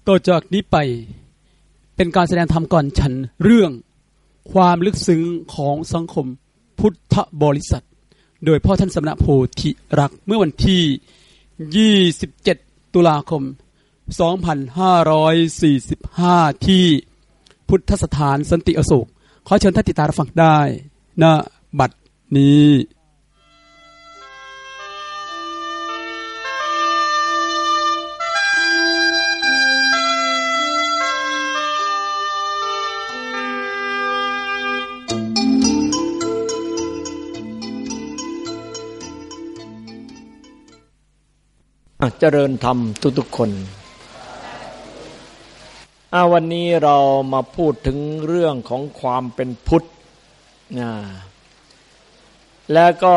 ต่อจากนี้ไปเป็นการแสดงธรรมก่อนฉันเรื่องความลึกซึ้งของสังคมพุทธบริษัทโดยพ่อท่านสมณโพธิรักษ์เมื่อวันที่27ตุลาคม2545ที่พุทธสถานสันติอโศกขอเชิญท่านติดตามรับฟังได้ณบัดนี้เจริญธรรมทุกๆคนวันนี้เรามาพูดถึงเรื่องของความเป็นพุทธแล้วก็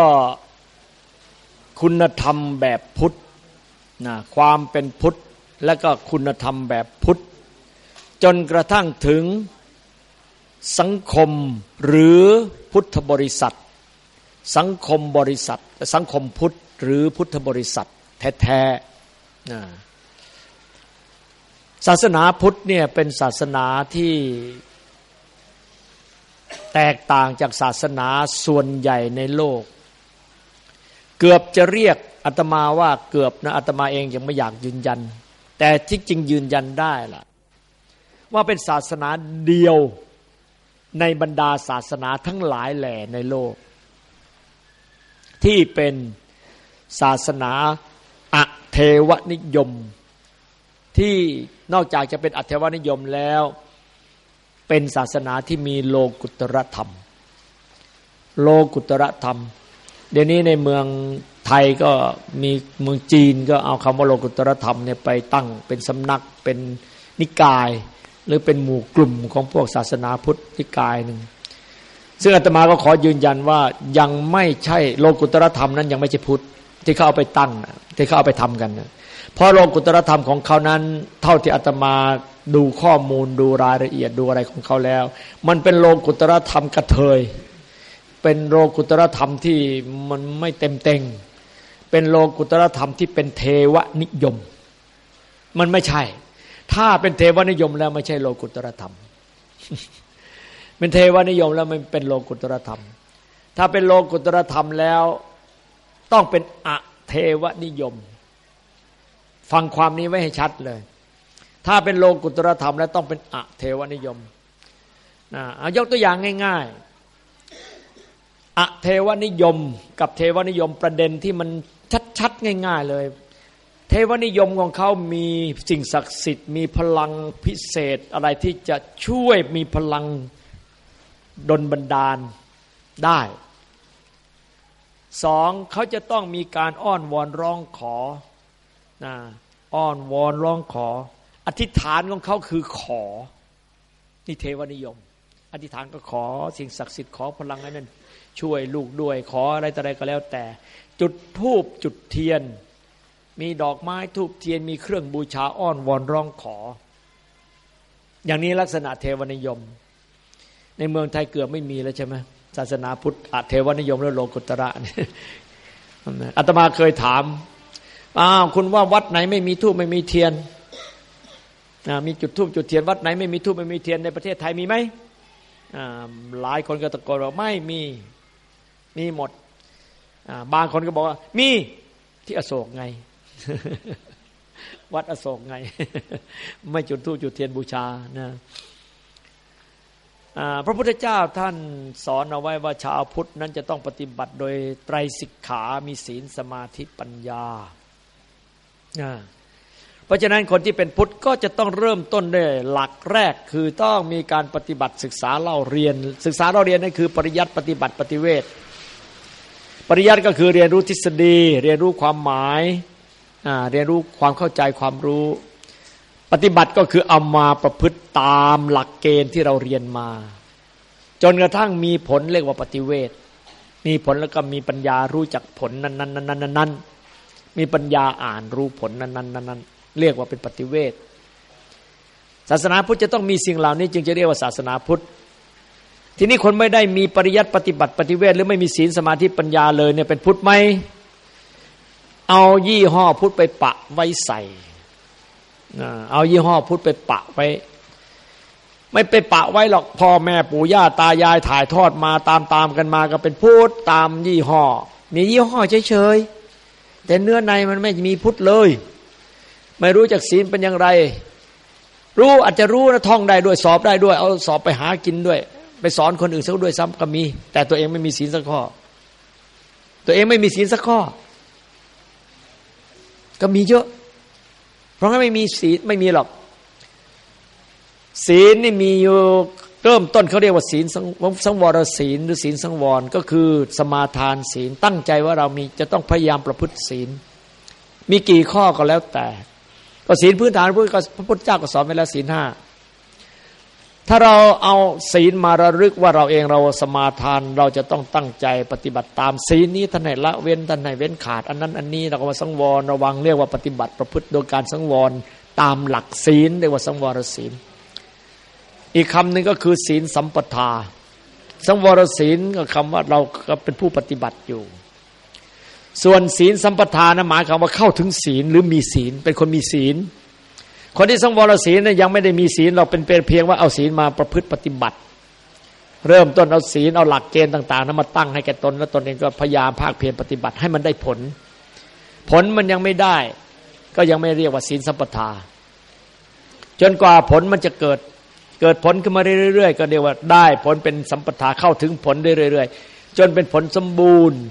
คุณธรรมแบบพุทธความเป็นพุทธแล้วก็คุณธรรมแบบพุทธจนกระทั่งถึงสังคมหรือพุทธบริษัทสังคมบริษัทสังคมพุทธหรือพุทธบริษัทแท้ๆศาสนาพุทธเนี่ยเป็นศาสนาที่แตกต่างจากศาสนาส่วนใหญ่ในโลกเกือบจะเรียกอาตมาว่าเกือบนะอาตมาเองยังไม่อยากยืนยันแต่ที่จริงยืนยันได้ล่ะว่าเป็นศาสนาเดียวในบรรดาศาสนาทั้งหลายแหล่ในโลกที่เป็นศาสนาอเทวนิยมที่นอกจากจะเป็นอเทวนิยมแล้วเป็นศาสนาที่มีโลกุตรธรรมโลกุตรธรรมเดี๋ยวนี้ในเมืองไทยก็มีเมืองจีนก็เอาคำว่าโลกุตรธรรมเนี่ยไปตั้งเป็นสำนักเป็นนิกายหรือเป็นหมู่กลุ่มของพวกศาสนาพุทธนิกายนึงซึ่งอาตมาก็ขอยืนยันว่ายังไม่ใช่โลกุตรธรรมนั้นยังไม่ใช่พุทธที่เขาเอาไปตั้งที่เขาเอาไปทำกันเพราะโลกุตรธรรมของเขานั้นเท่าที่อาตมาดูข้อมูลดูรายละเอียดดูอะไรของเขาแล้วมันเป็นโลกุตรธรรมกระเทยเป็นโลกุตรธรรมที่มันไม่เต็มเต็งเป็นโลกุตรธรรมที่เป็นเทวนิยมมันไม่ใช่ถ้าเป็นเทวนิยมแล้วไม่ใช่โลกุตรธรรมเป็นเทวนิยมแล้วมันเป็นโลกุตรธรรมถ้าเป็นโลกุตรธรรมแล้วต้องเป็นอเทวนิยมฟังความนี้ไว้ให้ชัดเลยถ้าเป็นโลกุตรธรรมแล้วต้องเป็นอเทวนิยมเอายกตัวอย่างง่ายๆอเทวนิยมกับเทวนิยมประเด็นที่มันชัดๆง่ายๆเลยเทวนิยมของเขามีสิ่งศักดิ์สิทธิ์มีพลังพิเศษอะไรที่จะช่วยมีพลังดลบันดาลได้สองเขาจะต้องมีการอ้อนวอนร้องขออ้อนวอนร้องขออธิษฐานของเขาคือขอนี่เทวนิยมอธิษฐานก็ขอสิ่งศักดิ์สิทธิ์ขอพลังนั้นช่วยลูกด้วยขออะไรต่ออะไรก็แล้วแต่จุดธูปจุดเทียนมีดอกไม้ธูปเทียนมีเครื่องบูชาอ้อนวอนร้องขออย่างนี้ลักษณะเทวนิยมในเมืองไทยเกือบไม่มีแล้วใช่ไหมศาสนาพุทธเทวนิยมและโลกุตระอาตมาเคยถามคุณว่าวัดไหนไม่มีธูปไม่มีเทียนมีจุดธูปจุดเทียนวัดไหนไม่มีธูปไม่มีเทียนในประเทศไทยมีไหมหลายคนก็ตะโกนว่าไม่มีหมดบางคนก็บอกว่ามีที่อโศกไง วัดอโศกไง ไม่จุดธูปจุดเทียนบูชานะพระพุทธเจ้าท่านสอนเอาไว้ว่าชาวพุทธนั้นจะต้องปฏิบัติโดยไตรสิกขามีศีลสมาธิปัญญาเพราะฉะนั้นคนที่เป็นพุทธก็จะต้องเริ่มต้นด้วยหลักแรกคือต้องมีการปฏิบัติศึกษาเล่าเรียนศึกษาเล่าเรียนนั่นคือปริยัติปฏิบัติปฏิเวทปริยัติก็คือเรียนรู้ทฤษฎีเรียนรู้ความหมายเรียนรู้ความเข้าใจความรู้ปฏิบัติก็คือเอามาประพฤติตามหลักเกณฑ์ที่เราเรียนมาจนกระทั่งมีผลเรียกว่าปฏิเวทมีผลแล้วก็มีปัญญารู้จักผลนั้นๆมีปัญญาอ่านรู้ผลนั้นๆเรียกว่าเป็นปฏิเวทศาสนาพุทธจะต้องมีสิ่งเหล่านี้จึงจะเรียกว่าศาสนาพุทธทีนี้คนไม่ได้มีปริยัติปฏิบัติปฏิเวทหรือไม่มีศีลสมาธิปัญญาเลยเนี่ยเป็นพุทธไหมเอายี่ห้อพุทธไปปะไว้ใส่เอายี่ห้อพุทธไปปะไว้ไม่ไปปะไว้หรอกพ่อแม่ปู่ย่าตายายถ่ายทอดมาตามกันมาก็เป็นพุทธตามยี่ห้อมียี่ห้อเฉยๆแต่เนื้อในมันไม่มีพุทธเลยไม่รู้จักศีลเป็นอย่างไรรู้อาจจะรู้นะท่องได้ด้วยสอบได้ด้วยเอาสอบไปหากินด้วยไปสอนคนอื่นซะด้วยซ้ำก็มีแต่ตัวเองไม่มีศีลสักข้อตัวเองไม่มีศีลสักข้อก็มีเยอะเพราะงั้นไม่มีศีลไม่มีหรอกศีลนี่มีอยู่เริ่มต้นเขาเรียกว่าศีลสังวรศีลหรือศีลสังวรก็คือสมาทานศีลตั้งใจว่าเรามีจะต้องพยายามประพฤติศีลมีกี่ข้อก็แล้วแต่ก็ศีลพื้นฐานพระพุทธเจ้าก็สอนไว้แล้วศีล 5ถ้าเราเอาศีลมาระลึกว่าเราเองเราสมาทานเราจะต้องตั้งใจปฏิบัติตามศีลนี้ท่านให้ละเว้นท่านให้เว้นขาดอันนั้นอันนี้เราก็ว่าสังวรระวังเรียกว่าปฏิบัติประพฤติโดยการสังวรตามหลักศีลเรียกว่าสังวรศีลอีกคำหนึ่งก็คือศีลสัมปทาสังวรศีลก็คำว่าเราก็เป็นผู้ปฏิบัติอยู่ส่วนศีลสัมปทานะหมายความว่าเข้าถึงศีลหรือมีศีลเป็นคนมีศีลคนที่สังวรศีลเนี่ยยังไม่ได้มีศีลเราเป็นเพียงว่าเอาศีลมาประพฤติปฏิบัติเริ่มต้นเอาศีลเอาหลักเกณฑ์ต่างๆนั้นมาตั้งให้แก่ตนแล้วตนเองก็พยายามภาคเพียรปฏิบัติให้มันได้ผลมันยังไม่ได้ก็ยังไม่เรียกว่าศีลสัมปทาจนกว่าผลมันจะเกิดผลขึ้นมาเรื่อยๆก็เรียกว่าได้ผลเป็นสัมปทาเข้าถึงผลได้เรื่อยๆจนเป็นผลสมบูรณ์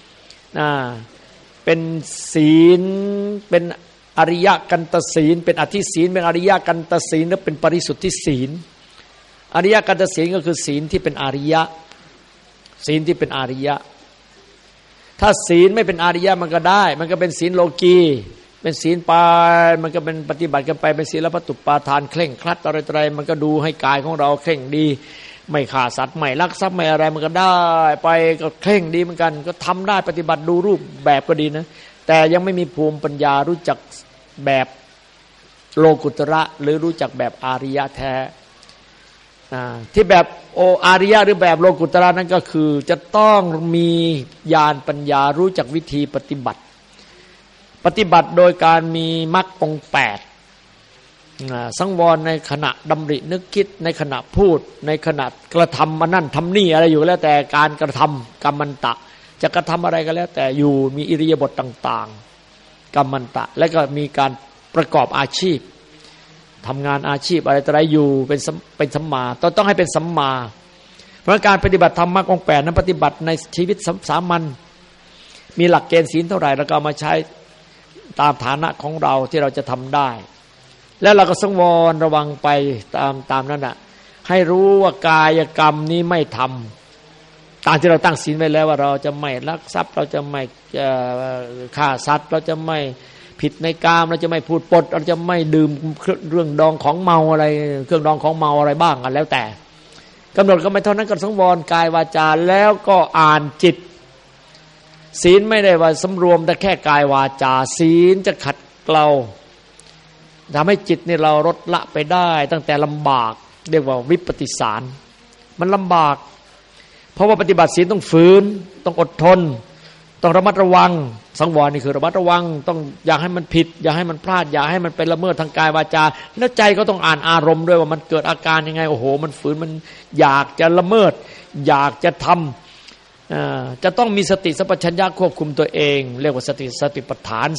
เป็นศีลเป็นอริยกันตศีลเป็นอธิศีลเป็นอริยกันตศีลและเป็นปริสุทธิศีลอริยกันตศีลก็คือศีลที่เป็นอริยะศีลที่เป็นอริยะถ้าศีลไม่เป็นอริยะมันก็ได้มันก็เป็นศีลโลกีเป็นศีลปามันก็เป็นปฏิบัติกันไปเป็นศีลปตุปาทานเคร่งครัดอะไรๆมันก็ดูให้กายของเราเคร่งดีไม่ฆ่าสัตว์ไม่ลักทรัพย์ไม่อะไรมันก็ได้ไปก็เคร่งดีเหมือนกันก็ทำได้ปฏิบัติดูรูปแบบก็ดีนะแต่ยังไม่มีภูมิปัญญารู้จักแบบโลกุตระหรือรู้จักแบบอาริยะแท้ที่แบบอาริยะหรือแบบโลกุตระนั้นก็คือจะต้องมีญาณปัญญารู้จักวิธีปฏิบัติโดยการมีมรรคองค์8สังวรในขณะดำรินึกคิดในขณะพูดในขณะกระทำมันนั่นทำนี่อะไรอยู่แล้วแต่การกระทำกัมมันตะจะกระทำอะไรก็แล้วแต่อยู่มีอิริยาบถต่างๆกัมมันตะและก็มีการประกอบอาชีพทำงานอาชีพอะไรต่ออะไรอยู่เป็นสัมมาต้องให้เป็นสัมมาเพราะการปฏิบัติธรรมมรรคองค์8นั้นปฏิบัติในชีวิตสามัญมีหลักเกณฑ์ศีลเท่าไหร่แล้วก็เอามาใช้ตามฐานะของเราที่เราจะทำได้แล้วเราก็สังวรระวังไปตามนั้นน่ะให้รู้ว่ากายกรรมนี้ไม่ทำตามที่เราตั้งศีลไว้แล้วว่าเราจะไม่ลักทรัพย์เราจะไม่ฆ่าสัตว์เราจะไม่ผิดในกามเราจะไม่พูดปดเราจะไม่ดื่มเรื่องดองของเมาอะไรเครื่องดองของเมาอะไรบ้างกันแล้วแต่กำหนดก็ไม่เท่านั้นก็สังวรกายวาจาแล้วก็อ่านจิตศีลไม่ได้ว่าสำรวมแต่แค่กายวาจาศีลจะขัดเกลาทำให้จิตนี่เราลดละไปได้ตั้งแต่ลำบากเรียกว่าวิปฏิสารมันลำบากเพราะว่าปฏิบัติศีลต้องฝืนต้องอดทนต้องระมัดระวังสังวรนี่คือระมัดระวังต้องอย่าให้มันผิดอย่าให้มันพลาดอย่าให้มันเป็นละเมิดทางกายวาจาแล้วใจก็ต้องอ่านอารมณ์ด้วยว่ามันเกิดอาการยังไงโอ้โหมันฝืนมันอยากจะละเมิดอยากจะทำจะต้องมีสติสัมปชัญญะควบคุมตัวเองเรียกว่าสติปัฏฐาน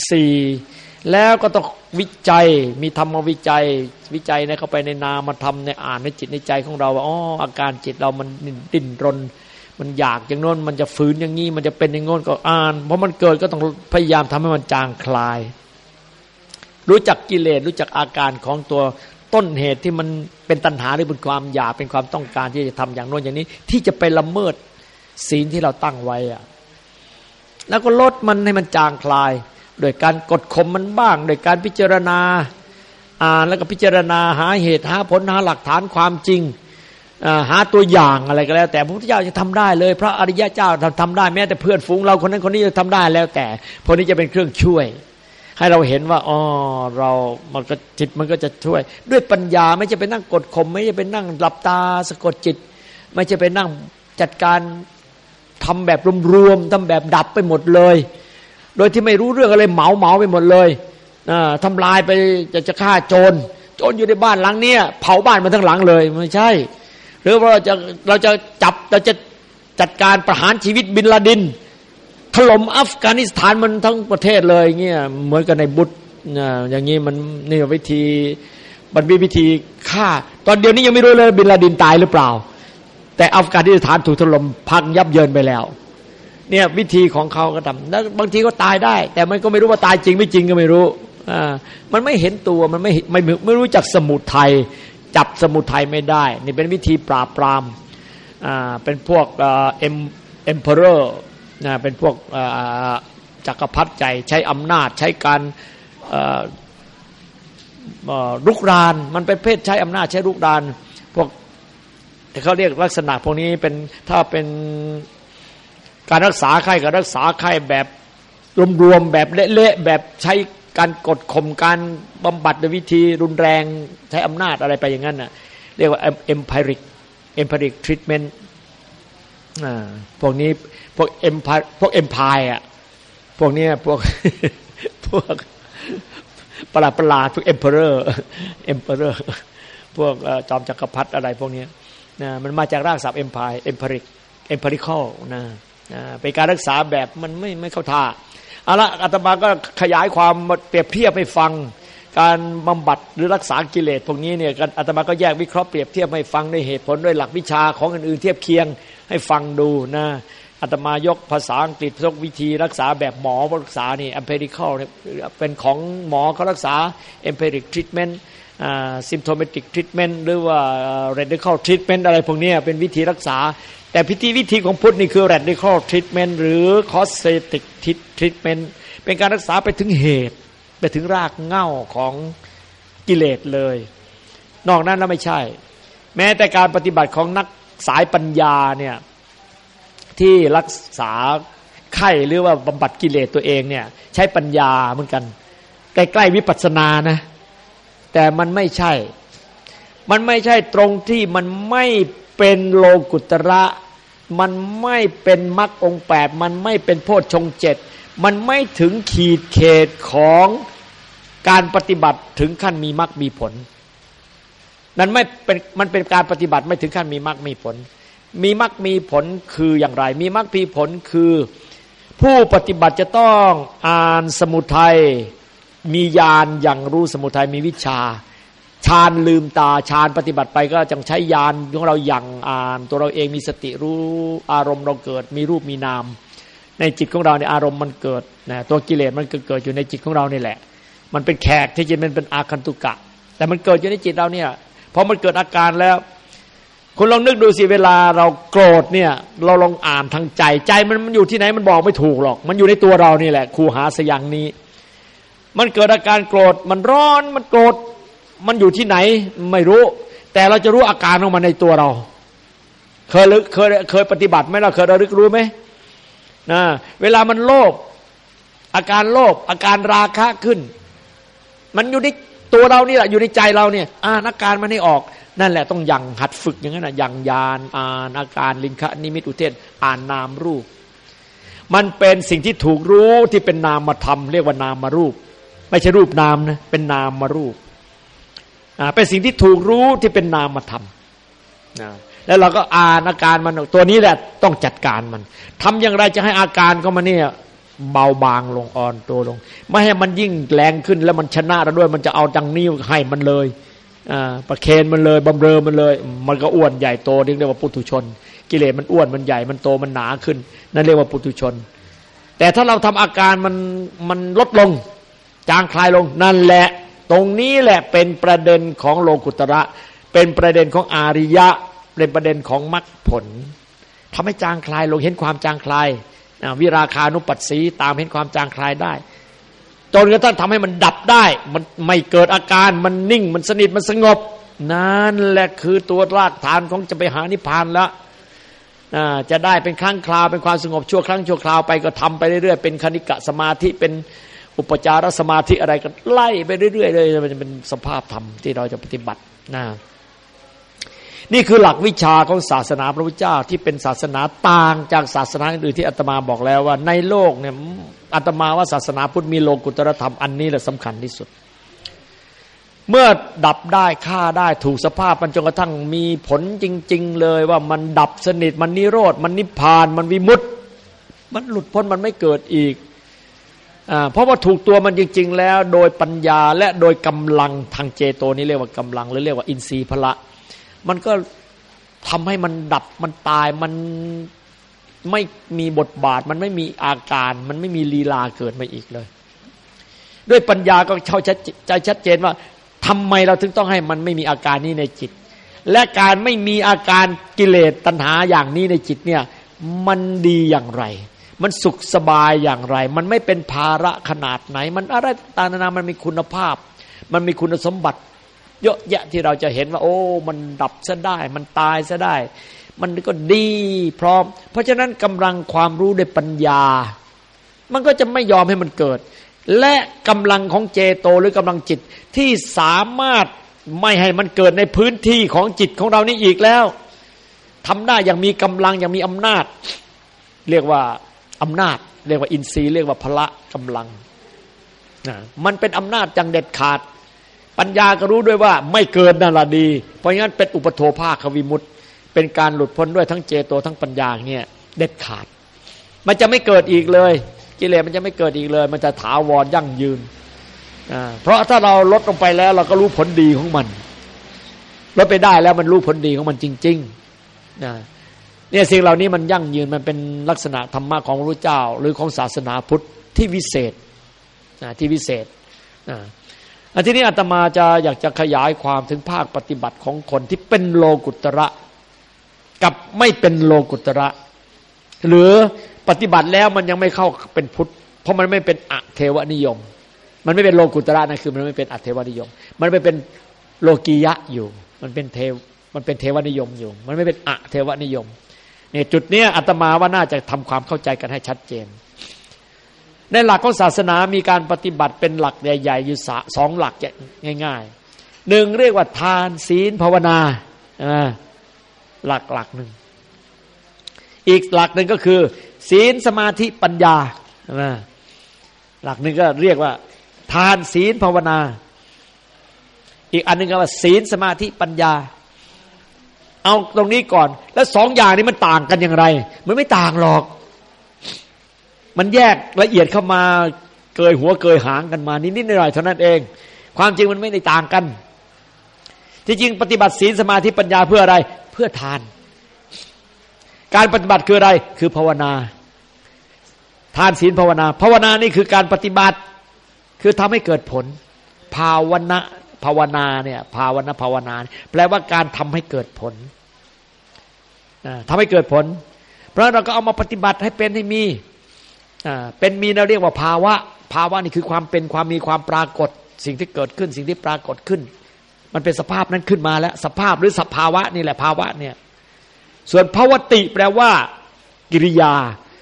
4แล้วก็ต้องวิจัยมีธรรมวิจัยในเข้าไปในนามธรรมในอ่านในจิตในใจของเราว่าอ๋ออาการจิตเรามันดิ้นรนมันอยากอย่างโน้นมันจะฝืนอย่างนี้มันจะเป็นอย่างโน้นก็อ่านเพราะมันเกิดก็ต้องพยายามทำให้มันจางคลายรู้จักกิเลสรู้จักอาการของตัวต้นเหตุที่มันเป็นตัณหาหรือเป็นความอยากเป็นความต้องการที่จะทำอย่างโน้นอย่างนี้ที่จะไปละเมิดศีลที่เราตั้งไว้แล้วก็ลดมันให้มันจางคลายโดยการกดข่มมันบ้างโดยการพิจารณาอ่านแล้วก็พิจารณาหาเหตุหาผลหาหลักฐานความจริงหาตัวอย่างอะไรก็แล้วแต่พระพุทธเจ้าจะทำได้เลยพระอริยเจ้าทำได้แม้แต่เพื่อนฝูงเราคนนั้นคนนี้จะทำได้แล้วแต่พวกนี้จะเป็นเครื่องช่วยให้เราเห็นว่าอ๋อมันก็จิตมันก็จะช่วยด้วยปัญญาไม่ใช่ไปนั่งกดข่มไม่ใช่ไปนั่งหลับตาสะกดจิตไม่ใช่ไปนั่งจัดการทำแบบรวมๆทำแบบดับไปหมดเลยโดยที่ไม่รู้เรื่องอะไรเหมาไปหมดเลยทำลายไปจะฆ่าโจรอยู่ในบ้านหลังเนี้ยเผาบ้านมันทั้งหลังเลยไม่ใช่หรือว่าเราจะจัดการประหารชีวิตบินลาดินถล่มอัฟกานิสถานมันทั้งประเทศเลยเงี้ยเหมือนกันในบุตรอย่างนี้มันนี่วิธีมันมีวิธีฆ่าตอนเดียวนี้ยังไม่รู้เลยบินลาดินตายหรือเปล่าแต่อัฟกานิสถานถูกถล่มพังยับเยินไปแล้วเนี่ยวิธีของเขาก็ทำแล้วบางทีก็ตายได้แต่มันก็ไม่รู้ว่าตายจริงไม่จริงก็ไม่รู้มันไม่เห็นตัวมันไม่รู้จักสมุทัยจับสมุทัยไม่ได้นี่เป็นวิธีปราบปรามเป็นพวกเอ็มเพอเรอร์เป็นพวกจักรพรรดิใจใช้อำนาจใช้การรุกรานมันเป็นเพศใช้อำนาจใช้รุกรานพวกเขาเรียกลักษณะพวกนี้เป็นถ้าเป็นการรักษาไข้กับรักษาไข้แบบรวมๆแบบเละๆแบบใช้การกดข่มการบำบัดด้วยวิธีรุนแรงใช้อำนาจอะไรไปอย่างนั้นน่ะเรียกว่า empiric treatment พวกนี้พวก empire อ่ะพวกนี้พวกประหลาดพวก emperor พวกจอมจักรพรรดิอะไรพวกนี้นะมันมาจากรากศัพท์ empirical นะเป็นการรักษาแบบมันไม่เข้าท่าเอาละอาตมาก็ขยายความเปรียบเทียบให้ฟังการบำบัดหรือรักษากิเลสพวกนี้เนี่ยอาตมาก็แยกวิเคราะห์เปรียบเทียบให้ฟังด้วยเหตุผลด้วยหลักวิชาของอื่นๆเทียบเคียงให้ฟังดูนะอาตมายกภาษาอังกฤษยกวิธีรักษาแบบหมอรักษานี่ empirical เป็นของหมอเขารักษา empiric treatment symptomatic treatment หรือว่า radical treatment อะไรพวกนี้เป็นวิธีรักษาแต่วิธีของพุทธนี่คือ radical treatment หรือ causatic treatment เป็นการรักษาไปถึงเหตุไปถึงรากเหง้าของกิเลสเลยนอกนั้นแล้วไม่ใช่แม้แต่การปฏิบัติของนักสายปัญญาเนี่ยที่รักษาไข้หรือว่าบำบัดกิเลสตัวเองเนี่ยใช้ปัญญาเหมือนกันใกล้ๆวิปัสสนานะแต่มันไม่ใช่ตรงที่มันไม่เป็นโลกุตระมันไม่เป็นมรรคองค์8มันไม่เป็นโพชฌงค์7มันไม่ถึงขีดเขตของการปฏิบัติถึงขั้นมีมรรคมีผลนั้นมันเป็นการปฏิบัติไม่ถึงขั้นมีมรรคมีผลมีมรรคมีผลคืออย่างไรมีมรรคมีผลคือผู้ปฏิบัติจะต้องอ่านสมุทัยมีญาณอย่างรู้สมุทัยมีวิชาฌานลืมตาฌานปฏิบัติไปก็จะใช้ญาณของเราอย่างอ่านตัวเราเองมีสติรู้อารมณ์เราเกิดมีรูปมีนามในจิตของเราในอารมณ์มันเกิดนะตัวกิเลสมันเกิดอยู่ในจิตของเรานี่แหละมันเป็นแขกที่จริงมันเป็นอาคันตุกะแต่มันเกิดอยู่ในจิตเราเนี่ยพอมันเกิดอาการแล้วคุณลองนึกดูสิเวลาเราโกรธเนี่ยเราลองอ่านทางใจมันอยู่ที่ไหนมันบอกไม่ถูกหรอกมันอยู่ในตัวเรานี่แหละคูหาสยังนี้มันเกิดอาการโกรธมันร้อนมันโกรธมันอยู่ที่ไหนไม่รู้แต่เราจะรู้อาการของมันในตัวเราเคยปฏิบัติไหมเราเคยระลึกรู้ไหมนะเวลามันโลภอาการโลภอาการราคะขึ้นมันอยู่ในตัวเรานี่แหละอยู่ในใจเราเนี่ยอาการมันให้ออกนั่นแหละต้องยังหัดฝึกอย่างนั้นนะยังญาณอ่านอาการลิงคะนิมิตอุเทศอ่านนามรูปมันเป็นสิ่งที่ถูกรู้ที่เป็นนามธรรมเรียกว่านามรูปไม่ใช่รูปนามนะเป็นนามรูปเป็นสิ่งที่ถูกรู้ที่เป็นนามธรรมแล้วเราก็อ่านอาการมันตัวนี้แหละต้องจัดการมันทำอย่างไรจะให้อาการของมันเนี่ยเบาบางลงอ่อนตัวลงไม่ให้มันยิ่งแรงขึ้นแล้วมันชนะเราด้วยมันจะเอาดังนี้ให้มันเลยประเคนมันเลยบำเรอมันเลยมันก็อ้วนใหญ่โตเรียกว่าปุถุชนกิเลสมันอ้วนมันใหญ่มันโตมันหนาขึ้นนั่นเรียกว่าปุถุชนแต่ถ้าเราทำอาการมันลดลงจางคลายลงนั่นแหละตรงนี้แหละเป็นประเด็นของโลกุตระเป็นประเด็นของอาริยะเป็นประเด็นของมรรคผลทำให้จางคลายลงเห็นความจางคลายวิราคานุปัสสีตามเห็นความจางคลายได้จนกระทั่งทำให้มันดับได้มันไม่เกิดอาการมันนิ่งมันสนิทมันสงบนั่นแหละคือตัวรากฐานของจะไปหานิพพานแล้วจะได้เป็นครั้งคราวเป็นความสงบชั่วครั้งชั่วคราวไปก็ทำไปเรื่อยๆเป็นคณิกะสมาธิเป็นอุปจารสมาธิอะไรก็ไล่ไปเรื่อยๆเลยมันจะเป็นสภาพธรรมที่เราจะปฏิบัตินี่คือหลักวิชาของศาสนาพระพุทธเจ้าที่เป็นศาสนาต่างจากศาสนาอื่นที่อาตมาบอกแล้วว่าในโลกเนี่ยอาตมาว่าศาสนาพุทธมีโลกุตตรธรรมอันนี้แหละสำคัญที่สุดเมื่อดับได้ฆ่าได้ถูกสภาพมันจนกระทั่งมีผลจริงๆเลยว่ามันดับสนิทมันนิโรธมันนิพพานมันวิมุตติมันหลุดพ้นมันไม่เกิดอีกเพราะว่าถูกตัวมันจริงๆแล้วโดยปัญญาและโดยกำลังทางเจโตนี้เรียกว่ากำลังหรือเรียกว่าอินทรีย์พละมันก็ทำให้มันดับมันตายมันไม่มีบทบาทมันไม่มีอาการมันไม่มีลีลาเกิดมาอีกเลยด้วยปัญญาก็เข้าใจชัดเจนว่าทำไมเราถึงต้องให้มันไม่มีอาการนี้ในจิตและการไม่มีอาการกิเลสตัณหาอย่างนี้ในจิตเนี่ยมันดีอย่างไรมันสุขสบายอย่างไรมันไม่เป็นภาระขนาดไหนมันอะไรต่างๆนานามันมีคุณภาพมันมีคุณสมบัติเยอะแยะที่เราจะเห็นว่าโอ้มันดับซะได้มันตายซะได้มันก็ดีพร้อมเพราะฉะนั้นกำลังความรู้ด้วยปัญญามันก็จะไม่ยอมให้มันเกิดและกำลังของเจโตหรือกำลังจิตที่สามารถไม่ให้มันเกิดในพื้นที่ของจิตของเรานี่อีกแล้วทำได้อย่างมีกำลังอย่างมีอำนาจเรียกว่าอำนาจเรียกว่าอินทรีย์เรียกว่าพละกำลังมันเป็นอำนาจอย่างเด็ดขาดปัญญาก็รู้ด้วยว่าไม่เกินนั่นละดีเพราะงั้นเป็นอุปโทภาควิมุตติเป็นการหลุดพ้นด้วยทั้งเจโตทั้งปัญญาเนี่ยเด็ดขาดมันจะไม่เกิดอีกเลยกิเลสมันจะไม่เกิดอีกเลยมันจะถาวรยั่งยืนเพราะถ้าเราลดลงไปแล้วเราก็รู้ผลดีของมันลดไปได้แล้วมันรู้ผลดีของมันจริงๆเนี่ยสิ่งเหล่านี้มันยั่งยืนมันเป็นลักษณะธรรมะของพระพุทธเจ้าหรือของศาสนาพุทธที่วิเศษที่วิเศษอันที่นี้อาตมาจะอยากจะขยายความถึงภาคปฏิบัติของคนที่เป็นโลกุตระกับไม่เป็นโลกุตระหรือปฏิบัติแล้วมันยังไม่เข้าเป็นพุทธเพราะมันไม่เป็นอเทวนิยมมันไม่เป็นโลกุตระนะคือมันไม่เป็นอเทวนิยมมันไม่เป็นโลกียะอยู่มันเป็นเทวนิยมอยู่มันไม่เป็นอเทวนิยมเนี่ยจุดเนี้ยอาตมาว่าน่าจะทำความเข้าใจกันให้ชัดเจนในหลักของศาสนามีการปฏิบัติเป็นหลักใหญ่ๆอยู่สองหลักง่ายๆหนึ่งเรียกว่าทานศีลภาวนาหลักหนึ่งอีกหลักหนึ่งก็คือศีลสมาธิปัญญาหลักหนึ่งก็เรียกว่าทานศีลภาวนาอีกอันนึงก็ว่าศีลสมาธิปัญญาเอาตรงนี้ก่อนแล้วสองอย่างนี้มันต่างกันอย่างไรมันไม่ต่างหรอกมันแยกละเอียดเข้ามาเกยหัวเกยหางกันมานิดๆหน่อยๆเท่านั้นเองความจริงมันไม่ได้ต่างกันที่จริงปฏิบัติศีลสมาธิปัญญาเพื่ออะไรเพื่อทานการปฏิบัติคืออะไรคือภาวนาทานศีลภาวนานี่คือการปฏิบัติคือทำให้เกิดผลภาวนาเนี่ยภาวนาแปลว่าการทำให้เกิดผลทำให้เกิดผลเพราะเราก็เอามาปฏิบัติให้เป็นให้มีเป็นมีเราเรียกว่าภาวะนี่คือความเป็นความมีความปรากฏสิ่งที่เกิดขึ้นสิ่งที่ปรากฏขึ้นมันเป็นสภาพนั้นขึ้นมาแล้วสภาพหรือสภาวะนี่แหละภาวะเนี่ยส่วนภวติแปลว่ากิริยา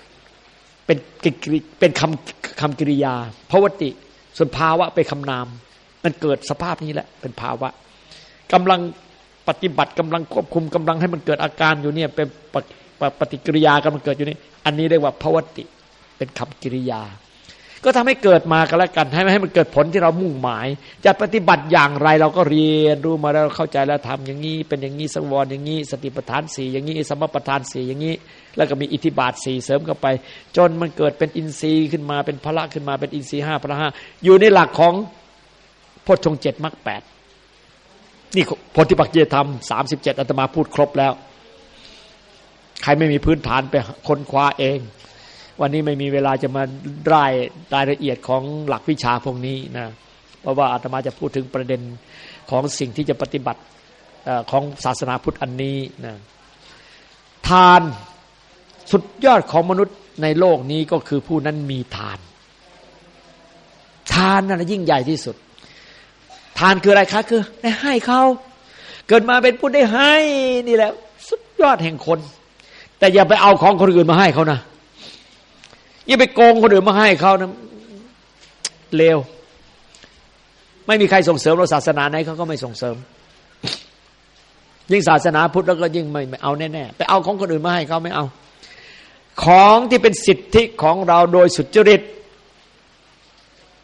เป็นคำกิริยาภวติส่วนภาวะเป็นคำนามมันเกิดสภาพนี้แหละเป็นภาวะกำลังปฏิบัติกำลังควบคุมกำลังให้มันเกิดอาการอยู่เนี่ยเป็นปฏิกิริยากำลังเกิดอยู่นี่อันนี้เรียกว่าภวติเป็นคำกิริยาก็ทำให้เกิดมากันแล้วกันให้มันเกิดผลที่เรามุ่งหมายจะปฏิบัติอย่างไรเราก็เรียนรู้มาแล้วเข้าใจแล้วทำอย่างนี้เป็นอย่างนี้สังวรอย่างนี้สติปัฏฐาน4อย่างนี้สมปัฏฐาน4อย่างนี้แล้วก็มีอิทธิบาท4เสริมเข้าไปจนมันเกิดเป็นอินทรีย์ขึ้นมาเป็นพละขึ้นมาเป็นอินทรีย์5พละ5อยู่ในหลักของโพชฌงค์7มรรค8นี่โพธิปักขิยธรรม37อาตมาพูดครบแล้วใครไม่มีพื้นฐานไปค้นคว้าเองวันนี้ไม่มีเวลาจะมารายละเอียดของหลักวิชาพวกนี้นะเพราะว่าอาตมาจะพูดถึงประเด็นของสิ่งที่จะปฏิบัติของศาสนาพุทธอันนี้นะทานสุดยอดของมนุษย์ในโลกนี้ก็คือผู้นั้นมีทานนั่นยิ่งใหญ่ที่สุดทานคืออะไรคะคือได้ให้เขาเกิดมาเป็นผู้ได้ให้นี่แหละสุดยอดแห่งคนแต่อย่าไปเอาของคนอื่นมาให้เขานะอย่าไปโกงคนอื่นมาให้เขานะเลวไม่มีใครส่งเสริมเราศาสนาไหนเขาก็ไม่ส่งเสริมยิ่งศาสนาพุทธแล้วก็ยิ่งไม่เอาแน่ๆไปเอาของคนอื่นมาให้เขาไม่เอาของที่เป็นสิทธิของเราโดยสุจริต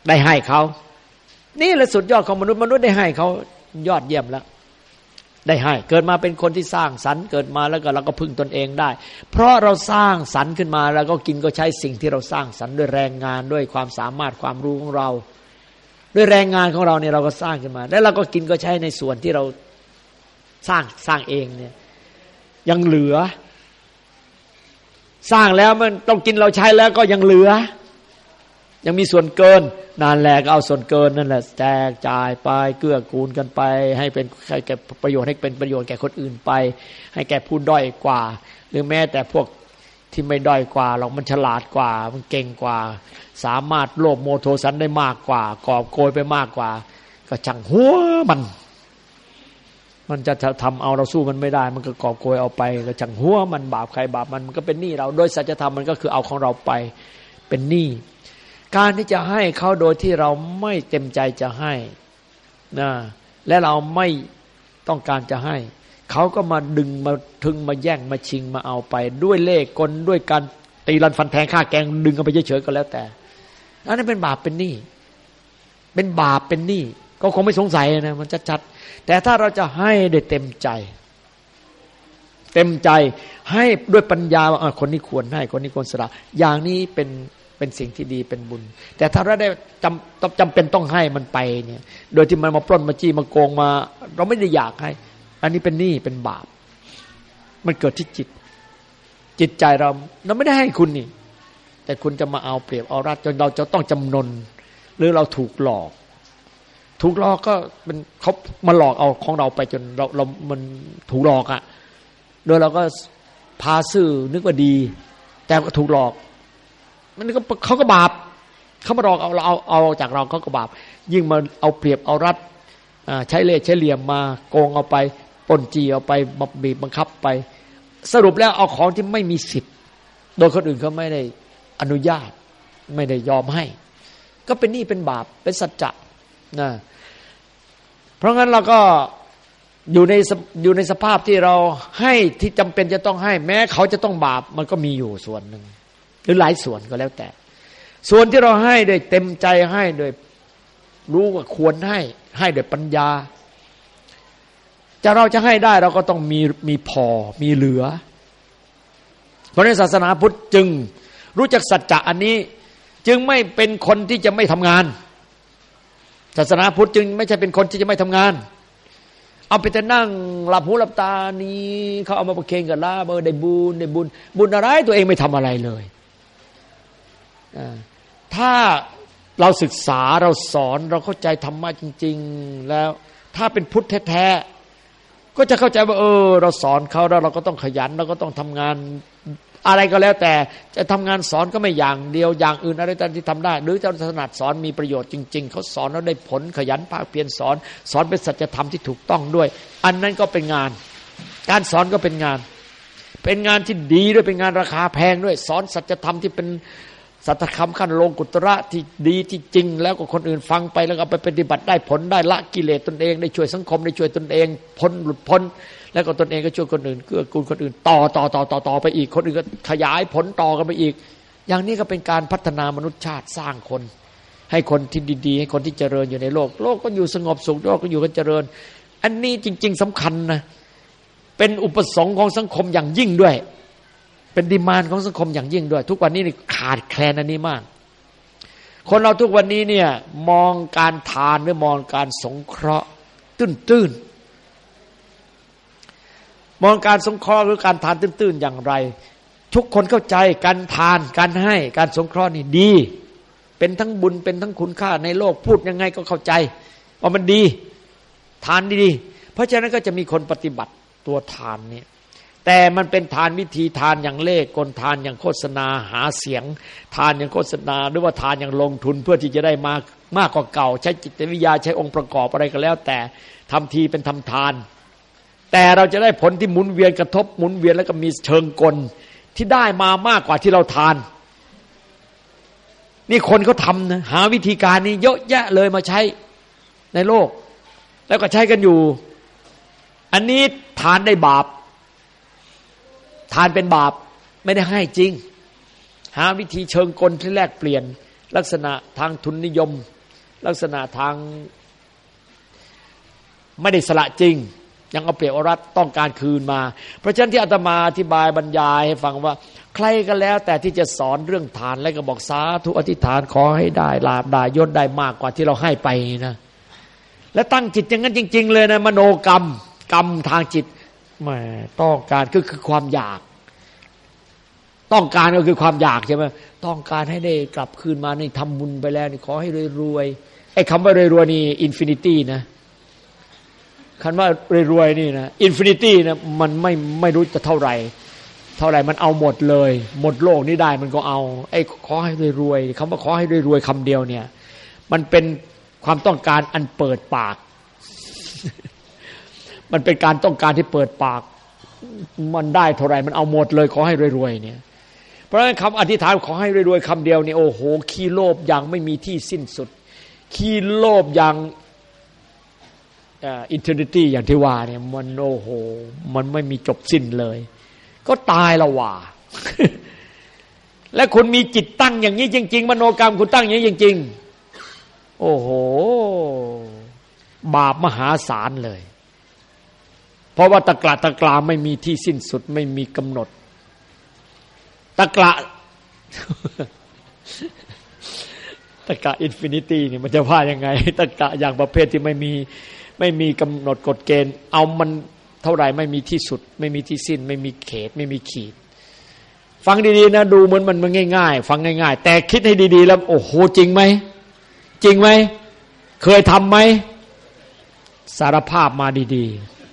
ได้ให้เขานี่แหละสุดยอดของมนุษย์ได้ให้เขายอดเยี่ยมแล้วได้ให้เกิดมาเป็นคนที่สร้างสรรค์เกิดมาแล้วก็เราก็พึ่งตนเองได้เพราะเราสร้างสรรค์ขึ้นมาแล้วก็กินก็ใช้สิ่งที่เราสร้างสรรค์ด้วยแรงงานด้วยความสามารถความรู้ของเราด้วยแรงงานของเราเนี่ยเราก็สร้างขึ้นมาแล้วเราก็กินก็ใช้ในส่วนที่เราสร้างเองเนี่ยยังเหลือสร้างแล้วมันต้องกินเราใช้แล้วก็ยังเหลือยังมีส่วนเกินนานแลก็เอาส่วนเกินนั่นแหละแจกจ่ายไปเกื้อกูลกันไปให้เป็นให้แก่ประโยชน์ให้เป็นประโยชน์แก่คนอื่นไปให้แก่ผู้ด้อยกว่าหรือแม้แต่พวกที่ไม่ด้อยกว่าหรอกมันฉลาดกว่ามันเก่งกว่าสามารถโลภโมโทสันได้มากกว่ากอบโกยไปมากกว่าก็ช่างหัวมันจะทำเอาเราสู้มันไม่ได้มันก็กอบโกยเอาไปก็ช่างหัวมันบาปใครบาปมันก็เป็นหนี้เราโดยสัจธรรมมันก็คือเอาของเราไปเป็นหนี้การที่จะให้เขาโดยที่เราไม่เต็มใจจะให้นะและเราไม่ต้องการจะให้เขาก็มาดึงมาถึงมาแย่งมาชิงมาเอาไปด้วยเล่ห์กลด้วยการตีรันฟันแทงฆ่าแกงดึงกันไปเฉยๆก็แล้วแต่อันนั้นเป็นบาปเป็นหนี้เป็นบาปเป็นหนี้ก็คงไม่สงสัยนะมันชัดๆแต่ถ้าเราจะให้ด้วยเต็มใจให้ด้วยปัญญาว่าคนนี้ควรให้คนนี้ควรสละอย่างนี้เป็นสิ่งที่ดีเป็นบุญแต่ถ้าเราได้จำเป็นต้องให้มันไปเนี่ยโดยที่มันมาปล้นมาจี้มาโกงมาเราไม่ได้อยากให้อันนี้เป็นหนี้เป็นบาปมันเกิดที่จิตใจเราไม่ได้ให้คุณนี่แต่คุณจะมาเอาเปรียบเอารัดจนเราจะต้องจำนนหรือเราถูกหลอกก็เป็นเขามาหลอกเอาของเราไปจนเรามันถูกหลอกอ่ะโดยเราก็พาซื่อนึกว่าดีแต่ก็ถูกหลอกมันก็เขาก็บาปเขามาหลอกเอาจากเราเขาก็บาปยิ่งมาเอาเปรียบเอารัดใช้เล่ห์ใช้เหลี่ยมมาโกงเอาไปปล้นจี้เอาไปบีบบังคับไปสรุปแล้วเอาของที่ไม่มีสิทธิ์โดยคนอื่นเขาไม่ได้อนุญาตไม่ได้ยอมให้ก็เป็นหนี้เป็นบาปเป็นสัจจะนะเพราะงั้นเราก็อยู่ในสภาพที่เราให้ที่จำเป็นจะต้องให้แม้เขาจะต้องบาปมันก็มีอยู่ส่วนหนึ่งหรือหลายส่วนก็แล้วแต่ส่วนที่เราให้โดยเต็มใจให้โดยรู้ว่าควรให้โดยปัญญาเราจะให้ได้เราก็ต้องมีพอมีเหลือเพราะในศาสนาพุทธจึงรู้จักสัจจะอันนี้จึงไม่เป็นคนที่จะไม่ทำงานศาสนาพุทธจึงไม่ใช่เป็นคนที่จะไม่ทำงานเอาไปแต่นั่งหลับหูหลับตานี้เขาเอามาประเคนกับลาบได้บุญอะไรตัวเองไม่ทำอะไรเลยถ้าเราศึกษาเราสอนเราเข้าใจธรรมะจริงๆแล้วถ้าเป็นพุทธแท้ๆก็จะเข้าใจว่าเราสอนเขาแล้วเราก็ต้องขยันเราก็ต้องทำงานอะไรก็แล้วแต่จะทำงานสอนก็ไม่อย่างเดียวอย่างอื่นอะไรที่ทำได้หรือจะถนัดสอนมีประโยชน์จริงๆเขาสอนแล้วได้ผลขยันภาคเพียรสอนเป็นสัจธรรมที่ถูกต้องด้วยอันนั้นก็เป็นงานการสอนก็เป็นงานที่ดีด้วยเป็นงานราคาแพงด้วยสอนสัจธรรมที่เป็นสัจธรรมขั้นโลกุตระที่ดีที่จริงแล้วก็คนอื่นฟังไปแล้วก็ไปปฏิบัติได้ผลได้ละกิเลสตนเองได้ช่วยสังคมได้ช่วยตนเองหลุดพ้นแล้วก็ตนเองก็ช่วยคนอื่นเกื้อกูลคนอื่นต่อไปอีกคนอื่นก็ขยายผลต่อกันไปอีกอย่างนี้ก็เป็นการพัฒนามนุษยชาติสร้างคนให้คนที่ดีๆให้คนที่เจริญอยู่ในโลกก็อยู่สงบสุขโลกก็อยู่กันเจริญอันนี้จริงๆสำคัญนะเป็นอุปสงค์ของสังคมอย่างยิ่งด้วยเป็นดีมานด์ของสังคมอย่างยิ่งด้วยทุกวันนี้นี่ขาดแคลนอันนี้มากคนเราทุกวันนี้เนี่ยมองการทานหรือมองการสงเคราะห์ตื้นมองการสงเคราะห์หรือการทานตื้นๆอย่างไรทุกคนเข้าใจการทานการให้การสงเคราะห์นี่ดีเป็นทั้งบุญเป็นทั้งคุณค่าในโลกพูดยังไงก็เข้าใจว่ามันดีทานดีๆเพราะฉะนั้นก็จะมีคนปฏิบัติตัวทานนี่แต่มันเป็นทานวิธีทานอย่างเล่ห์กลทานอย่างโฆษณาหาเสียงทานอย่างโฆษณาหรือว่าทานอย่างลงทุนเพื่อที่จะได้มากกว่าเก่าใช้จิตวิทยาใช้องค์ประกอบอะไรก็แล้วแต่ทำทีเป็นทำทานแต่เราจะได้ผลที่หมุนเวียนกระทบหมุนเวียนแล้วก็มีเชิงกลที่ได้มามากกว่าที่เราทานนี่คนเขาทำนะหาวิธีการนี้เยอะแยะเลยมาใช้ในโลกแล้วก็ใช้กันอยู่อันนี้ทานได้บาปทานเป็นบาปไม่ได้ให้จริงหาวิธีเชิงกลที่แลกเปลี่ยนลักษณะทางทุนนิยมลักษณะทางไม่ได้สละจริงยังเอาเปรียบเอารัดต้องการคืนมาเพราะฉะนั้นที่อาตมาอธิบายบรรยายให้ฟังว่าใครก็แล้วแต่ที่จะสอนเรื่องทานแล้วก็บอกสาธุอธิษฐานขอให้ได้ลาภได้ยศได้มากกว่าที่เราให้ไปนะและตั้งจิตอย่างนั้นจริงๆเลยนะมโนกรรมกรรมทางจิตแหมต้องการก็คือความอยากต้องการก็คือความอยากใช่ไหมต้องการให้ได้กลับคืนมานี่ทำบุญไปแล้วนี่ขอให้รวยๆไอ้คำว่ารวยๆนี่อินฟินิตี้นะคำว่ารวยๆนี่นะอินฟินิตี้นะมันไม่รู้จะเท่าไหร่มันเอาหมดเลยหมดโลกนี้ได้มันก็เอาไอ้ขอให้รวยๆคำว่าขอให้รวยๆคำเดียวเนี่ยมันเป็นความต้องการอันเปิดปากมันเป็นการต้องการที่เปิดปากมันได้เท่าไหร่มันเอาหมดเลยขอให้รวยๆเนี่ยเพราะฉะนั้นคำอธิษฐานขอให้รวยๆคำเดียวนี่โอ้โหขี้โลภอย่างไม่มีที่สิ้นสุดขี้โลภอย่างอินเทอร์เนตี้อย่างที่ว่าเนี่ยมันโอ้โหมันไม่มีจบสิ้นเลยก็ตายละว่า และคุณมีจิตตั้งอย่างนี้จริงๆมโนกรรมคุณตั้งอย่างนี้จริงๆโอ้โหบาปมหาศาลเลยเพราะว่าตะกละไม่มีที่สิ้นสุดไม่มีกำหนดตะกละอินฟินิตี้นี่มันจะว่ายังไงตะกละอย่างประเภทที่ไม่มีกำหนดกฎเกณฑ์เอามันเท่าไหร่ไม่มีที่สุดไม่มีที่สิ้นไม่มีเขตไม่มีขีดฟังดีๆนะดูเหมือนมันง่ายๆฟังง่ายๆแต่คิดให้ดีๆแล้วโอ้โหจริงไหมจริงไหมเคยทำไหมสารภาพมาดี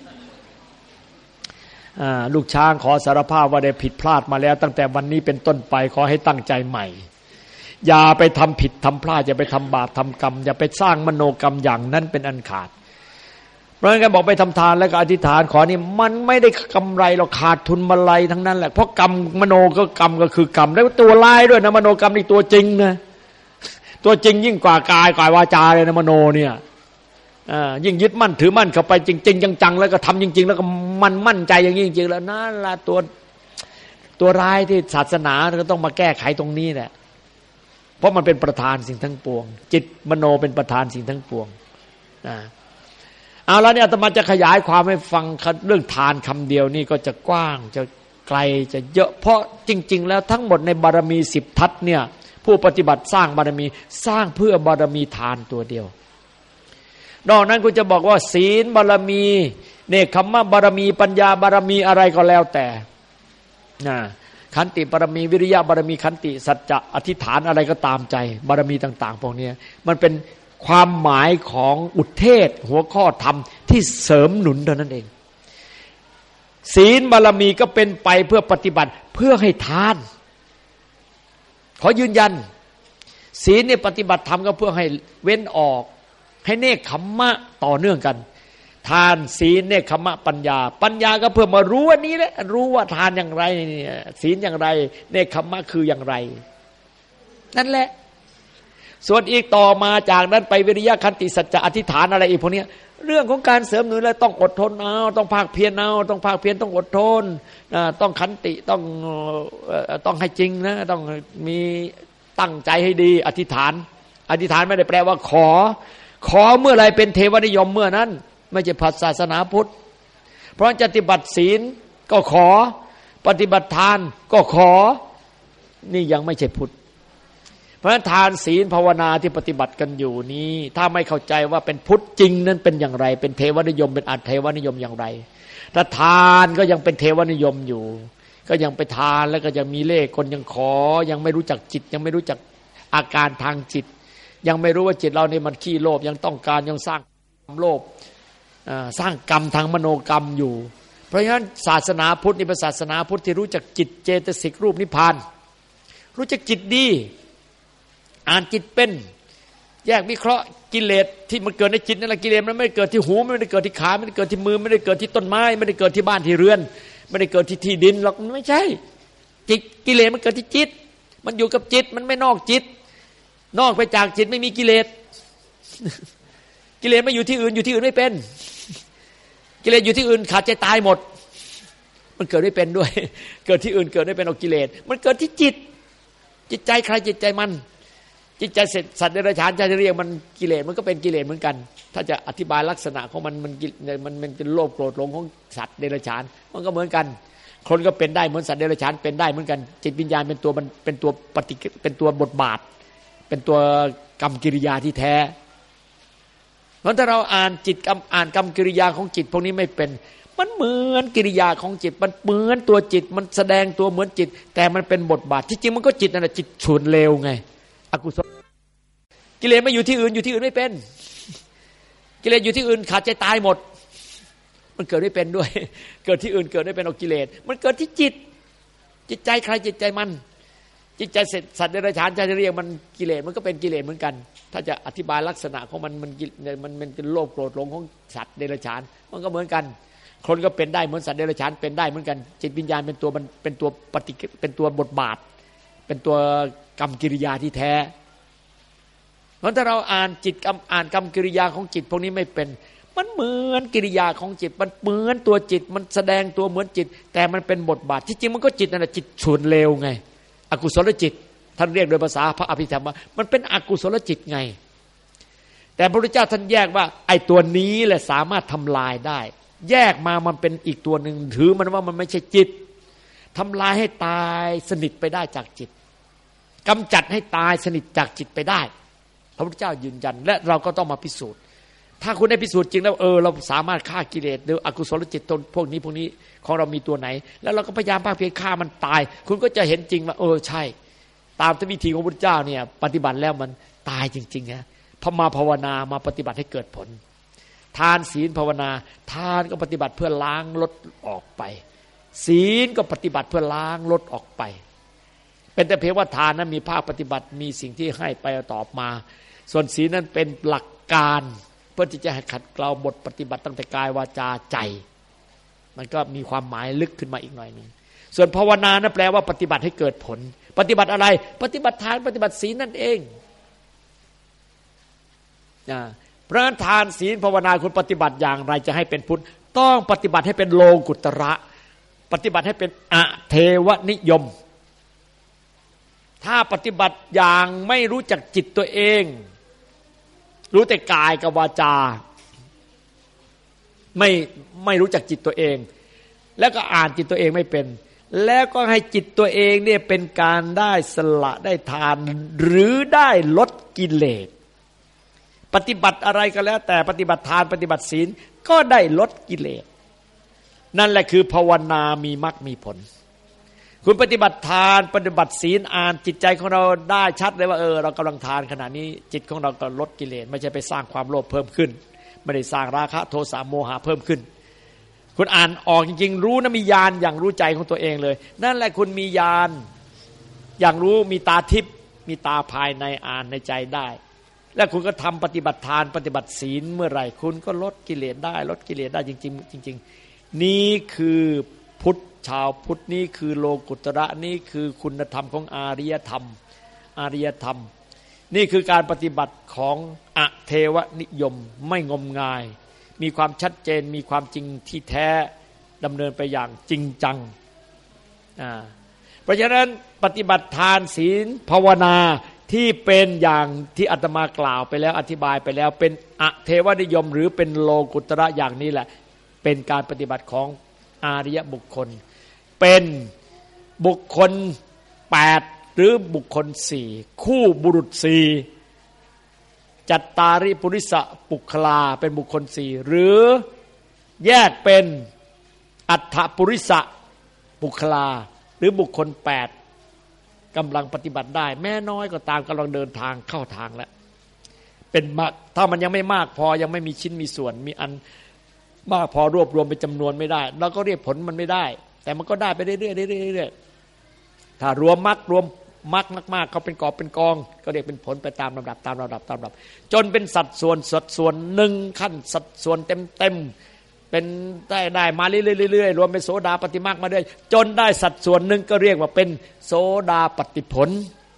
ๆลูกช้างขอสารภาพว่าได้ผิดพลาดมาแล้วตั้งแต่วันนี้เป็นต้นไปขอให้ตั้งใจใหม่อย่าไปทำผิดทำพลาดอย่าไปทำบาปทำกรรมอย่าไปสร้างมโนกรรมอย่างนั้นเป็นอันขาดเพราะงั้นบอกไปทำทานแล้วก็อธิษฐานขอนี่มันไม่ได้กำไรเราขาดทุนมาลัยทั้งนั้นแหละเพราะกรรมมโนก็กรรมก็คือกรรมแล้วตัวร้ายด้วยนะมโนกรรมนี่ตัวจริงนะตัวจริงยิ่งกว่ากายกว่าวาจาเลยนะมโนเนี่ยยิ่งยึดมั่นถือมั่นเข้าไปจริงๆจังๆแล้วก็ทำจริงๆแล้วก็มันมั่นใจอย่างนี้จริงๆแล้วนั่นละตัวร้ายที่ศาสนาก็ต้องมาแก้ไขตรงนี้แหละเพราะมันเป็นประธานสิ่งทั้งปวงจิตมโนเป็นประธานสิ่งทั้งปวงเอาแล้วเนี่ยอาตมาจะขยายความให้ฟังเรื่องทานคำเดียวนี่ก็จะกว้างจะไกลจะเยอะเพราะจริงๆแล้วทั้งหมดในบารมี10ทัศเนี่ยผู้ปฏิบัติสร้างบารมีสร้างเพื่อบารมีทานตัวเดียวนอกนั้นกูจะบอกว่าศีลบารมีเนกขัมมะบารมีปัญญาบารมีอะไรก็แล้วแต่ขันติบารมีวิริยะบารมีขันติสัจจะอธิษฐานอะไรก็ตามใจบารมีต่างๆพวกนี้มันเป็นความหมายของอุทเทศหัวข้อธรรมที่เสริมหนุนเท่านั้นเองศีลบารมีก็เป็นไปเพื่อปฏิบัติเพื่อให้ทานขอยืนยันศีลเนี่ยปฏิบัติธรรมก็เพื่อให้เว้นออกให้เนกขัมมะต่อเนื่องกันทานศีลเนกขัมมะปัญญาก็เพื่อมารู้ว่านี้แหละรู้ว่าทานอย่างไรเนี่ยศีลอย่างไรเนกขัมมะคืออย่างไรนั่นแหละส่วนอีกต่อมาจากนั้นไปวิริยะขันติสัจจะอธิษฐานอะไรอีกพวกนี้เรื่องของการเสริมหนุนแล้วต้องอดทนเอาต้องภาคเพียรเอาต้องภาคเพียรต้องอดทนต้องขันติต้องให้จริงนะต้องมีตั้งใจให้ดีอธิษฐานไม่ได้แปลว่าขอเมื่อไรเป็นเทวนิยมเมื่อนั้นไม่ใช่ศาสนาพุทธเพราะจะปฏิบัติศีลก็ขอปฏิบัติทานก็ขอนี่ยังไม่ใช่พุทธเพราะฉะนั้นทานศีลภาวนาที่ปฏิบัติกันอยู่นี้ถ้าไม่เข้าใจว่าเป็นพุทธจริงนั้นเป็นอย่างไรเป็นเทวนิยมเป็นอัตเทวนิยมอย่างไรถ้าทานก็ยังเป็นเทวนิยมอยู่ก็ยังไปทานแล้วก็ยังมีเลขคนยังขอยังไม่รู้จักจิตยังไม่รู้จักอาการทางจิตยังไม่รู้ว่าจิตเราเนี่ยมันขี้โลภยังต้องการยังสร้างความโลภสร้างกรรมทางมโนกรรมอยู่เพราะฉะนั้นศาสนาพุทธนี่เป็นศาสนาพุทธที่รู้จักจิตเจตสิกรูปนิพพานรู้จักจิตดีอ่านจิตเป็นแยกวิเคราะห์กิเลสที่มันเกิดในจิตนั่นแหละกิเลสมันไม่ได้เกิดที่หูไม่ได้เกิดที่ขาไม่ได้เกิดที่มือไม่ได้เกิดที่ต้นไม้ไม่ได้เกิดที่บ้านที่เรือนไม่ได้เกิดที่ดินหรอกมันไม่ใช่จิตกิเลสมันเกิดที่จิตมันอยู่กับจิตมันไม่นอกจิตนอกไปจากจิตไม่มีกิเลสกิเลสไม่อยู่ที่อื่นอยู่ที่อื่นไม่เป็นกิเลสอยู่ที่อื่นขาดใจตายหมดมันเกิดไม่เป็นด้วยเกิดที่อื่นเกิดไม่เป็นเอากิเลสมันเกิดที่จิตใจใครจิตใจมันจิตใจสัตว์เดรัจฉานจะเรียกมันกิเลสมันก็เป็นกิเลสเหมือนกันถ้าจะอธิบายลักษณะของมันเป็นโลภโกรธหลงของสัตว์เดรัจฉานมันก็เหมือนกันคนก็เป็นได้เหมือนสัตว์เดรัจฉานเป็นได้เหมือนกันจิตวิญญาณเป็นตัวมันเป็นตัวเป็นตัวบทบาทเป็นตัวกรรมกิริยาที่แท้เพราะถ้าเราอ่านจิตอ่านกรรมกิริยาของจิตพวกนี้ไม่เป็นมันเหมือนกิริยาของจิตมันเหมือนตัวจิตมันแสดงตัวเหมือนจิตแต่มันเป็นบทบาทที่จริงมันก็จิตนั่นแหละจิตฉุนเลวไงอกุศลกิเลสไม่อยู่ที่อื่นอยู่ที่อื่นไม่เป็นกิเลสอยู่ที่อื่นขาดใจตายหมดมันเกิดไม่เป็นด้วยเกิดที่อื่นเกิดไม่เป็นเอากิเลสมันเกิดที่จิตใจใครจิตใจมันจิตใจสัตว์เดรัจฉานจะเรียกมันกิเลสมันก็เป็นกิเลสเหมือนกันถ้าจะอธิบายลักษณะของมันเป็นโลภโกรธหลงของสัตว์เดรัจฉานมันก็เหมือนกันคนก็เป็นได้เหมือนสัตว์เดรัจฉานเป็นได้เหมือนกันจิตวิญญาณเป็นตัวมันเป็นตัวเป็นตัวบทบาทเป็นตัวกรรมกิริยาที่แท้เพราะถ้าเราอ่านจิตอ่านกรรมกิริยาของจิตพวกนี้ไม่เป็นมันเหมือนกิริยาของจิตมันเหมือนตัวจิตมันแสดงตัวเหมือนจิตแต่มันเป็นบทบาทที่จริงมันก็จิตนั่นแหละจิตฉุนเลวไงอกุศลจิตท่านเรียกโดยภาษาพระอภิธรรมว่ามันเป็นอกุศลจิตไงแต่พระพุทธเจ้าท่านแยกว่าไอ้ตัวนี้แหละสามารถทำลายได้แยกมามันเป็นอีกตัวหนึ่งถือมันว่ามันไม่ใช่จิตทำลายให้ตายสนิทไปได้จากจิตกำจัดให้ตายสนิทจากจิตไปได้พระพุทธเจ้ายืนยันและเราก็ต้องมาพิสูจน์ถ้าคุณได้พิสูจน์จริงแล้วเราสามารถฆ่ากิเลสหรืออกุศลจิตตนพวกนี้ของเรามีตัวไหนแล้วเราก็พยายามภาคเพียรฆ่ามันตายคุณก็จะเห็นจริงว่าใช่ตามวิธีของพระพุทธเจ้าเนี่ยปฏิบัติแล้วมันตายจริงๆนะพอมาภาวนามาปฏิบัติให้เกิดผลทานศีลภาวนาทานก็ปฏิบัติเพื่อล้างลดออกไปศีลก็ปฏิบัติเพื่อล้างลดออกไปเป็นแต่เพียงว่าทานนั้นมีภาคปฏิบัติมีสิ่งที่ให้ไปตอบมาส่วนศีลนั้นเป็นหลักการเพื่อที่จะให้ขัดเกลาบทปฏิบัติตั้งแต่กายวาจาใจมันก็มีความหมายลึกขึ้นมาอีกหน่อยนึงส่วนภาวนานั้นแปลว่าปฏิบัติให้เกิดผลปฏิบัติอะไรปฏิบัติทานปฏิบัติศีลนั่นเองเพราะฉะนั้นทานศีลภาวนาคุณปฏิบัติอย่างไรจะให้เป็นพุทธต้องปฏิบัติให้เป็นโลกุตระปฏิบัติให้เป็นอเทวนิยมถ้าปฏิบัติอย่างไม่รู้จักจิตตัวเองรู้แต่กายกับวาจาไม่รู้จักจิตตัวเองแล้วก็อ่านจิตตัวเองไม่เป็นแล้วก็ให้จิตตัวเองเนี่ยเป็นการได้สละได้ทานหรือได้ลดกิเลสปฏิบัติอะไรก็แล้วแต่ปฏิบัติทานปฏิบัติศีลก็ได้ลดกิเลสนั่นแหละคือภาวนามีมรรคมีผลคุณปฏิบัติทานปฏิบัติศีลอ่านจิตใจของเราได้ชัดเลยว่าเรากำลังทานขณะนี้จิตของเราก็ลดกิเลสไม่ใช่ไปสร้างความโลภเพิ่มขึ้นไม่ได้สร้างราคะโทสะโมหะเพิ่มขึ้นคุณอ่านออกจริงๆรู้นะมีญาณอย่างรู้ใจของตัวเองเลยนั่นแหละคุณมีญาณอย่างรู้มีตาทิพย์มีตาภายในอ่านในใจได้และคุณก็ทำปฏิบัติทานปฏิบัติศีลเมื่อไหร่คุณก็ลดกิเลสได้ลดกิเลสได้จริงๆจริงๆนี่คือพุทธชาวพุทธนี่คือโลกุตระนี่คือคุณธรรมของอาริยธรรมนี่คือการปฏิบัติของอเทวนิยมไม่งมงายมีความชัดเจนมีความจริงที่แท้ดำเนินไปอย่างจริงจังเพราะฉะนั้นปฏิบัติทานศีลภาวนาที่เป็นอย่างที่อาตมากล่าวไปแล้วอธิบายไปแล้วเป็นอเทวนิยมหรือเป็นโลกุตระอย่างนี้แหละเป็นการปฏิบัติของอาริยบุคคลเป็นบุคคล8หรือบุคคล4คู่บุรุษ4จัตตาริปุริสปุคลาเป็นบุคคล4หรือแยกเป็นอัฏฐปุริสปุคลาหรือบุคคล8กำลังปฏิบัติได้แม้น้อยก็ตามกำลังเดินทางเข้าทางแล้วเป็นถ้ามันยังไม่มากพอยังไม่มีชิ้นมีส่วนมีอันมากพอรวบรวมเป็นจำนวนไม่ได้เราก็เรียกผลมันไม่ได้แต่มันก็ได้ไปเรื่อยๆถ้ารวมมรรคมากๆเขาเป็นกอบเป็นกองก็เรียกเป็นผลไปตามลำดับจนเป็นสัดส่วนหนึ่งขั้นสัดส่วนเต็มเป็นได้มาเรื่อยๆรวมเป็นโสดาปฏิมรรคมาเรื่อยจนได้สัดส่วนหนึ่งก็เรียกว่าเป็นโสดาปฏิผล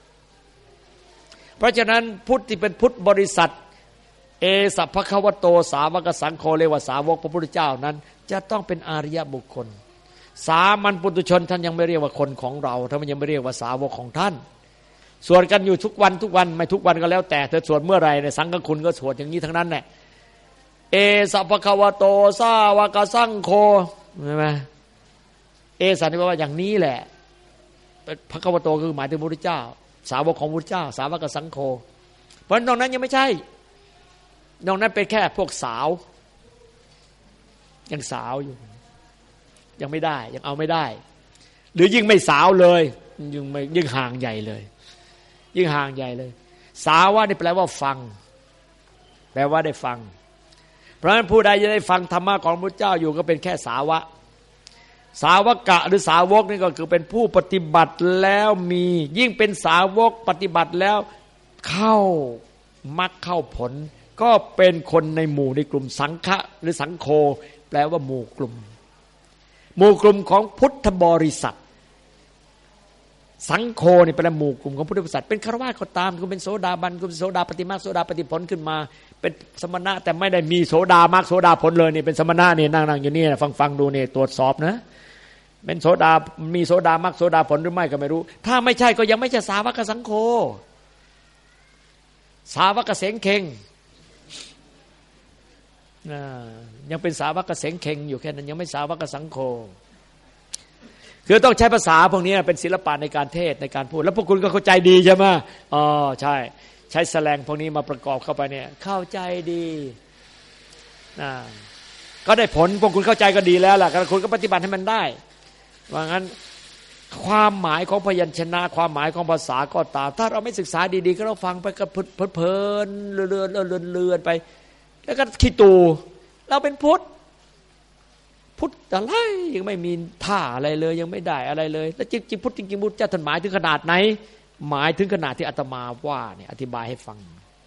เพราะฉะนั้นพุทธที่เป็นพุทธบริษัทเอสัพพะคะวะโตสาวกสังโฆเรียกว่าสาวกพระพุทธเจ้านั้นจะต้องเป็นอาริยบุคคลสามัญปุถุชนท่านยังไม่เรียกว่าคนของเราท่านยังไม่เรียกว่าสาวกของท่านสวดกันอยู่ทุกวันไม่ทุกวันก็แล้วแต่เธอสวดเมื่อไรเนี่ยสังฆคุณก็สวดอย่างนี้ทั้งนั้นแหละเอสัพพะคะวะโตสาวกสังโฆใช่ไหมเอสันนี่แปลว่าอย่างนี้แหละพระคะวะโตคือหมายถึงพระพุทธเจ้าสาวกของพระพุทธเจ้าสาวกสังโฆเพราะนอกนั้นยังไม่ใช่นอกนั้นเป็นแค่พวกสาวยังสาวอยู่ยังไม่ได้ยังเอาไม่ได้หรือยิ่งไม่สาวเลยยิ่งห่างใหญ่เลยยิ่งห่างใหญ่เลยสาวะนี่แปลว่าฟังแปลว่าได้ฟังเพราะฉะนั้นผู้ใดจะได้ฟังธรรมะของพระพุทธเจ้าอยู่ก็เป็นแค่สาวะสาวกะหรือสาวกนี่ก็คือเป็นผู้ปฏิบัติแล้วมียิ่งเป็นสาวกปฏิบัติแล้วเข้ามรรคเข้าผลก็เป็นคนในหมู่ในกลุ่มสังฆะหรือสังโฆแปลว่าหมู่กลุ่มของพุทธบริษัทสังโฆนี่เป็นหมู่กลุ่มของพุทธบริษัทเป็นฆราวาสก็ตามคุณเป็นโสดาบันคุณเป็นโสดาปฏิมาโสดาปฏิผลขึ้นมาเป็นสมณะแต่ไม่ได้มีโสดามรรคโสดาผลเลยนี่เป็นสมณะนี่นั่งอยู่นี่ฟังดูนี่ตรวจสอบนะเป็นโสดามีโสดามรรคโสดาผลหรือไม่ก็ไม่รู้ถ้าไม่ใช่ก็ยังไม่ใช่สาวกสังโฆสาวกเสงเข่งยังเป็นสาวกเสงเข่งอยู่แค่นั้นยังไม่สาวกสังโฆคือต้องใช้ภาษาพวกนี้เป็นศิลปะในการเทศในการพูดแล้วพวกคุณก็เข้าใจดีใช่ไหมอ๋อใช่ใช้แสแลงพวกนี้มาประกอบเข้าไปเนี่ยเข้าใจดีก็ได้ผลพวกคุณเข้าใจก็ดีแล้วล่ะคุณก็ปฏิบัติให้มันได้ว่างั้นความหมายของพยัญชนะความหมายของภาษาก็ตามถ้าเราไม่ศึกษาดีๆก็เราฟังไปก็เพลินเลื่อนไปแล้วก็ขี้ตูเราเป็นพุทธอะไรยังไม่มีท่าอะไรเลยยังไม่ได้อะไรเลยแล้วจริงๆพุทธจริงๆพุทธเจ้าท่านหมายถึงขนาดไหนหมายถึงขนาดที่อาตมาว่าเนี่ยอธิบายให้ฟัง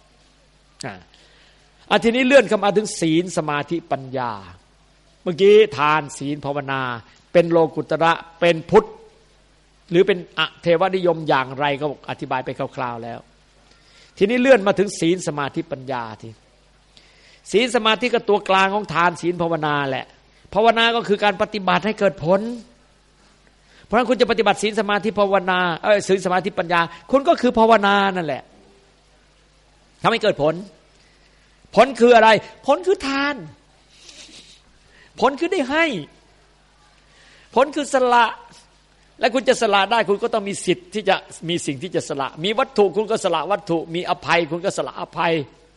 ทีนี้เลื่อนเข้ามาถึงศีลสมาธิปัญญาเมื่อกี้ทานศีลภาวนาเป็นโลกุตระเป็นพุทธหรือเป็นเทวนิยมอย่างไรก็อธิบายไปคร่าวๆแล้วทีนี้เลื่อนมาถึงศีลสมาธิปัญญาทีศีลสมาธิก็ตัวกลางของทานศีลภาวนาแหละภาวนาก็คือการปฏิบัติให้เกิดผลเพราะฉะนั้นคุณจะปฏิบัติศีลสมาธิภาวนาศีลสมาธิปัญญาคุณก็คือภาวนานั่นแหละทำให้เกิดผลคืออะไรผลคือทานผลคือได้ให้ผลคือสละและคุณจะสละได้คุณก็ต้องมีสิทธิ์ที่จะมีสิ่งที่จะสละมีวัตถุคุณก็สละวัตถุมีอภัยคุณก็สละอภัย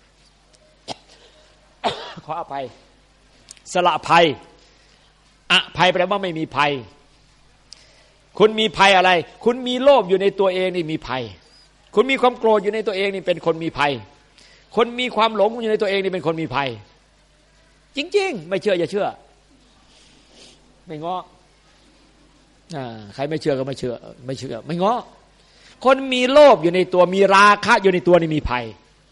ขออภัยสละภัยอภัยแปลว่าไม่มีภัยคุณมีภัยอะไรคุณมีโลภอยู่ในตัวเองนี่มีภัยคุณมีความโกรธอยู่ในตัวเองนี่เป็นคนมีภัยคนมีความหลงอยู่ในตัวเองนี่เป็นคนมีภัยจริงๆไม่เชื่ออย่าเชื่อไม่ง้อใครไม่เชื่อก็ไม่เชื่อไม่ง้อคนมีโลภอยู่ในตัวมีราคะอยู่ในตัวนี่มีภัย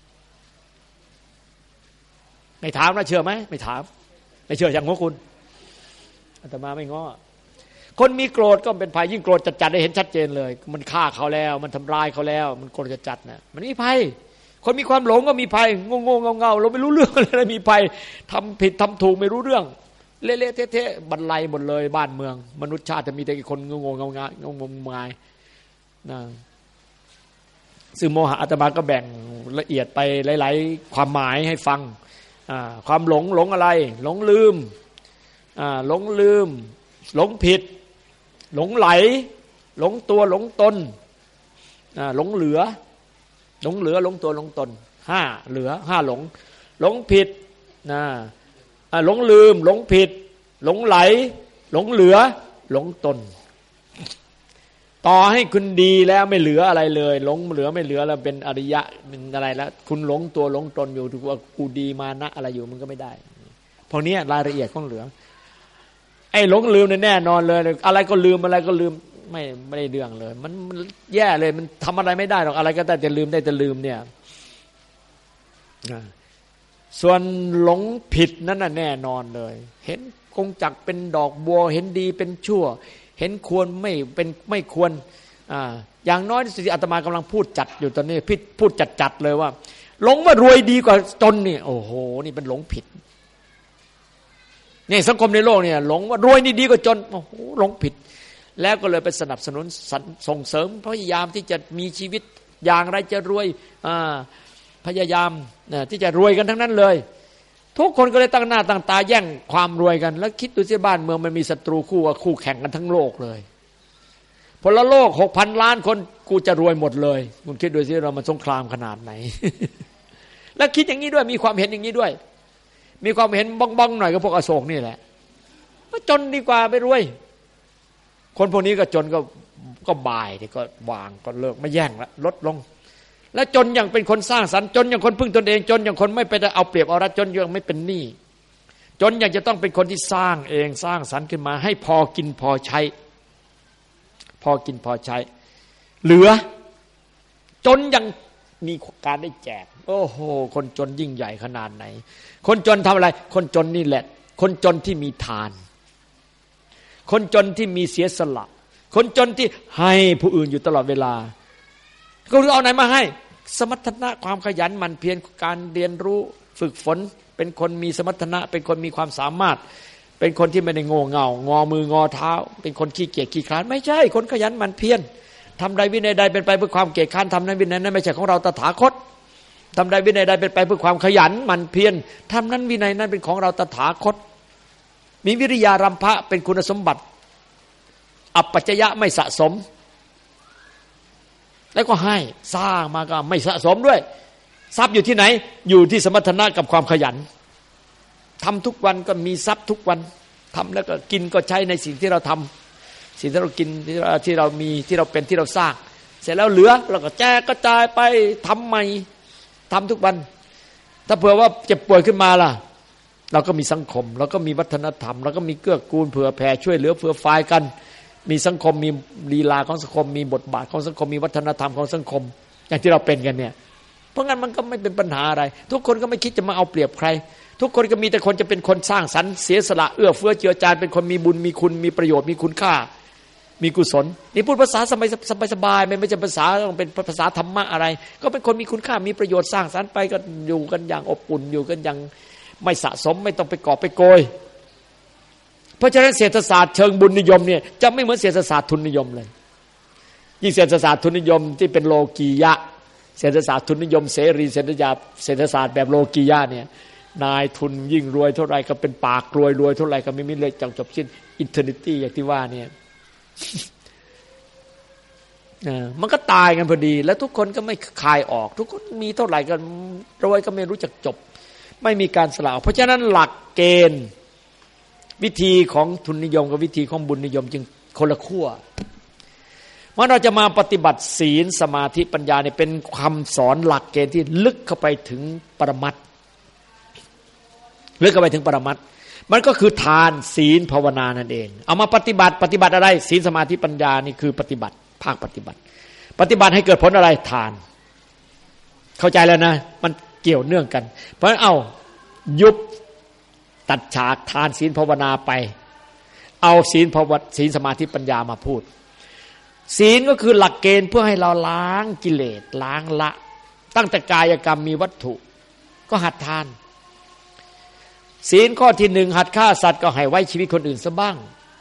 ไม่ถามนะเชื่อไหมไม่ถามไม่เชื่ออย่างง้อคุณอาตมาไม่ง้อคนมีโกรธก็เป็นภัยยิ่งโกรธจัดๆได้เห็นชัดเจนเลยมันฆ่าเขาแล้วมันทำร้ายเขาแล้วมันโกรธจัดๆนะมันมีภัยคนมีความหลงก็มีภัยงงๆเงาๆเราไม่รู้เรื่องอะไรมีภัยทำผิดทำถูกไม่รู้เรื่องเละๆเทะๆบรรลัยหมดเลยบ้านเมืองมนุษยชาติจะมีแต่คนงงๆงมงายนะซึ่งโมหะอาตมาก็แบ่งละเอียดไปหลายๆความหมายให้ฟังความหลงอะไรหลงลืมหลงผิดหลงไหลหลงตัวหลงตนหลงเหลือหลงตัวหลงตน5เหลือ5หลงผิดหลงลืมหลงผิดหลงไหลหลงเหลือหลงตนต่อให้คุณดีแล้วไม่เหลืออะไรเลยหลงเหลือไม่เหลือแล้วเป็นอริยะเป็นอะไรแล้วคุณหลงตัวหลงตนอยู่ถือว่ากูดีมานะอะไรอยู่มันก็ไม่ได้พวกนี้รายละเอียดของเหลือไอ้หลงลืมเนี่ยแน่นอนเลยอะไรก็ลืมไม่ได้เรื่องเลยมันแย่เลยมันทำอะไรไม่ได้หรอกอะไรก็แต่จะลืมเนี่ยส่วนหลงผิดนั่นน่ะแน่นอนเลยเห็นกงจักเป็นดอกบัวเห็นดีเป็นชั่วเห็นควรไม่ควรอย่างน้อยที่สุดอาตมากำลังพูดจัดอยู่ตอนนี้พูดจัดเลยว่าหลงว่ารวยดีกว่าจนนี่โอ้โหนี่เป็นหลงผิดนี่สังคมในโลกเนี่ยหลงว่ารวยนี่ดีกว่าจนโอ้โหหลงผิดแล้วก็เลยไปสนับสนุนส่งเสริมพยายามที่จะมีชีวิตอย่างไรจะรวยพยายามที่จะรวยกันทั้งนั้นเลยทุกคนก็เลยตั้งหน้าตั้งตาแย่งความรวยกันแล้วคิดดูสิบ้านเมืองมันมีศัตรูคู่แข่งกันทั้งโลกเลยพลโลก 6,000 ล้านคนกูจะรวยหมดเลยคุณคิดดูสิเรามันสงครามขนาดไหน แล้วคิดอย่างนี้ด้วยมีความเห็นอย่างนี้ด้วยมีความเห็นบ้องๆหน่อยก็พวกอโศกนี่แหละก็จนดีกว่าไปรวยคนพวกนี้ก็จนก็บ่ายก็วางก็เลิกไม่แย่งละลดลงและจนอย่างเป็นคนสร้างสรรค์จนอย่างคนพึ่งตนเองจนอย่างคนไม่ไปเอาเปรียบเอารัดจนอย่างไม่เป็นหนี้จนอย่างจะต้องเป็นคนที่สร้างเองสร้างสรรค์ขึ้นมาให้พอกินพอใช้พอกินพอใช้เหลือจนยังมีการได้แจกโอ้โหคนจนยิ่งใหญ่ขนาดไหนคนจนทำอะไรคนจนนี่แหละคนจนที่มีทานคนจนที่มีเสียสละคนจนที่ให้ผู้อื่นอยู่ตลอดเวลาก็เอาไหนมาให้สมรรถนะความขยันหมั่นเพียรการเรียนรู้ฝึกฝนเป็นคนมีสมรรถนะเป็นคนมีความสามารถเป็นคนที่ไม่ได้โง่เง่างอมืองอเท้าเป็นคนขี้เกียจขี้คร้านไม่ใช่คนขยันหมั่นเพียรทำใดวินัยใดเป็นไปเพื่อความเกียจคร้านทำนั้นวินัยนั้นไม่ใช่ของเราตถาคตทำใดวินัยใดเป็นไปเพื่อความขยันหมั่นเพียรทำนั้นวินัยนั้นเป็นของเราตถาคตมีวิริยารัมภะเป็นคุณสมบัติอัปปัจจยะไม่สะสมแล้วก็ให้สร้างมาก็ไม่สะสมด้วยทรัพย์อยู่ที่ไหนอยู่ที่สมรรถนะกับความขยันทำทุกวันก็มีทรัพย์ทุกวันทำแล้วก็กินก็ใช้ในสิ่งที่เราทำสิ่งที่เรากินที่เรามีที่เราเป็นที่เราสร้างเสร็จแล้วเหลือเราก็แจกกระจายไปทำใหม่ทำทุกวันถ้าเผื่อว่าเจ็บป่วยขึ้นมาล่ะเราก็มีสังคมเราก็มีวัฒนธรรมเราก็มีเกื้อกูลเผื่อแผ่ช่วยเหลือเผื่อฝ่ายกันมีสังคมมีลีลาของสังคมมีบทบาทของสังคมมีวัฒนธรรมของสังคมอย่างที่เราเป็นกันเนี่ยเพราะงั้นมันก็ไม่เป็นปัญหาอะไรทุกคนก็ไม่คิดจะมาเอาเปรียบใครทุกคนก็มีแต่คนจะเป็นคนสร้างสรรค์เสียสละเอื้อเฟื้อเจือจานเป็นคนมีบุญมีคุณมีประโยชน์มีคุณค่ามีกุศลนี่พูดภาษาสบายๆไม่ใช่ภาษาต้องเป็นภาษาธรรมะอะไรก็เป็นคนมีคุณค่ามีประโยชน์สร้างสรรค์ไปก็อยู่กันอย่างอบอุ่นอยู่กันอย่างไม่สะสมไม่ต้องไปกอบไปโกยเพราะฉะนั้นเศรษฐศาสตร์เชิงบุญนิยมเนี่ยจะไม่เหมือนเศรษฐศาสตร์ทุนนิยมเลยยิ่งเศรษฐศาสตร์ทุนนิยมที่เป็นโลกียะเศรษฐศาสตร์ทุนนิยมเสรีเศรษฐศาสตร์แบบโลกียะเนี่ยนายทุนยิ่งรวยเท่าไรก็เป็นปากรวยเท่าไรก็ไม่มีเลยจังจบสิ้นอินเทอร์นิตี้อย่างที่ว่าเนี่ยมันก็ตายกันพอดีแล้วทุกคนก็ไม่คายออกทุกคนมีเท่าไหร่ก็รวยก็ไม่รู้จักจบไม่มีการสละเพราะฉะนั้นหลักเกณฑ์วิธีของทุนนิยมกับวิธีของบุญนิยมจึงคนละขั้วเมื่อเราจะมาปฏิบัติศีลสมาธิปัญญาเนี่ยเป็นคำสอนหลักเกณฑ์ที่ลึกเข้าไปถึงปรมัตถ์ลึกเข้าไปถึงปรมัตถ์มันก็คือทานศีลภาวนานั่นเองเอามาปฏิบัติอะไรศีลสมาธิปัญญานี่คือปฏิบัติภาคปฏิบัติให้เกิดผลอะไรทานเข้าใจแล้วนะมันเกี่ยวเนื่องกันเพราะฉะนั้นยุบตัดฉากทานศีลภาวนาไปเอาศีลสมาธิปัญญามาพูดศีลก็คือหลักเกณฑ์เพื่อให้เราล้างกิเลสล้างละตั้งแต่กายกรรมมีวัตถุก็หัดทานศีลข้อที่หนึ่งหัดฆ่าสัตว์ก็ให้ไว้ชีวิตคนอื่นซะบ้าง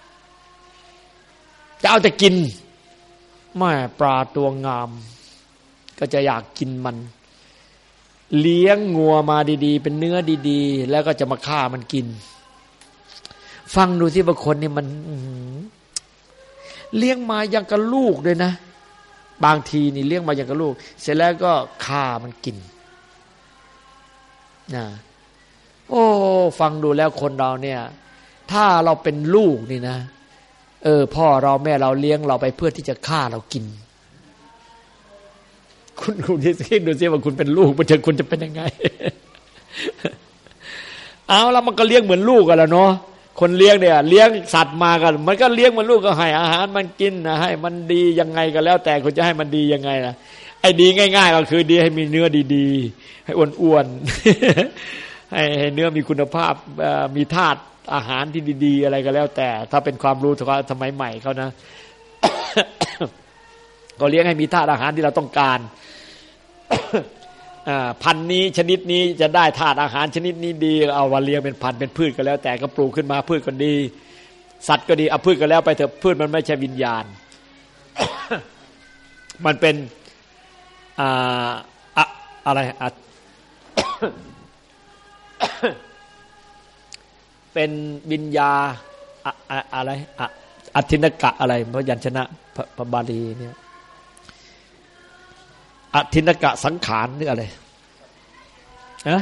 จะเอาแต่กินแม่ปลาตัวงามก็จะอยากกินมันเลี้ยงงัวมาดีๆเป็นเนื้อดีๆแล้วก็จะมาฆ่ามันกินฟังดูที่บางคนนี่มันเลี้ยงมาอย่างกับลูกเลยนะบางทีนี่เลี้ยงมาอย่างกับลูกเสร็จแล้วก็ฆ่ามันกินนะโอ้ฟังดูแล้วคนเราเนี่ยถ้าเราเป็นลูกนี่นะพ่อเราแม่เราเลี้ยงเราไปเพื่อที่จะฆ่าเรากินคุณคิดดูสิว่าคุณเป็นลูกมันจะคุณจะเป็นยังไง เอาแล้วมันก็เลี้ยงเหมือนลูกกันแล้วเนาะคนเลี้ยงเนี่ยเลี้ยงสัตว์มากันมันก็เลี้ยงเหมือนลูกก็ให้อาหารมันกินนะให้มันดียังไงก็แล้วแต่คุณจะให้มันดียังไงล่ะไอ้ดีง่ายๆก็คือดีให้มีเนื้อดีๆให้อ้วนๆให้เนื้อมีคุณภาพมีธาตุอาหารที่ดีๆอะไรก็แล้วแต่ถ้าเป็นความรู้สมัยใหม่เขานะ ก็เลี้ยงให้มีธาตุอาหารที่เราต้องการพันธุ์นี้ชนิดนี้จะได้ธาตุอาหารชนิดนี้ดีเอาว่าเลี้ยงเป็นพันธุ์เป็นพืชก็แล้วแต่ก็ปลูกขึ้นมาพืชก็ดีสัตว์ก็ดีเอาพืชก็แล้วไปเถอะพืชมันไม่ใช่วิญญาณ มันเป็นอะไรเป็นวิญญาอะไรอทินกะอะไรพยัญชนะพระบาลีเนี่ยอทินกะสังขารหรืออะไรนะ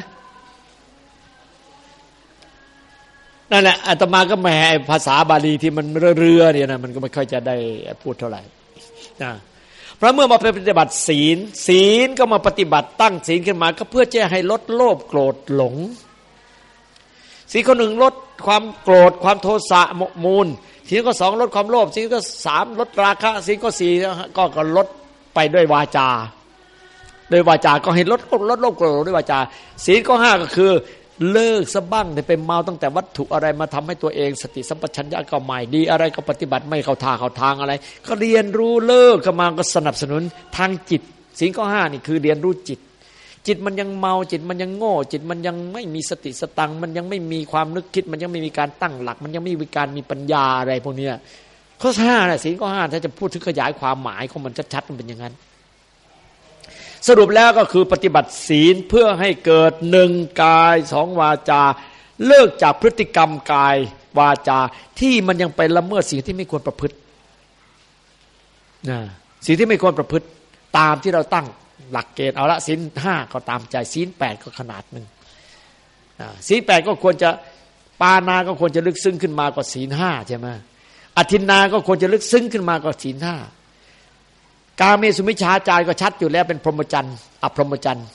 นั่นแหละอาตมาก็แหมภาษาบาลีที่มันเรือเนี่ยนะมันก็ไม่ค่อยจะได้พูดเท่าไหร่เพราะเมื่อมาปฏิบัติศีลก็มาปฏิบัติตั้งศีลขึ้นมาก็เพื่อจะให้ลดโลภโกรธหลงศีลข้อหนึ่งลดความโกรธความโทสะมูลศีลข้อสองลดความโลภศีลข้อสามลดราคะศีลข้อสี่ก็ลดไปด้วยวาจาโดยวาจาก็ให้ลดโลภโกรธด้วยวาจาศีลข้อห้าก็คือเลิกซะบ้างไปเมาตั้งแต่วัตถุอะไรมาทำให้ตัวเองสติสัมปชัญญะก็ใหม่ดีอะไรก็ปฏิบัติไม่เข้าทางอะไรก็เรียนรู้เลิกก็มาก็สนับสนุนทางจิตศีลข้อห้านี่คือเรียนรู้จิตมันยังเมาจิตมันยังโง่จิตมันยังไม่มีสติสตังมันยังไม่มีความนึกคิดมันยังไม่มีการตั้งหลักมันยังไม่มีการมีปัญญาอะไรพวกนี้ข้อห้าน่ะศีลข้อห้าถ้าจะพูดถึงขยายความหมายของมันชัดๆมันเป็นอย่างนั้นสรุปแล้วก็คือปฏิบัติศีลเพื่อให้เกิดหนึ่งกายสองวาจาเลิกจากพฤติกรรมกายวาจาที่มันยังไปละเมิดสิ่งที่ไม่ควรประพฤติสิ่งที่ไม่ควรประพฤติตามที่เราตั้งหลักเกณฑ์เอาละศีลห้าก็ตามใจศีลแปดก็ขนาดหนึ่งศีลแปดก็ควรจะปานาก็ควรจะลึกซึ้งขึ้นมากว่าศีลห้าใช่ไหมอทินนาก็ควรจะลึกซึ้งขึ้นมากว่าศีลห้ากาเมสุมิจฉาจารก็ชัดอยู่แล้วเป็นพรหมจรรย์อพรหมจรรย์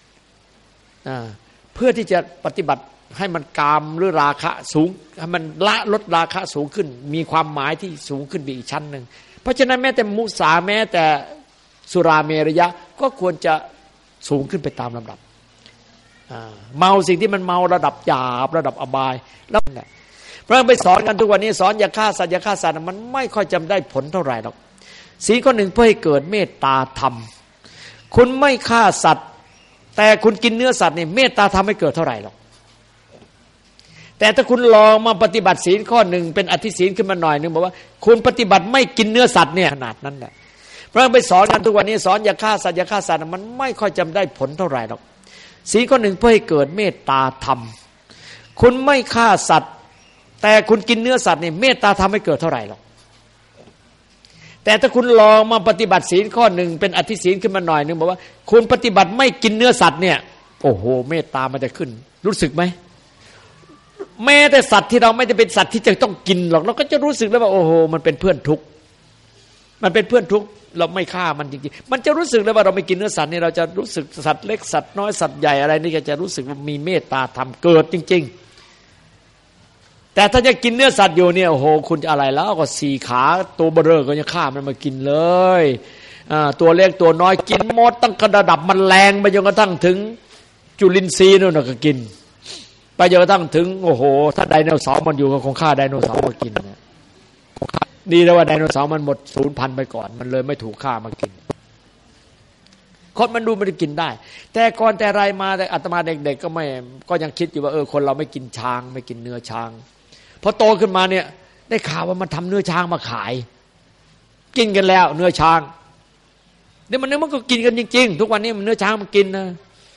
เพื่อที่จะปฏิบัติให้มันกามหรือราคะสูงให้มันลดราคะสูงขึ้นมีความหมายที่สูงขึ้นไปอีกชั้นหนึ่งเพราะฉะนั้นแม้แต่มุสาแม้แต่สุราเมรยะก็ควรจะสูงขึ้นไปตามลำดับเมาสิ่งที่มันเมาระดับหยาบระดับอบายแล้วเนี่ยเพราะไปสอนกันทุกวันนี้สอนอย่าฆ่าสัตว์อย่าฆ่าสัตว์มันไม่ค่อยจะได้ผลเท่าไหร่หรอกศีลข้อหนึ่งเพื่อให้เกิดเมตตาธรรมคุณไม่ฆ่าสัตว์แต่คุณกินเนื้อสัตว์เนี่ยเมตตาธรรมไม่เกิดเท่าไหร่หรอกแต่ถ้าคุณลองมาปฏิบัติศีลข้อหนึ่งเป็นอธิศีลขึ้นมาหน่อยนึงบอกว่าคุณปฏิบัติไม่กินเนื้อสัตว์เนี่ยขนาดนั้นแหละเพราะไปสอนกันทุกวันนี้สอนอย่าฆ่าสัตว์อย่าฆ่าสัตว์มันไม่ค่อยจะได้ผลเท่าไหร่หรอกศีลข้อหนึ่งเพื่อให้เกิดเมตตาธรรมคุณไม่ฆ่าสัตว์แต่คุณกินเนื้อสัตว์เนี่ยเมตตาธรรมไม่เกิดเท่าไหร่หรอกแต่ถ้าคุณลองมาปฏิบัติศีลข้อหนึ่งเป็นอธิศีลขึ้นมาหน่อยนึงบอกว่าคุณปฏิบัติไม่กินเนื้อสัตว์เนี่ยโอ้โหเมตตามันจะขึ้นรู้สึกไหมแม้แต่สัตว์ที่เราไม่ได้เป็นสัตว์ที่จะต้องกินหรอกเราก็จะรู้สึกแล้วว่าโอ้โหมันเป็นเพื่อนทุกข์มันเป็นเพื่อนทุกข์เราไม่ฆ่ามันจริงๆมันจะรู้สึกเลยว่าเราไม่กินเนื้อสัตว์นี่เราจะรู้สึกสัตว์เล็กสัตว์น้อยสัตว์ใหญ่อะไรนี่ก็จะรู้สึกว่ามีเมตตาธรรมเกิดจริงๆแต่ถ้าจะกินเนื้อสัตว์อยู่เนี่ยโอ้โหคุณจะอะไรแล้วก็สี่ขาตัวเบ้อเร่อก็ยังฆ่ามันมากินเลยตัวเล็กตัวน้อยกินหมดตั้งระดับมันแรงไปจนกระทั่งถึงจุลินทรีย์นู่นก็กินไปจนกระทั่งถึงโอ้โหถ้าไดโนเสาร์มันอยู่ก็คงฆ่าไดโนเสาร์มากินเนี่ยดีแล้วว่าไดโนเสาร์มันหมดสูญพันธุ์ไปก่อนมันเลยไม่ถูกฆ่ามากินคนมันดูมันกินได้แต่ก่อนแต่ไรมาแต่อาตมาเด็กๆก็ยังคิดอยู่ว่าคนเราไม่กินช้างไม่กินเนื้อช้างพอโตขึ้นมาเนี่ยได้ข่าวว่ามันทำเนื้อช้างมาขายกินกันแล้วเนื้อช้างเดี๋ยวมันก็กินกันจริงๆทุกวันนี้มันเนื้อช้างมันกินนะ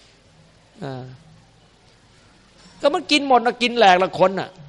ก็มันกินหมดนะกินแหลกละคนน่ะ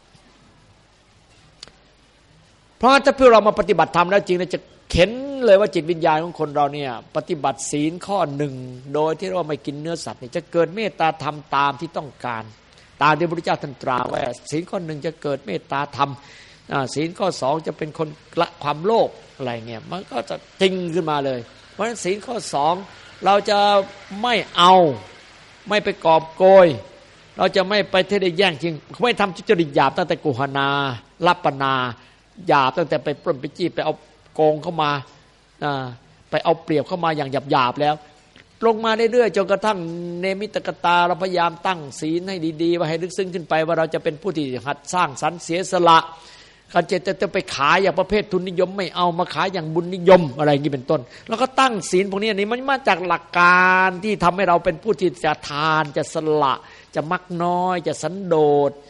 เพราะถ้าเพื่อเรามาปฏิบัติธรรมแล้วจริงจะเข็นเลยว่าจิตวิญญาณของคนเราเนี่ยปฏิบัติศีลข้อหนึ่งโดยที่เราไม่กินเนื้อสัตว์เนี่ยจะเกิดเมตตาธรรมตามที่ต้องการตามที่พระพุทธเจ้าท่านตรัสไว้ศีลข้อหนึ่งจะเกิดเมตตาธรรมศีลข้อสองจะเป็นคนละความโลภอะไรเนี่ยมันก็จะจริงขึ้นมาเลยเพราะฉะนั้นศีลข้อสองเราจะไม่เอาไม่ไปกอบโกยเราจะไม่ไปที่ได้แย่งจริงไม่ทำทุจริตหยาบตั้งแต่กุหนาลัปปนาหยาบตั้งแต่ไปปล้นไปจี้ไปเอาโกงเข้ามาไปเอาเปรียบเข้ามาอย่างหยาบๆแล้วลงมาเรื่อยๆจนกระทั่งเนมิตกตาเราพยายามตั้งศีลให้ดีๆว่าให้ลึกซึ้งขึ้นไปว่าเราจะเป็นผู้ที่หัดสร้างสรรค์เสียสละการจะไปขายอย่างประเภททุนนิยมไม่เอามาขายอย่างบุญนิยมอะไรอย่างนี้เป็นต้นแล้วก็ตั้งศีลพวกนี้นี่มันมาจากหลักการที่ทำให้เราเป็นผู้ที่จะทานจะสละจะมักน้อยจะสันโดษ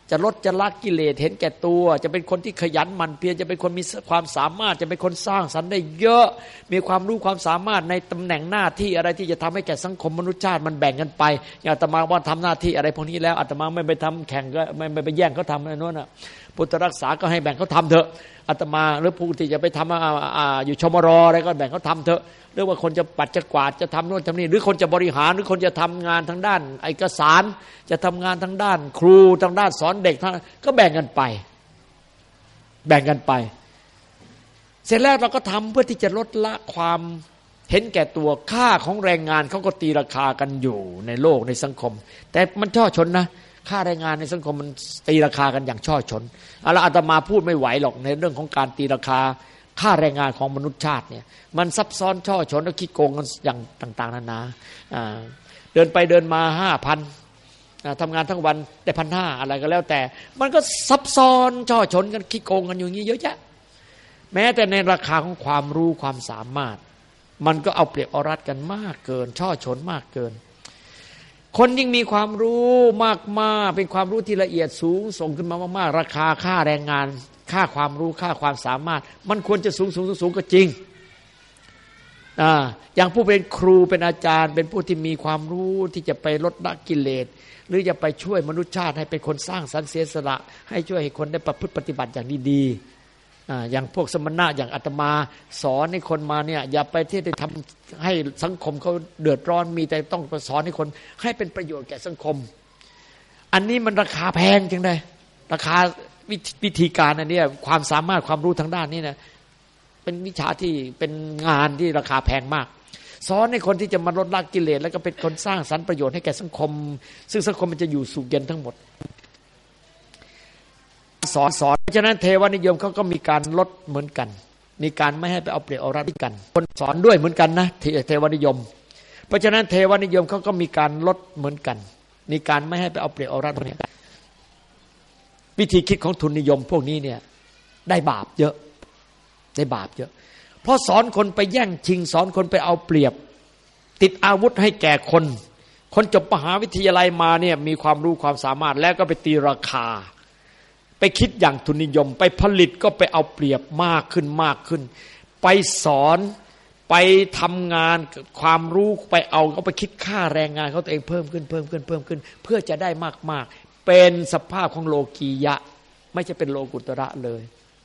จะลดจะละกิเลสเห็นแก่ตัวจะเป็นคนที่ขยันหมั่นเพียรจะเป็นคนมีความสามารถจะเป็นคนสร้างสรรค์ได้เยอะมีความรู้ความสามารถในตำแหน่งหน้าที่อะไรที่จะทำให้แก่สังคมมนุษยชาติมันแบ่งกันไปอย่างอาตมาว่าทำหน้าที่อะไรพวกนี้แล้วอาตมาไม่ไปทำแข่งก็ไม่ไปแย่งเขาทำอะไรโน่นน่ะพุทธรักษาก็ให้แบ่งเขาทำเถอะอาตมาหรือผู้ที่จะไปทำอยู่ชมรอะไรก็แบ่งเขาทำเถอะหรือว่าคนจะปัดจะกวาดจะทำโน่นทำนี่หรือคนจะบริหารหรือคนจะทำงานทางด้านเอกสารจะทำงานทางด้านครูทางด้านสอนเด็กก็แบ่งกันไปแบ่งกันไปเสร็จแล้วเราก็ทำเพื่อที่จะลดละความเห็นแก่ตัวค่าของแรงงานเขาก็ตีราคากันอยู่ในโลกในสังคมแต่มันช่อชนนะค่าแรงงานในสังคมมันตีราคากันอย่างช่อชนแล้วอาตมาพูดไม่ไหวหรอกในเรื่องของการตีราคาค่าแรงงานของมนุษยชาติเนี่ยมันซับซ้อนช่อชนและขี้โกงกันอย่างต่างๆนานาเดินไปเดินมา 5,000 ทำงานทั้งวันได้ 1,500 อะไรก็แล้วแต่มันก็ซับซ้อนช่อชนกันขี้โกงกันอยู่อย่างนี้เยอะแยะแม้แต่ในราคาของความรู้ความสามารถมันก็เอาเปรียบเอารัดกันมากเกินช่อชนมากเกินคนยิ่งมีความรู้มากๆเป็นความรู้ที่ละเอียดสูงส่งขึ้นมามากๆราคาค่าแรงงานค่าความรู้ค่าความสามารถมันควรจะสูงก็จริงอย่างผู้เป็นครูเป็นอาจารย์เป็นผู้ที่มีความรู้ที่จะไปลดละกิเลสหรือจะไปช่วยมนุษยชาติให้เป็นคนสร้างสรรค์เสียสละให้ช่วยให้คนได้ประพฤติปฏิบัติอย่างดีๆอย่างพวกสมณะอย่างอาตมาสอนให้คนมาเนี่ยอย่าไปที่จะทำให้สังคมเขาเดือดร้อนมีแต่ต้องสอนให้คนให้เป็นประโยชน์แก่สังคมอันนี้มันราคาแพงจังเลยราคาวิธีการอันนี้ความสามารถความรู้ทางด้านนี้นะเป็นวิชาที่เป็นงานที่ราคาแพงมากสอนให้คนที่จะมาลดละกิเลสแล้วก็เป็นคนสร้างสรรค์ประโยชน์ให้แก่สังคมซึ่งสังคมมันจะอยู่สุขเย็นทั้งหมดสอนเพราะฉะนั้นเทวนิยมเขาก็มีการลดเหมือนกันมีการไม่ให้ไปเอาเปรียบเอารัดกันคนสอนด้วยเหมือนกันนะเทวนิยมเพราะฉะนั้นเทวนิยมเขาก็มีการลดเหมือนกันมีการไม่ให้ไปเอาเปรียบเอารัดเนี่ยวิธีคิดของทุนนิยมพวกนี้เนี่ยได้บาปเยอะได้บาปเยอะเพราะสอนคนไปแย่งชิงสอนคนไปเอาเปรียบติดอาวุธให้แก่คนจบมหาวิทยาลัยมาเนี่ยมีความรู้ความสามารถแล้วก็ไปตีราคาไปคิดอย่างทุนนิยมไปผลิตก็ไปเอาเปรียบมากขึ้นไปสอนไปทำงานความรู้ไปเอาเขาไปคิดค่าแรงงานเขาตัวเองเพิ่มขึ้นเพื่อจะได้มากเป็นสภาพของโลกียะไม่ใช่เป็นโลกุตระเลย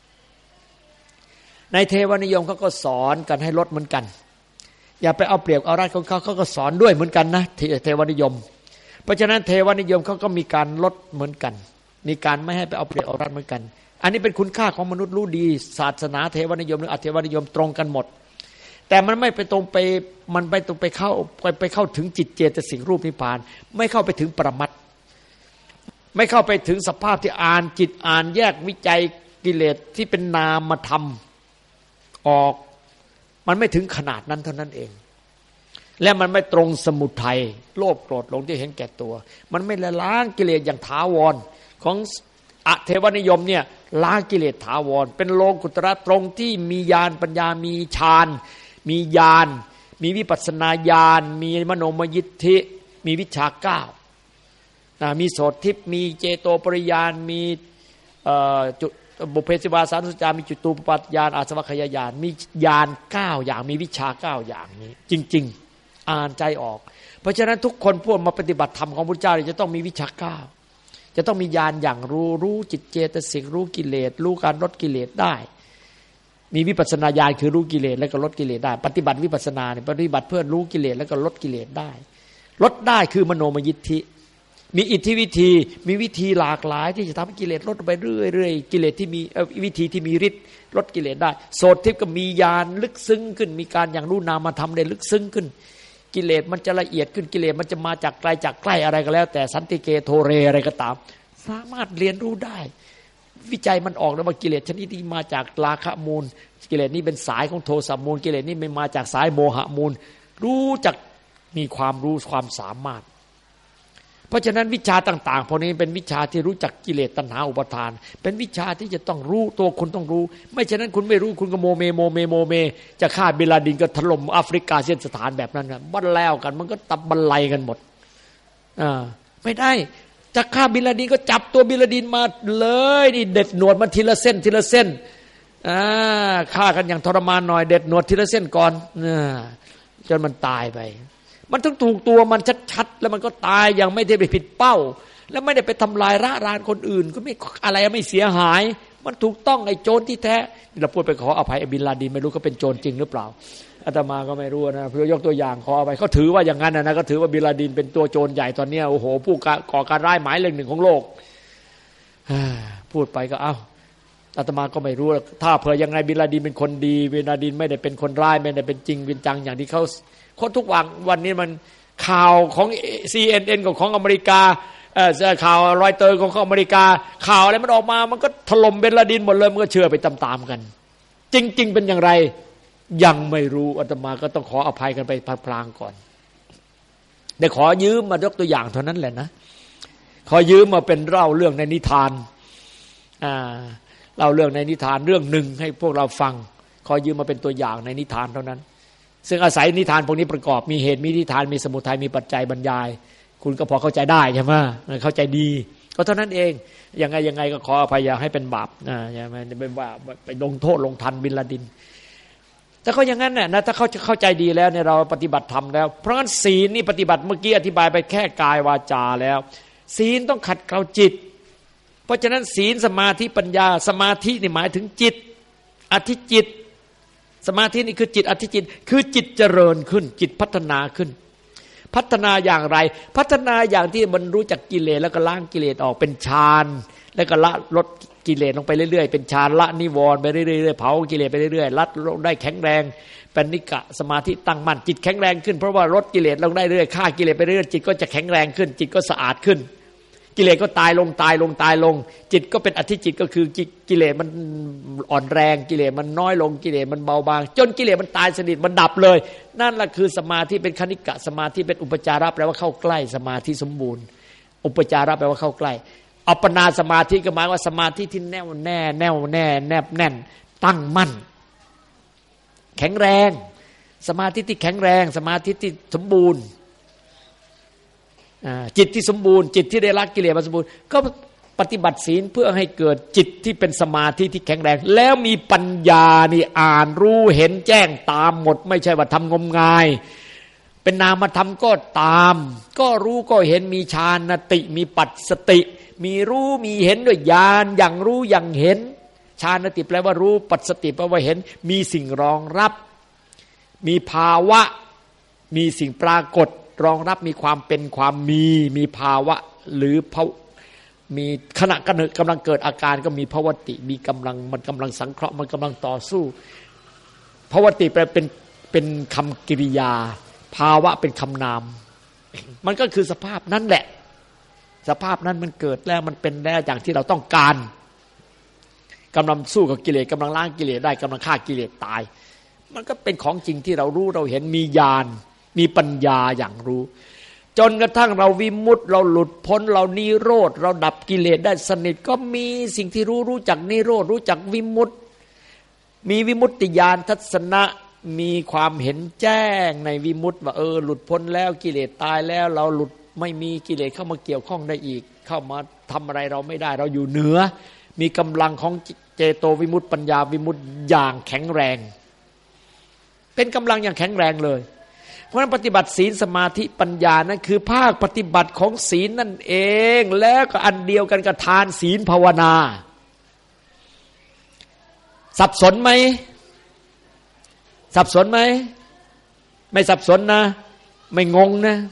ในเทวนิยมเขาก็สอนกันให้ลดเหมือนกันอย่าไปเอาเปรียบเอารัดของเขาก็สอนด้วยเหมือนกันนะเทวนิยมเพราะฉะนั้นเทวนิยมเขาก็มีการลดเหมือนกันมีการไม่ให้ไปเอาเปรียบเอารัดเหมือนกันอันนี้เป็นคุณค่าของมนุษย์รู้ดีศาสนาเทวนิยมหรืออเทวนิยมตรงกันหมดแต่มันไม่ไปตรงไปมันไปตรงไปเข้าถึงจิตเจตสิกรูปนิพพานไม่เข้าไปถึงปรมัตถ์ไม่เข้าไปถึงสภาพที่อ่านจิตอ่านแยกวิจัยกิเลสที่เป็นนามธรรมออกมันไม่ถึงขนาดนั้นเท่านั้นเองและมันไม่ตรงสมุทัยโลภโกรธหลงที่เห็นแก่ตัวมันไม่ละล้างกิเลสอย่างถาวรของเทวนิยมเนี่ยล้างกิเลสถาวรเป็นโลกุตระตรงที่มีญาณปัญญามีฌานมีญาณมีวิปัสสนาญาณมีมโนมยิทธิมีวิชา9มีโสตทิพย์มีเจโตปริญาณมีจุบุพเพสิวาสานุสจามีจุตูปปัฏญาณอาสวัคยญาณมีญาณ9อย่างมีวิชา9อย่างนี้จริงๆอ่านใจออกเพราะฉะนั้นทุกคนพวกมาปฏิบัติธรรมของพุทธเจ้าจะต้องมีวิชา9จะต้องมีญาณอย่างรู้จิตเจตสิกรู้กิเลสรู้การลดกิเลสได้มีวิปัสสนาญาณคือรู้กิเลสแล้วก็ลดกิเลสได้ปฏิบัติวิปัสสนาเนี่ยปฏิบัติเพื่อรู้กิเลสแล้วก็ลดกิเลสได้ลดได้คือมโนมยิทธิมีอิทธิวิธีมีวิธีหลากหลายที่จะทำให้กิเลสลดไปเรื่อยๆกิเลสที่มีวิธีที่มีฤทธิ์ลดกิเลสได้โสตทิพย์ก็มีญาณลึกซึ้งขึ้นมีการอย่างรู้นามธรรมได้ลึกซึ้งขึ้นกิเลสมันจะละเอียดขึ้นกิเลสมันจะมาจากไกลจากใกล้อะไรก็แล้วแต่สันติเกโทเรอะไรก็ตามสามารถเรียนรู้ได้วิจัยมันออกแล้วว่ากิเลสชนิดนี้มาจากราคะมูลกิเลสนี้เป็นสายของโทสะมูลกิเลสนี้ไม่มาจากสายโมหะมูลรู้จักมีความรู้ความสามารถเพราะฉะนั้นวิชาต่างๆพวกนี้เป็นวิชาที่รู้จักกิเลสตัณหาอุปาทานเป็นวิชาที่จะต้องรู้ตัวคุณต้องรู้ไม่ฉะนั้นคุณไม่รู้คุณก็โมเมจะฆ่าบินลาดินก็ถล่มแอฟริกาเส้นสถานแบบนั้นนะบั้นแล้วกันมันก็ตับบรรลัยกันหมดไม่ได้จะฆ่าบินลาดีนก็จับตัวบินลาดีนมาเลยนี่เด็ดหนวดมันทีละเส้นทีละเส้นฆ่ากันอย่างทรมานหน่อยเด็ดหนวดทีละเส้นก่อนจนมันตายไปมันต้องถูกตัวมันชัดๆแล้วมันก็ตายอย่างไม่ได้ไปผิดเป้าแล้วไม่ได้ไปทำลายระรานคนอื่นก็ไม่อะไรไม่เสียหายมันถูกต้องไอ้โจรที่แท้เราพูดไปขออภัยบินลาดีนไม่รู้เขาเป็นโจรจริงหรือเปล่าอาตมาก็ไม่รู้นะเพื่อยกตัวอย่างขออภัยเขาถือว่าอย่างนั้นนะก็ถือว่าบินลาดีนเป็นตัวโจรใหญ่ตอนนี้โอ้โหผู้ก่อการร้ายหมายเลขหนึ่งของโลกพูดไปก็อาตมาก็ไม่รู้ถ้าเผื่อยังไงบินลาดีนเป็นคนดีบินลาดีนไม่ได้เป็นคนร้ายไม่ได้เป็นจริงเป็นจังอย่างที่เขาคนทุกวันนี้มันข่าวของ CNN ของอเมริกาข่าวรอยเตอร์ของอเมริกาข่าวอะไรมันออกมามันก็ถล่มบินลาดีนหมดเลยมันก็เชื่อไปตามๆกันจริงๆเป็นอย่างไรยังไม่รู้อาตมาก็ต้องขออภัยกันไปพลางๆก่อนได้ขอยืมมายกตัวอย่างเท่านั้นแหละนะขอยืมมาเป็นเล่าเรื่องในนิทานเล่าเรื่องในนิทานเรื่องหนึ่งให้พวกเราฟังขอยืมมาเป็นตัวอย่างในนิทานเท่านั้นซึ่งอาศัยนิทานพวกนี้ประกอบมีเหตุมีนิทานมีสมุทัยมีปัจจัยบรรยายคุณก็พอเข้าใจได้ใช่ไหมเข้าใจดีก็เท่านั้นเองยังไงก็ขออภัยอย่าให้เป็นบาปอย่าไปว่าไปลงโทษลงทันบินลาดินแต่ก็อย่างนั้นนะถ้าเขาจะเข้าใจดีแล้วเนี่ยเราปฏิบัติธรรมแล้วเพราะงั้นศีลนี่ปฏิบัติเมื่อกี้อธิบายไปแค่กายวาจาแล้วศีลต้องขัดเกลาจิตเพราะฉะนั้นศีลสมาธิปัญญาสมาธินี่หมายถึงจิตอธิจิตสมาธินี่คือจิตอธิจิตคือจิตเจริญขึ้นจิตพัฒนาขึ้นพัฒนาอย่างไรพัฒนาอย่างที่มันรู้จักกิเลสแล้วก็ล้างกิเลสออกเป็นฌานแล้วก็ละลดกิเลสลงไปเรื่อยๆเป็นฌานละนิวรณ์ไปเรื่อยๆเผากิเลสไปเรื่อยๆละได้แข็งแรงเป็นนิกะสมาธิตั้งมั่นจิตแข็งแรงขึ้นเพราะว่าลดกิเลสลงได้เรื่อยฆ่ากิเลสไปเรื่อยจิตก็จะแข็งแรงขึ้นจิตก็สะอาดขึ้นกิเลสก็ตายลงจิตก็เป็นอธิจิตก็คือกิเลสมันอ่อนแรงกิเลสมันน้อยลงกิเลสมันเบาบางจนกิเลสมันตายสนิทมันดับเลยนั่นแหละคือสมาธิเป็นคณิกะสมาธิเป็นอุปจาระแปลว่าเข้าใกล้สมาธิสมบูรณ์อุปจาระแปลว่าเข้าใกล้อัปปนาสมาธิก็หมายว่าสมาธิที่แน่วแน่แนบแน่นตั้งมั่นแข็งแรงสมาธิที่แข็งแรงสมาธิที่สมบูรณ์จิตที่สมบูรณ์จิตที่ได้ละกิเลสมาสมบูรณ์ก็ปฏิบัติศีลเพื่อให้เกิดจิตที่เป็นสมาธิที่แข็งแรงแล้วมีปัญญานี่อ่านรู้เห็นแจ้งตามหมดไม่ใช่ว่าทำงมงายเป็นนามธรรมก็ตามก็รู้ก็เห็นมีฌานติมีปัสสติมีรู้มีเห็นด้วยญาณอย่างรู้อย่างเห็นฌานติแปลว่ารู้ปัสสติแปลว่าเห็นมีสิ่งรองรับมีภาวะมีสิ่งปรากฏรองรับมีความเป็นความมีภาวะหรือมีขณะกำลังเกิดอาการก็มีภวติมีกำลังมันกำลังสังเคราะห์มันกำลังต่อสู้ภวติแปลเป็นคำกริยาภาวะเป็นคำนามมันก็คือสภาพนั้นแหละสภาพนั้นมันเกิดแล้วมันเป็นแล้วอย่างที่เราต้องการกำลังสู้กับกิเลสกำลังล้างกิเลสได้กำลังฆ่ากิเลสตายมันก็เป็นของจริงที่เรารู้เราเห็นมีญาณมีปัญญาอย่างรู้จนกระทั่งเราวิมุตติเราหลุดพ้นเรานิโรธเราดับกิเลสได้สนิทก็มีสิ่งที่รู้จักนิโรธรู้จักวิมุตติมีวิมุตติญาณทัศนะมีความเห็นแจ้งในวิมุตติว่าหลุดพ้นแล้วกิเลสตายแล้วเราหลุดไม่มีกิเลสเข้ามาเกี่ยวข้องได้อีกเข้ามาทำอะไรเราไม่ได้เราอยู่เหนือมีกำลังของเจโตวิมุตติปัญญาวิมุตติอย่างแข็งแรงเป็นกำลังอย่างแข็งแรงเลยเพราะฉะนั้นปฏิบัติศีลสมาธิปัญญานั่นคือภาคปฏิบัติของศีลนั่นเองแล้วก็อันเดียวกันกับทานศีลภาวนาสับสนไหมสับสนไหมไม่สับสนนะไม่งงนะ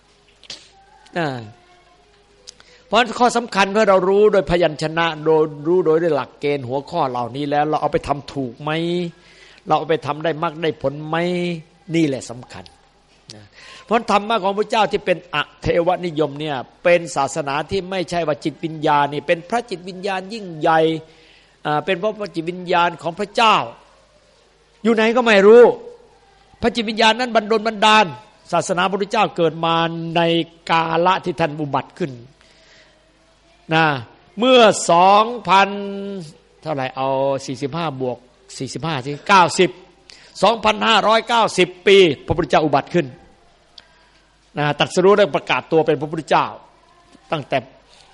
เพราะข้อสำคัญเพื่อเรารู้โดยพยัญชนะโดยรู้โดยหลักเกณฑ์หัวข้อเหล่านี้แล้วเราเอาไปทำถูกไหมเราเอาไปทำได้มากได้ผลไหมนี่แหละสำคัญเพราะธรรมะของพระเจ้าที่เป็นอเทวนิยมเนี่ยเป็นศาสนาที่ไม่ใช่ว่าจิตวิญญาณนี่เป็นพระจิตวิญญาณยิ่งใหญ่เป็นพระจิตวิญญาณของพระเจ้าอยู่ไหนก็ไม่รู้พระจิตวิญญาณนั้นบันดลบันดาลศาสนาพระพุทธเจ้าเกิดมาในกาละที่ท่านอุบัติขึ้นนะเมื่อ 2,000 เท่าไหร่เอา45บวก45สิ90 2,590 ปีพระพุทธเจ้าอุบัติขึ้นตรัสรู้ได้ประกาศตัวเป็นพระพุทธเจ้าตั้งแต่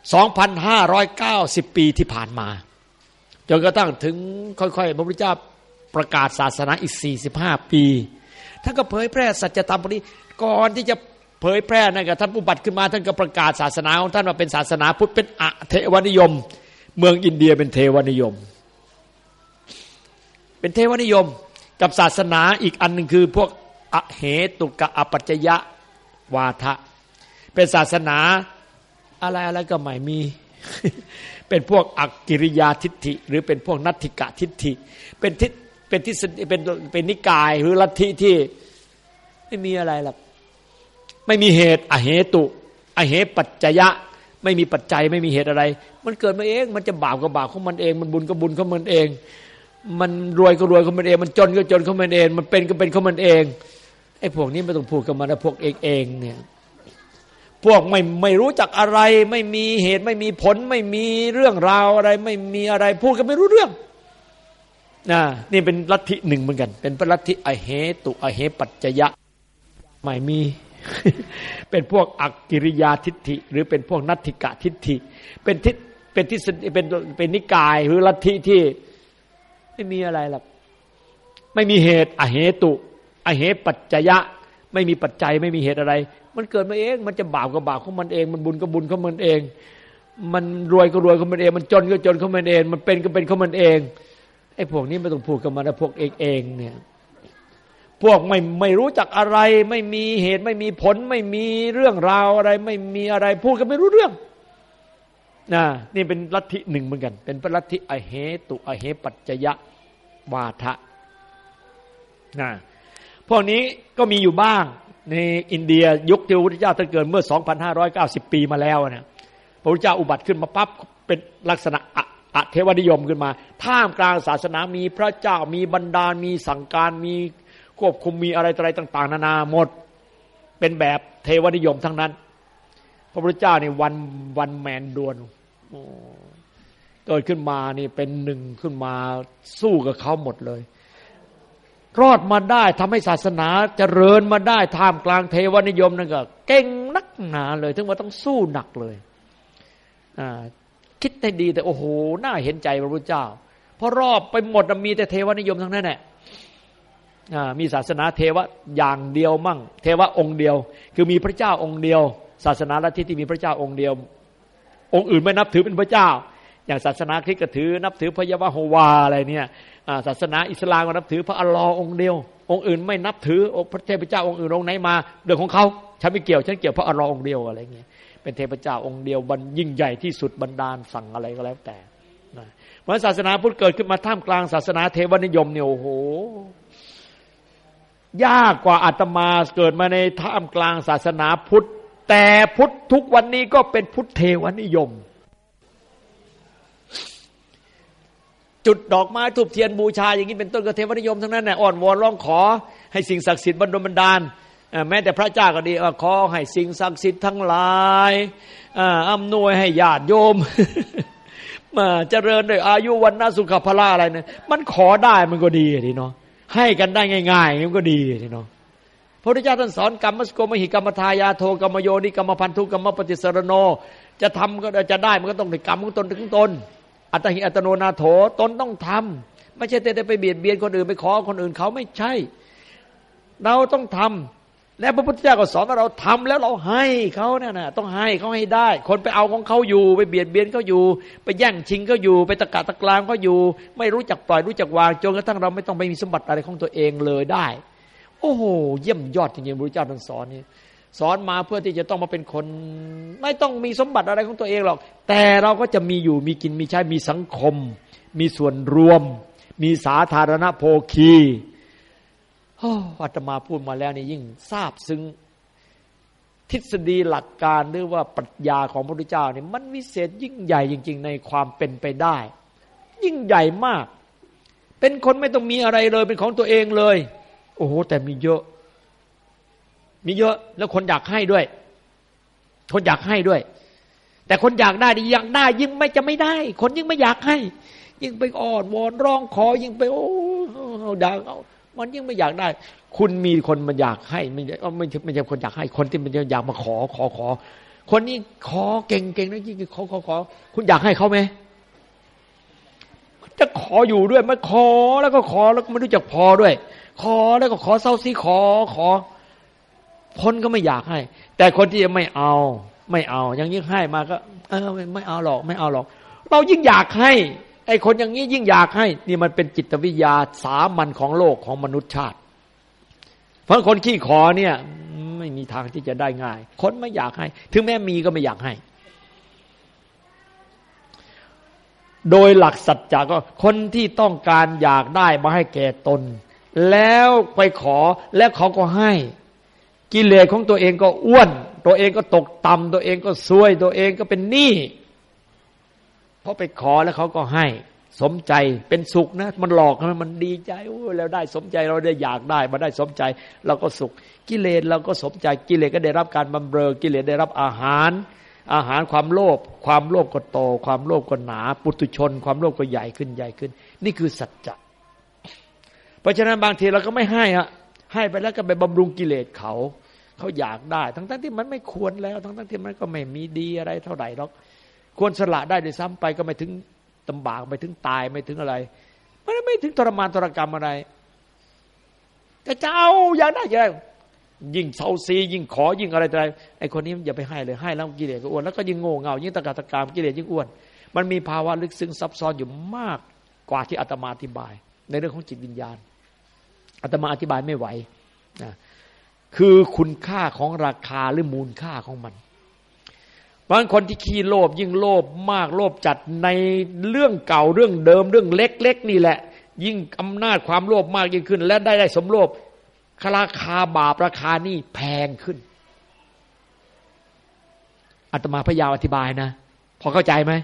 2,590 ปีที่ผ่านมาจนกระทั่งถึงค่อยๆพระพุทธเจ้าประกาศศาสนาอีก45 ปีท่านก็เผยแพร่สัจธรรมพวกนี้ก่อนที่จะเผยแพร่นั่นก็ท่านอุบัติขึ้นมาท่านก็ประกาศศาสนาของท่านว่าเป็นศาสนาพุทธเป็นอเทวนิยมเมืองอินเดียเป็นเทวนิยมเป็นเทวนิยมกับศาสนาอีกอันนึงคือพวกอเหตุกะอปัจจยะวาทะเป็นศาสนาอะไรก็ไม่มี เป็นพวกอกิริยาทิฏฐิหรือเป็นพวกนัตถิกะทิฏฐิเป็นเป็นนิกายหรือลัทธิที่ไม่มีอะไรหรอกไม่มีเหตุอเหตุอเหปัจจยะไม่มีปัจจัยไม่มีเหตุอะไรมันเกิดมาเองมันจะบาปก็บาปของมันเองมันบุญก็บุญของมันเองมันรวยก็รวยของมันเองมันจนก็จนของมันเองมันเป็นก็เป็นของมันเองไอ้พวกนี้ไม่ต้องพูดกันมานะพวกเองเนี่ยพวกไม่รู้จักอะไรไม่มีเหตุไม่มีผลไม่มีเรื่องราวอะไรไม่มีอะไรพูดกันไม่รู้เรื่องนี่เป็นลัทธิหนึ่งเหมือนกันเป็นลัทธิอเหตุอเหปัจจยะไม่มี เป็นพวกอกิริยาทิฏฐิหรือเป็นพวกนัตถิกะทิฏฐิเป็นเป็นนิกายหรือลัทธิที่ไม่มีอะไรหรอกไม่มีเหตุอเหตุอเหปัจจยะไม่มีปัจจัยไม่มีเหตุอะไรมันเกิดมาเองมันจะบาปก็บาปของมันเองมันบุญก็บุญของมันเองมันรวยก็รวยของมันเองมันจนก็จนของมันเองมันเป็นก็เป็นของมันเองไอ้พวกนี้ไม่ต้องพูดกันมานะพวกเองเนี่ยพวกไม่รู้จักอะไรไม่มีเหตุไม่มีผลไม่มีเรื่องราวอะไรไม่มีอะไรพูดกันไม่รู้เรื่องนี่เป็นลัทธิหนึ่งเหมือนกันเป็นลัทธิอเหตุอเหปัจจยะวาทะพวกนี้ก็มีอยู่บ้างในอินเดียยุคที่พระพุทธเจ้าท่านเกิดเมื่อ 2,590 ปีมาแล้วนะพระพุทธเจ้าอุบัติขึ้นมาปั๊บเป็นลักษณะอเทวนิยมขึ้นมาท่ามกลางศาสนามีพระเจ้ามีบรรดาลมีสั่งการมีควบคุมมีอะไรต่างๆนานาหมดเป็นแบบเทวนิยมทั้งนั้นพระพุทธเจ้านี่วันแมนดวนเกิดขึ้นมานี่เป็นหนึ่งขึ้นมาสู้กับเขาหมดเลยรอดมาได้ทำให้ศาสนาเจริญมาได้ท่ามกลางเทวนิยมนั่นก็เก่งนักหนาเลยถึงว่าต้องสู้หนักเลยคิดให้ดีแต่โอ้โหน่าเห็นใจพระพุทธเจ้าเพราะรอบไปหมดมีแต่เทวนิยมทั้งนั้นแหละมีศาสนาเทวะอย่างเดียวมั่งเทวะองค์เดียวคือมีพระเจ้าองค์เดียวศาสนาลัทธิที่มีพระเจ้าองค์เดียวองค์อื่นไม่นับถือเป็นพระเจ้าอย่างศาสนาคริสต์ก็ถือนับถือพระยะโฮวาอะไรเนี่ยศาสนาอิสลามก็นับถือพระอัลลอฮ์องค์เดียวองค์อื่นไม่นับถือพระเทพเจ้าองค์อื่นองค์ไหนมาเรื่องของเขาฉันไม่เกี่ยวฉันเกี่ยวพระอัลลอฮ์องค์เดียวอะไรเงี้ยเป็นเทพเจ้าองค์เดียวยิ่งใหญ่ที่สุดบรรดาลสั่งอะไรก็แล้วแต่เพราะศาสนาพุทธเกิดขึ้นมาท่ามกลางศาสนาเทวนิยมเนี่ยโอ้โหยากกว่าอาตมาเกิดมาในท่ามกลางศาสนาพุทธแต่พุทธทุกวันนี้ก็เป็นพุทธเทวนิยมจุดดอกไม้ธูปเทียนบูชาอย่างนี้เป็นต้นก็เทวนิยมทั้งนั้นน่ะอ้อนวอนร้องขอให้สิ่งศักดิ์สิทธิ์บันดาลแม้แต่พระเจ้าก็ดีขอให้สิ่งศักดิ์สิทธิ์ทั้งหลายอำนวยให้ญาติโยมมาเจริญด้วยอายุวันนะสุขภละอะไรเนี่ยมันขอได้มันก็ดีทีเนาะให้กันได้ง่ายๆมันก็ดีทีเนาะพระพุทธเจ้าท่านสอนกรรมสโกมหิกรรมทายาโทกรรมโยนิกรรมพันธุกรรมปฏิสรโนจะทำก็จะได้มันก็ต้องในกรรมของตนถึงตนอัตหิอัตโนนาโถตนต้องทำไม่ใช่แต่ไปเบียดเบียนคนอื่นไปขอคนอื่นเขาไม่ใช่เราต้องทำและพระพุทธเจ้าก็สอนว่าเราทำแล้วเราให้เขาเนี่ยนะต้องให้เขาให้ได้คนไปเอาของเขาอยู่ไปเบียดเบียนเขาอยู่ไปแย่งชิงเขาอยู่ไปตะกะตะกรามเขาอยู่ไม่รู้จักปล่อยรู้จักวางจนกระทั่งเราไม่ต้องไปมีสมบัติอะไรของตัวเองเลยได้โอ้โหเยี่ยมยอดจริงๆพระพุทธเจ้าท่านสอนนี่สอนมาเพื่อที่จะต้องมาเป็นคนไม่ต้องมีสมบัติอะไรของตัวเองหรอกแต่เราก็จะมีอยู่มีกินมีใช้มีสังคมมีส่วนรวมมีสาธารณโภคีอาตมาพูดมาแล้วนี่ยิ่งซาบซึ้งทฤษฎีหลักการหรือว่าปรัชญาของพระพุทธเจ้านี่มันวิเศษยิ่งใหญ่จริงๆในความเป็นไปได้ยิ่งใหญ่มากเป็นคนไม่ต้องมีอะไรเลยเป็นของตัวเองเลยโอ้โหแต่มีเยอะแล้วคนอยากให้ด้วยคนอยากให้ด้วยแต่คนอยากได้อยากได้ยิ่งไม่ได้คนยิ่งไม่อยากให้ยิ่งไปอ้อนวอนร้องขอยิ่งไปโอ้อยากเอามันยิ่งไม่อยากได้คุณมีคนมันอยากให้ไม่ใช่คนอยากให้คนที่มันอยากมาขอคนนี้ขอเก่งๆนะยิ่งขอคุณอยากให้เขาไหมจะขออยู่ด้วยไม่ขอแล้วก็ขอแล้วก็ไม่รู้จักพอด้วยขอแล้วก็ขอเศร้าซีขอคนก็ไม่อยากให้แต่คนที่ไม่เอาอย่างนี้ให้มาก็ไม่เอาหรอกเรายิ่งอยากให้ไอ้คนอย่างนี้ยิ่งอยากให้นี่มันเป็นจิตวิทยาสามัญของโลกของมนุษยชาติเพราะคนขี้ขอเนี่ยไม่มีทางที่จะได้ง่ายคนไม่อยากให้ถึงแม้มีก็ไม่อยากให้โดยหลักสัจจะก็คนที่ต้องการอยากได้มาให้แก่ตนแล้วไปขอแล้วเขาก็ให้กิเลสของตัวเองก็อ้วนตัวเองก็ตกต่ำตัวเองก็ซวยตัวเองก็เป็นหนี้เพราะไปขอแล้วเขาก็ให้สมใจเป็นสุขนะมันหลอกมันดีใจแล้วได้สมใจเราได้อยากได้มาได้สมใจเราก็สุขกิเลสเราก็สมใจกิเลสก็ได้รับการบำเรอกิเลสได้รับอาหารความโลภก็โตความโลภก็หนาปุถุชนความโลภก็ใหญ่ขึ้นนี่คือสัจจะเพราะฉะนั้นบางทีเราก็ไม่ให้ไปแล้วก็ไปบำรุงกิเลสเขาอยากได้ทั้งที่มันไม่ควรแล้วทั้งที่มันก็ไม่มีดีอะไรเท่าไหร่หรอกควรสละได้ด้วยซ้ำไปก็ไม่ถึงลำบากไม่ถึงตายไม่ถึงอะไรมันไม่ถึงทรมานทรกรรมอะไรแต่เจ้าอยากได้ยิ่งเซาซียิ่งขอยิ่งอะไรไอ้คนนี้อย่าไปให้เลยให้แล้วกิเลสก็อ้วนแล้วก็ยิ่งโง่เง่ายิ่งตะกะตะกามกิเลสยิ่งอ้วนมันมีภาวะลึกซึ้งซับซ้อนอยู่มากกว่าที่อาตมาอธิบายในเรื่องของจิตวิญญาณอาตมาอธิบายไม่ไหวนะคือคุณค่าของราคาหรือมูลค่าของมันบางคนที่ขี้โลภยิ่งโลภมากโลภจัดในเรื่องเก่าเรื่องเดิมเรื่องเล็กๆนี่แหละยิ่งอำนาจความโลภมากยิ่งขึ้นและได้สมโลภราคาบาปราคานี่แพงขึ้นอาตมาพยายามอธิบายนะพอเข้าใจไหม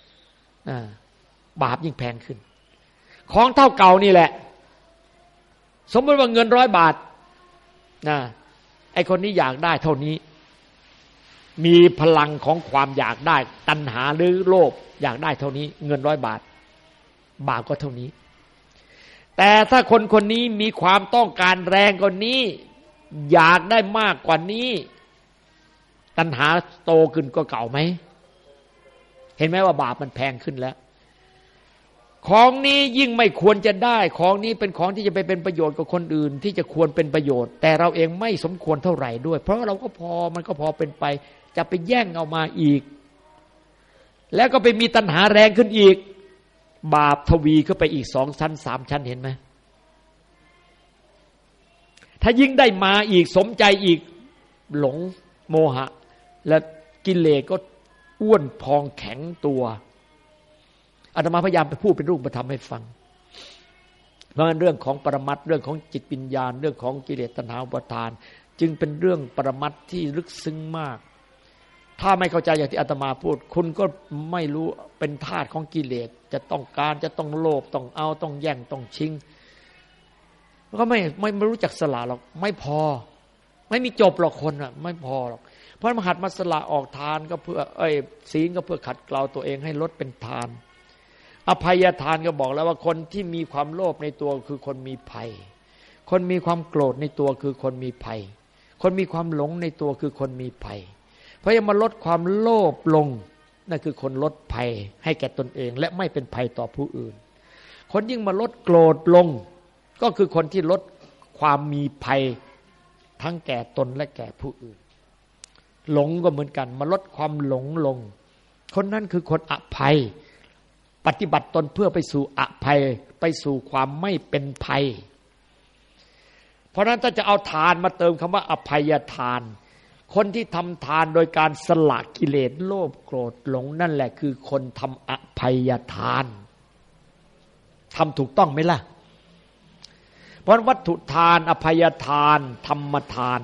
บาปยิ่งแพงขึ้นของเท่าเก่านี่แหละสมมติว่าเงิน100 บาทไอ้คนนี้อยากได้เท่านี้มีพลังของความอยากได้ตัณหาหรือโลภอยากได้เท่านี้เงิน100 บาทบาปก็เท่านี้แต่ถ้าคนนี้มีความต้องการแรงกว่านี้อยากได้มากกว่านี้ตัณหาโตขึ้นก็เก่าไหมเห็นไหมว่าบาปมันแพงขึ้นแล้วของนี้ยิ่งไม่ควรจะได้ของนี้เป็นของที่จะไปเป็นประโยชน์กับคนอื่นที่จะควรเป็นประโยชน์แต่เราเองไม่สมควรเท่าไหร่ด้วยเพราะเราก็มันก็พอเป็นไปจะไปแย่งเอามาอีกแล้วก็ไปมีตัณหาแรงขึ้นอีกบาปทวีขึ้นไปอีก2 ชั้น 3 ชั้นเห็นไหมถ้ายิ่งได้มาอีกสมใจอีกหลงโมหะและกิเลสก็อ้วนพองแข็งตัวอาตมาพยายามไปพูดเป็นรูปธรรมให้ฟังเพราะเรื่องของปรมัตถ์เรื่องของจิตวิญญาณเรื่องของกิเลสตัณหาอุปาทานจึงเป็นเรื่องปรมัตถ์ที่ลึกซึ้งมากถ้าไม่เข้าใจอย่างที่อาตมาพูดคุณก็ไม่รู้เป็นธาตุของกิเลสจะต้องการจะต้องโลภต้องเอาต้องแย่งต้องชิงก็ไม่รู้จักสละหรอกไม่พอไม่มีจบหรอกคนไม่พอหรอกเพราะมหัดมาสละออกทานก็เพื่อศีลก็เพื่อขัดเกลาตัวเองให้ลดเป็นทานอภัยทานก็บอกแล้วว่าคนที่มีความโลภในตัวคือคนมีภัยคนมีความโกรธในตัวคือคนมีภัยคนมีความหลงในตัวคือคนมีภัยเพราะจะมาลดความโลภลงนั่นคือคนลดภัยให้แก่ตนเองและไม่เป็นภัยต่อผู้อื่นคนยิ่งมาลดโกรธลงก็คือคนที่ลดความมีภัยทั้งแก่ตนและแก่ผู้อื่นหลงก็เหมือนกันมาลดความหลงลงคนนั้นคือคนอภัยปฏิบัติตนเพื่อไปสู่อภัยไปสู่ความไม่เป็นภัยเพราะนั้นถ้าจะเอาทานมาเติมคำว่าอภัยทานคนที่ทำทานโดยการสละกิเลสโลภโกรธหลงนั่นแหละคือคนทำอภัยทานทำถูกต้องไหมล่ะเพราะวัตถุทานอภัยทานธรรมทาน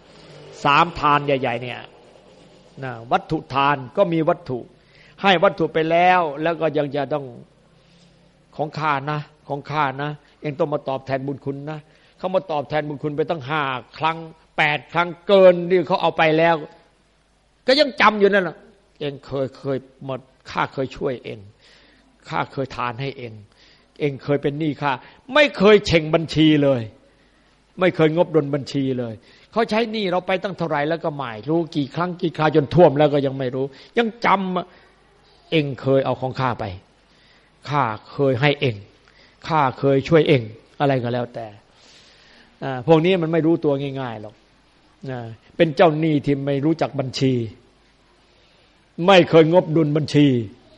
3 ทานใหญ่ๆเนี่ยนะวัตถุทานก็มีวัตถุให้วัตถุไปแล้วก็ยังจะต้องของข้านะเองต้องมาตอบแทนบุญคุณนะเขามาตอบแทนบุญคุณไปตั้ง5 ครั้ง8 ครั้งเกินที่เขาเอาไปแล้วก็ยังจำอยู่นั่นแหละเองเคยมาข้าเคยช่วยเองข้าเคยทานให้เองเคยเป็นหนี้ข้าไม่เคยเช็งบัญชีเลยไม่เคยงบดุลบัญชีเลยเขาใช้หนี้เราไปตั้งเท่าไหร่แล้วก็ไม่รู้กี่ครั้งกี่คราวจนท่วมแล้วก็ยังไม่รู้ยังจำเองเคยเอาของข้าไปข้าเคยให้เองข้าเคยช่วยเองอะไรก็แล้วแต่พวกนี้มันไม่รู้ตัวง่ายๆหรอกเป็นเจ้าหนี้ที่ไม่รู้จักบัญชีไม่เคยงบดุลบัญชี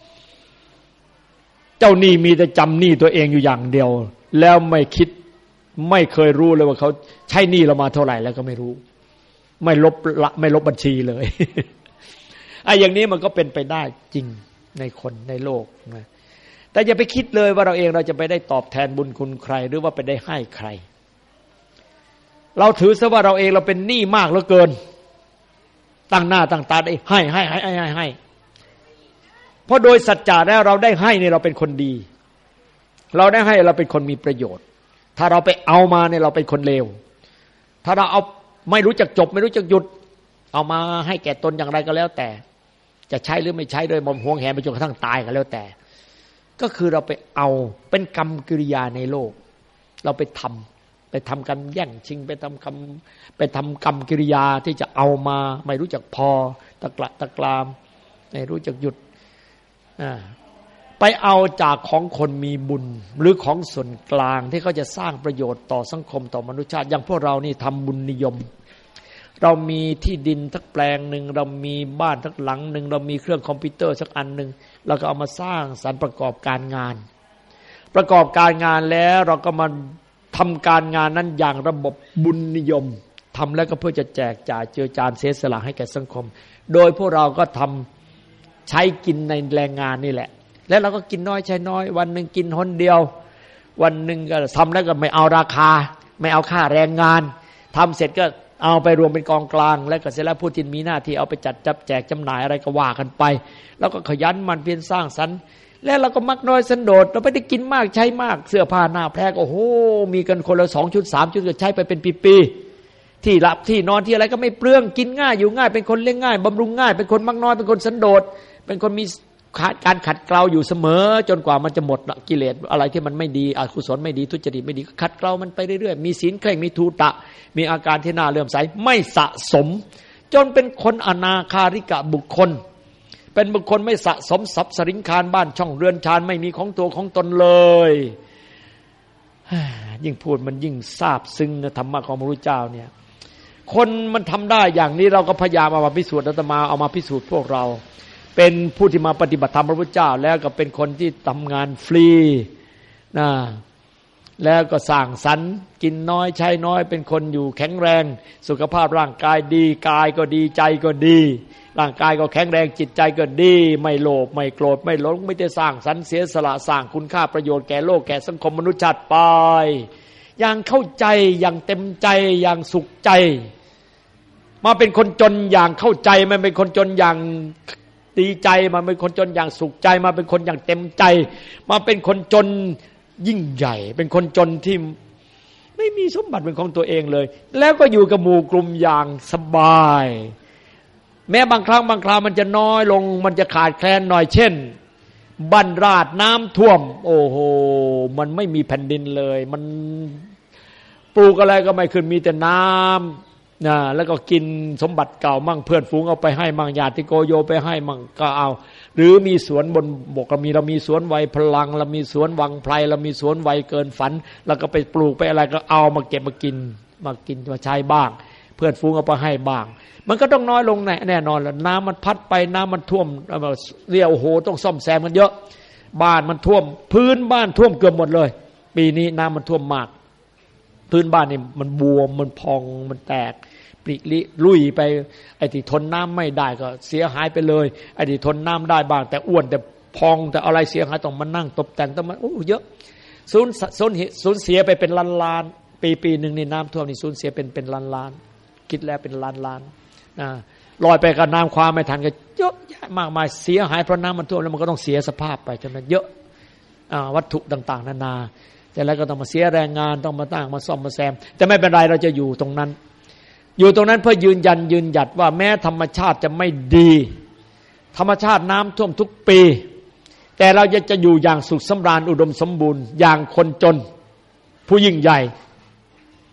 เจ้าหนี้มีแต่จำหนี้ตัวเองอยู่อย่างเดียวแล้วไม่คิดไม่เคยรู้เลยว่าเขาใช้หนี้เรามาเท่าไหร่แล้วก็ไม่รู้ไม่ลบบัญชีเลยไอ้อย่างนี้มันก็เป็นไปได้จริงในคนในโลกนะแต่อย่าไปคิดเลยว่าเราเองเราจะไปได้ตอบแทนบุญคุณใครหรือว่าไปได้ให้ใครเราถือซะว่าเราเองเราเป็นหนี้มากเหลือเกินตั้งหน้าตั้งตาได้ให้เพราะโดยสัจจะแล้วเราได้ให้เนี่ยเราเป็นคนดีเราได้ให้เราเป็นคนมีประโยชน์ถ้าเราไปเอามาเนี่ยเราเป็นคนเลวถ้าเราเอาไม่รู้จักจบไม่รู้จักหยุดเอามาให้แก่ตนอย่างไรก็แล้วแต่จะใช้หรือไม่ใช้โดยมอมหวงแหนไปจนกระทั่งตายก็แล้วแต่ก็คือเราไปเอาเป็นกรรมกิริยาในโลกเราไปทำกันแย่งชิงไปทำกรรมกิริยาที่จะเอามาไม่รู้จักพอตะกรามไม่รู้จักหยุดไปเอาจากของคนมีบุญหรือของส่วนกลางที่เขาจะสร้างประโยชน์ต่อสังคมต่อมนุษยชาติอย่างพวกเรานี่ทำบุญนิยมเรามีที่ดินสักแปลงหนึ่งเรามีบ้านสักหลังหนึ่งเรามีเครื่องคอมพิวเตอร์สักอันหนึ่งเราก็เอามาสร้างสรรค์ประกอบการงานแล้วเราก็มาทำการงานนั้นอย่างระบบบุญนิยมทำแล้วก็เพื่อจะแจกจ่ายเจือจานเสียสละให้แก่สังคมโดยพวกเราก็ทำใช้กินในแรงงานนี่แหละแล้วเราก็กินน้อยใช้น้อยวันหนึ่งกินหนเดียววันหนึ่งก็ทำแล้วก็ไม่เอาราคาไม่เอาค่าแรงงานทำเสร็จก็เอาไปรวมเป็นกองกลางแล้วก็เสร็จแล้วผู้ที่มีหน้าที่เอาไปจับแจกจำหน่ายอะไรก็ว่ากันไปแล้วก็ขยันมันเพียรสร้างสรรค์แล้วเราก็มักน้อยสันโดษเราไม่ได้กินมากใช้มากเสื้อผ้าหน้าแพรกโอ้โหมีกันคนละ2 ชุด 3 ชุดก็ใช้ไปเป็นปีๆที่หลับที่นอนที่อะไรก็ไม่เปลืองกินง่ายอยู่ง่ายเป็นคนเลี้ยงง่ายบำรุงง่ายเป็นคนมักน้อยเป็นคนสันโดษเป็นคนมีการขัดเกลาอยู่เสมอจนกว่ามันจะหมดกิเลสอะไรที่มันไม่ดีอกุศลไม่ดีทุจริตไม่ดีก็ขัดเกลามันไปเรื่อยๆมีศีลเคร่งมีทูตะมีอาการที่น่าเลื่อมใสไม่สะสมจนเป็นคนอนาคาริกะบุคคลเป็นบุคคลไม่สะสมทรัพย์สินคารบ้านช่องเรือนชานไม่มีของตัวของตนเลยยิ่งพูดมันยิ่งซาบซึ้งนะธรรมะของพระพุทธเจ้าเนี่ยคนมันทำได้อย่างนี้เราก็พยายามเอามาพิสูจน์อาตมาเอามาพิสูจน์พวกเราเป็นผู้ที่มาปฏิบัติธรรมพระพุทธเจ้าแล้วก็เป็นคนที่ทำงานฟรีนะแล้วก็สร้างสรรค์กินน้อยใช้น้อยเป็นคนอยู่แข็งแรงสุขภาพร่างกายดีกายก็ดีใจก็ดีร่างกายก็แข็งแรงจิตใจก็ดีไม่โลภไม่โกรธไม่หลงไม่ได้สร้างสรรค์เสียสละสร้างคุณค่าประโยชน์แก่โลกแก่สังคมมนุษยชาติไปอย่างเข้าใจอย่างเต็มใจอย่างสุขใจมาเป็นคนจนอย่างเข้าใจไม่เป็นคนจนอย่างดีใจมาเป็นคนจนอย่างสุขใจมาเป็นคนอย่างเต็มใจมาเป็นคนจนยิ่งใหญ่เป็นคนจนที่ไม่มีสมบัติเป็นของตัวเองเลยแล้วก็อยู่กับหมู่กลุ่มอย่างสบายแม้บางครั้งบางคราวมันจะน้อยลงมันจะขาดแคลนหน่อยเช่นบ้านราดน้ำท่วมโอ้โหมันไม่มีแผ่นดินเลยมันปลูกอะไรก็ไม่ขึ้นมีแต่น้ำนะแล้วก็กินสมบัติเก่ามั่งเพื่อนฝูงเอาไปให้มั่งญาติโกโยไปให้มั่งก็เอาหรือมีสวนบนบกเรามีสวนไวพลังเรามีสวนวังไพรเรามีสวนไวเกินฝันแล้วก็ไปปลูกไปอะไรก็เอามาเก็บมากินมาใช้บ้างเพื่อนฝูงเอาไปให้บ้างมันก็ต้องน้อยลงแน่นอนแล้วน้ำมันพัดไปน้ำมันท่วมเรียกโอ้โหต้องซ่อมแซมกันเยอะบ้านมันท่วมพื้นบ้านท่วมเกือบหมดเลยปีนี้น้ำมันท่วมมากพื้นบ้านนี่มันบวมมันพองมันแตกปริลุยไปไอ้ที่ทนน้ำไม่ได้ก็เสียหายไปเลยไอ้ที่ทนน้ำได้บ้างแต่อ้วนแต่พองแต่อะไรเสียหายต้องมานั่งตกแต่งต้องมาโอ้เยอะสูญเสียไปเป็นล้านปีนึงนี่น้ำท่วมนี่สูญเสียเป็นล้านคิดแล้วเป็นล้านลอยไปกับน้ำความไม่ทันก็เยอะแยะมากมายเสียหายเพราะน้ำมันท่วมแล้วมันก็ต้องเสียสภาพไปจนนั้นเยอะวัตถุต่างๆนานาแต่แล้วก็ต้องมาเสียแรงงานต้องมาตั้งมาซ่อมมาแซมแต่ไม่เป็นไรเราจะอยู่ตรงนั้นเพื่อยืนหยัดว่าแม้ธรรมชาติจะไม่ดีธรรมชาติน้ำท่วมทุกปีแต่เราจะอยู่อย่างสุขสำราญอุดมสมบูรณ์อย่างคนจนผู้ยิ่งใหญ่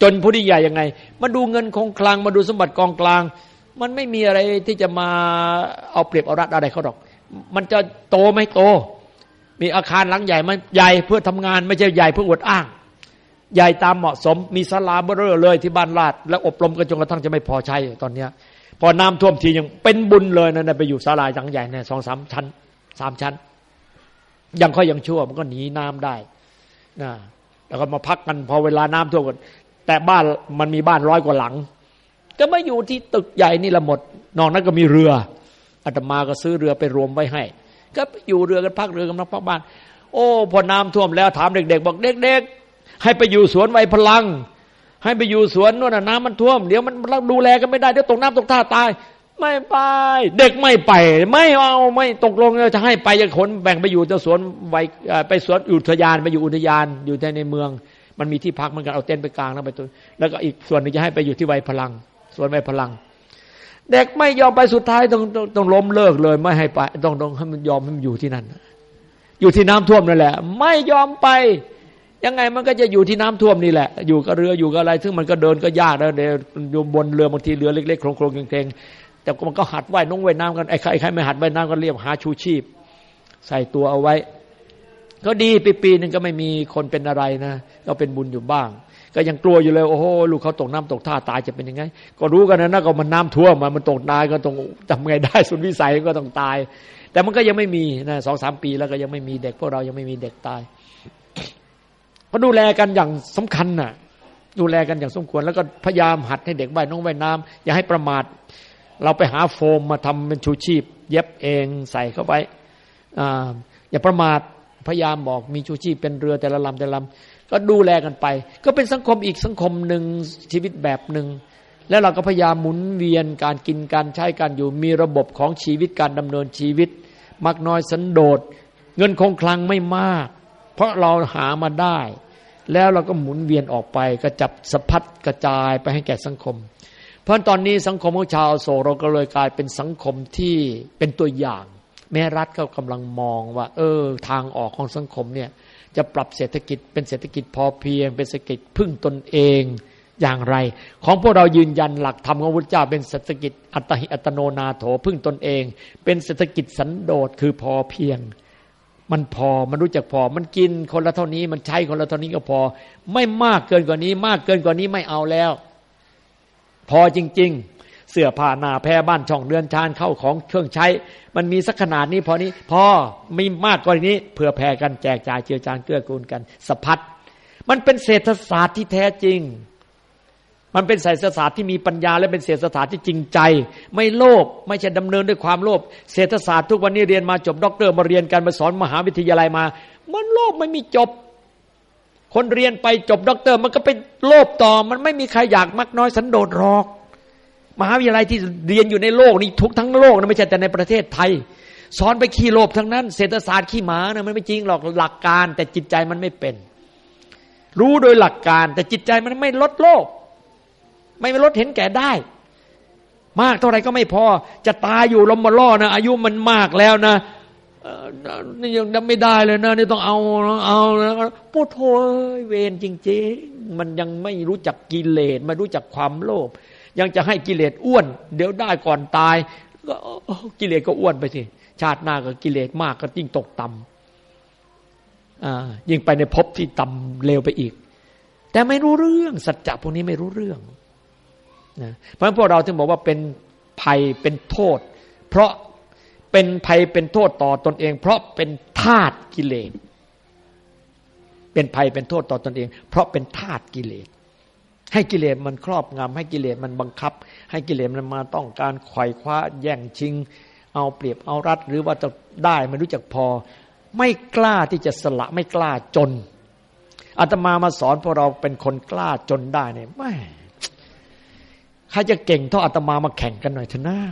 จนผู้ที่ใหญ่ยังไงมาดูเงินคงคลังมาดูสมบัติกองกลางมันไม่มีอะไรที่จะมาเอาเปรียบเอารัดอะไรเขาหรอกมันจะโตไม่โตมีอาคารหลังใหญ่มันใหญ่เพื่อทำงานไม่ใช่ใหญ่เพื่ออวดอ้างใหญ่ตามเหมาะสมมีศาลาเบ้อเร่อเลยที่บ้านลาดแล้วอบรมกันจนกระทั่งจะไม่พอใช้ตอนเนี้ยพอน้ำท่วมทียังเป็นบุญเลยนะไปอยู่ศาลาหลังใหญ่เนี่ย2-3 ชั้น3 ชั้นยังค่อยยังชั่วมันก็หนีน้ำได้นะแล้วก็มาพักกันพอเวลาน้ำท่วมกันแต่บ้านมันมีบ้าน100 กว่าหลังก็มาอยู่ที่ตึกใหญ่นี่ละหมดนอกนั้นก็มีเรืออาตมาก็ซื้อเรือไปรวมไว้ให้ก็อยู่เรือกันพักเรือกันพักบ้านโอ้พอน้ำท่วมแล้วถามเด็กๆบอกเด็กๆให้ไปอยู่สวนไวพลังให้ไปอยู่สวนนู่นน่ะน้ำมันท่วมเดี๋ยวมันดูแลกันไม่ได้เดี๋ยวตกน้ำตกท่าตายไม่ไปเด็กไม่ไปไม่เอาไม่ตกลงจะให้ไปจะขนแบ่งไปอยู่ที่สวนไวไปสวนอุทยานไปอยู่อุทยานอยู่ในเมืองมันมีที่พักเหมือนกันเอาเต็นท์ไปกลางแล้วไปตัวแล้วก็อีกส่วนนึงจะให้ไปอยู่ที่ไวพลังสวนไวพลังเด็กไม่ยอมไปสุดท้ายต้องล้มเลิกเลยไม่ให้ไปต้องให้มันยอมให้มันอยู่ที่นั่นอยู่ที่น้ำท่วมนั่นแหละไม่ยอมไปยังไงมันก็จะอยู่ที่น้ำท่วมนี่แหละอยู่กับเรืออยู่กับอะไรซึ่งมันก็เดินก็ยากแล้วเดี๋ยวอยู่บนเรือบางทีเรือเล็กๆโครงๆเกรงๆแต่มันก็หัดว่ายว่ายน้ำกันไอ้ใครไม่หัดว่ายน้ำก็เรียกหาชูชีพใส่ตัวเอาไว้ก็ดีปีนึงก็ไม่มีคนเป็นอะไรนะก็เป็นบุญอยู่บ้างก็ยังกลัวอยู่เลยโอ้โหลูกเขาตกน้ำตกท่าตายจะเป็นยังไงก็รู้กันนะก็มันน้ำท่วมมันตกตายก็ต้องทำไงได้สุดวิสัยก็ต้องตายแต่มันก็ยังไม่มีนะ2-3 ปีแล้วก็ยังไม่มีเด็กพวกเรายังไม่มีเด็กตายก็ดูแลกันอย่างสำคัญน่ะดูแลกันอย่างสมควรแล้วก็พยายามหัดให้เด็กว่ายน้ำอย่าให้ประมาทเราไปหาโฟมมาทำเป็นชูชีพเย็บเองใส่เข้าไปอย่าประมาทพยายามบอกมีชูชีพเป็นเรือแต่ละลำก็ดูแลกันไปก็เป็นสังคมอีกสังคมหนึ่งชีวิตแบบหนึ่งแล้วเราก็พยายามหมุนเวียนการกินการใช้กันอยู่มีระบบของชีวิตการดำเนินชีวิตมักน้อยสันโดษเงินคงคลังไม่มากเพราะเราหามาได้แล้วเราก็หมุนเวียนออกไปกระจับสะพัดกระจายไปให้แก่สังคมเพราะตอนนี้สังคมของชาวอโศกเราก็เลยกลายเป็นสังคมที่เป็นตัวอย่างแม้รัฐก็กำลังมองว่าทางออกของสังคมเนี่ยจะปรับเศรษฐกิจเป็นเศรษฐกิจพอเพียงเป็นเศรษฐกิจพึ่งตนเองอย่างไรของพวกเรายืนยันหลักธรรมของพระพุทธเจ้าเป็นเศรษฐกิจอัตหิอัตโนนาโถพึ่งตนเองเป็นเศรษฐกิจสันโดษคือพอเพียงมันพอมันรู้จักพอมันกินคนละเท่านี้มันใช้คนละเท่านี้ก็พอไม่มากเกินกว่านี้มากเกินกว่านี้ไม่เอาแล้วพอจริงๆเสื้อผ้าหน้าแพรบ้านช่องเรือนชานเข้าของเครื่องใช้มันมีสักขนาดนี้พอนี้พอไม่มากกว่านี้เผื่อแผ่กันแจกจ่ายเจือจานเกื้อกูลกันสะพัดมันเป็นเศรษฐศาสตร์ที่แท้จริงมันเป็นเศรษฐศาสตร์ที่มีปัญญาและเป็นเศรษฐศาสตร์ที่จริงใจไม่โลภไม่ใช่ดำเนินด้วยความโลภเศรษฐศาสตร์ทุกวันนี้เรียนมาจบด็อกเตอร์มาเรียนกันมาสอนมหาวิทยาลัยมามันโลภไม่มีจบคนเรียนไปจบด็อกเตอร์มันก็ไปโลภต่อมันไม่มีใครอยากมักน้อยสันโดษหรอกมหาวิทยาลัยที่เรียนอยู่ในโลกนี้ทุกทั้งโลกนะไม่ใช่แต่ในประเทศไทยสอนไปขี้โลภทั้งนั้นเศรษฐศาสตร์ขี้หมานะมันไม่จริงหรอกหลักการแต่จิตใจมันไม่เป็นรู้โดยหลักการแต่จิตใจมันไม่ลดโลภไม่ลดเห็นแก่ได้มากเท่าไหร่ก็ไม่พอจะตายอยู่ลมมาล่อนะอายุมันมากแล้วนะนี่ยังไม่ได้เลยนะนี่ต้องเอาพูดโธ่เวรจริงๆมันยังไม่รู้จักกิเลสไม่รู้จักความโลภยังจะให้กิเลสอ้วนเดี๋ยวได้ก่อนตายก็กิเลสก็อ้วนไปสิชาติหน้าก็กิเลสมากก็ยิ่งตกต่ำยิ่งไปในภพที่ต่ำเลวไปอีกแต่ไม่รู้เรื่องสัจจะพวกนี้ไม่รู้เรื่องนะเพราะฉะนั้นพวกเราถึงบอกว่าเป็นภัยเป็นโทษเพราะเป็นภัยเป็นโทษต่อตนเองเพราะเป็นทาสกิเลสเป็นภัยเป็นโทษต่อตนเองเพราะเป็นทาสกิเลสให้กิเลสมันครอบงำให้กิเลสมันบังคับให้กิเลสมันมาต้องการไขว่คว้าแย่งชิงเอาเปรียบเอารัดหรือว่าจะได้ไม่รู้จักพอไม่กล้าที่จะสละไม่กล้าจนอาตมามาสอนพวกเราเป็นคนกล้าจนได้เนี่ยแม่ใครจะเก่งเท่าอาตมามาแข่งกันหน่อยเถอะนะ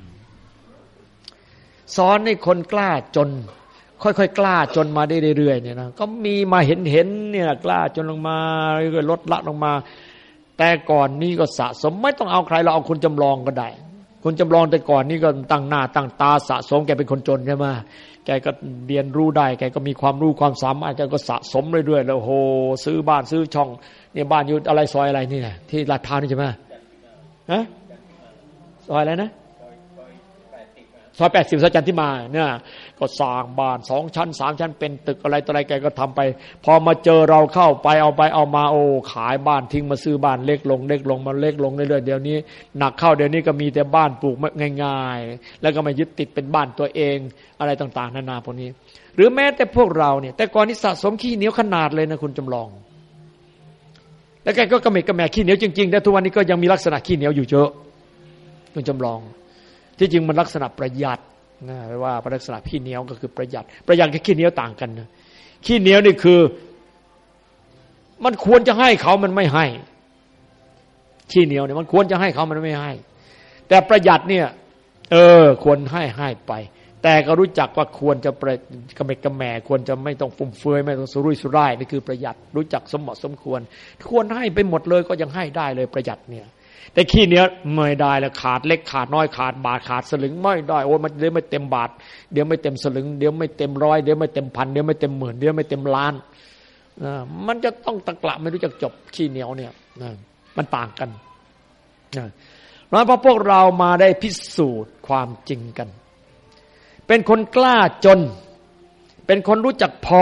สอนให้คนกล้าจนค่อยๆกล้าจนมาได้เรื่อยๆเนี่ยนะก็มีมาเห็นเนี่ยกล้าจนลงมาก็ลดละลงมาแต่ก่อนนี้ก็สะสมไม่ต้องเอาใครเราเอาคุณจำลองก็ได้คุณจำลองแต่ก่อนนี้ก็ตั้งหน้าตั้งตาสะสมแกเป็นคนจนใช่ไหมแกก็เรียนรู้ได้แกก็มีความรู้ความสามารถแกก็สะสมเรื่อยๆแล้วโหซื้อบ้านซื้อช่องเนี่ยบ้านอยู่อะไรซอยอะไรนี่ที่ลาดพร้าวนี่ใช่ไหมฮะซอยอะไรนะซอย80ซอยจันทิมาเนี่ยก็สร้างบ้าน2ชั้น3ชั้นเป็นตึกอะไรต่ออะไรแกก็ทำไปพอมาเจอเราเข้าไปเอามาโอ้ขายบ้านทิ้งมาซื้อบ้านเล็กลงมาเล็กลงเรื่อยๆเดี๋ยวนี้หนักเข้าเดี๋ยวนี้ก็มีแต่บ้านปลูกง่ายๆแล้วก็มายึดติดเป็นบ้านตัวเองอะไรต่างๆนานาพวกนี้หรือแม้แต่พวกเราเนี่ยแต่ก่อนนี่สะสมขี้เหนียวขนาดเลยนะคุณจำลองแล้วแกก็กระเม็ดกระแหม่ขี้เหนียวจริงๆแต่ทุกวันนี้ก็ยังมีลักษณะขี้เหนียวอยู่เยอะคุณจำลองที่จริงมันลักษณะประหยัดนะว่าลักษณะขี้เหนียวก็คือประหยัดกับขี้เหนียวต่างกันนะขี้เหนียวนี่คือมันควรจะให้เขามันไม่ให้ขี้เหนียวเนี่ยมันควรจะให้เขามันไม่ให้แต่ประหยัดเนี่ยควรให้ไปแต่ก็รู้จักว่าควรจะกระเม็ดกระแหม่ควรจะไม่ต้องฟุ่มเฟือยไม่ต้องสุรุ่ยสุร่ายนี่คือประหยัดรู้จักสมเหมาะสมควรให้ไปหมดเลยก็ยังให้ได้เลยประหยัดเนี่ยแต่ขี้เหนียวไม่ได้แล้วขาดเล็กขาดน้อยขาดบาทขาดสลึงไม่ได้โอ้มันเดี๋ยวไม่เต็มบาทเดี๋ยวไม่เต็มสลึงเดี๋ยวไม่เต็มร้อยเดี๋ยวไม่เต็มพันเดี๋ยวไม่เต็มหมื่นเดี๋ยวไม่เต็มล้านมันจะต้องตะกละไม่รู้จักจบขี้เหนียวเนี่ยมันต่างกันเพราะพวกเรามาได้พิสูจน์ความจริงกันเป็นคนกล้าจนเป็นคนรู้จักพอ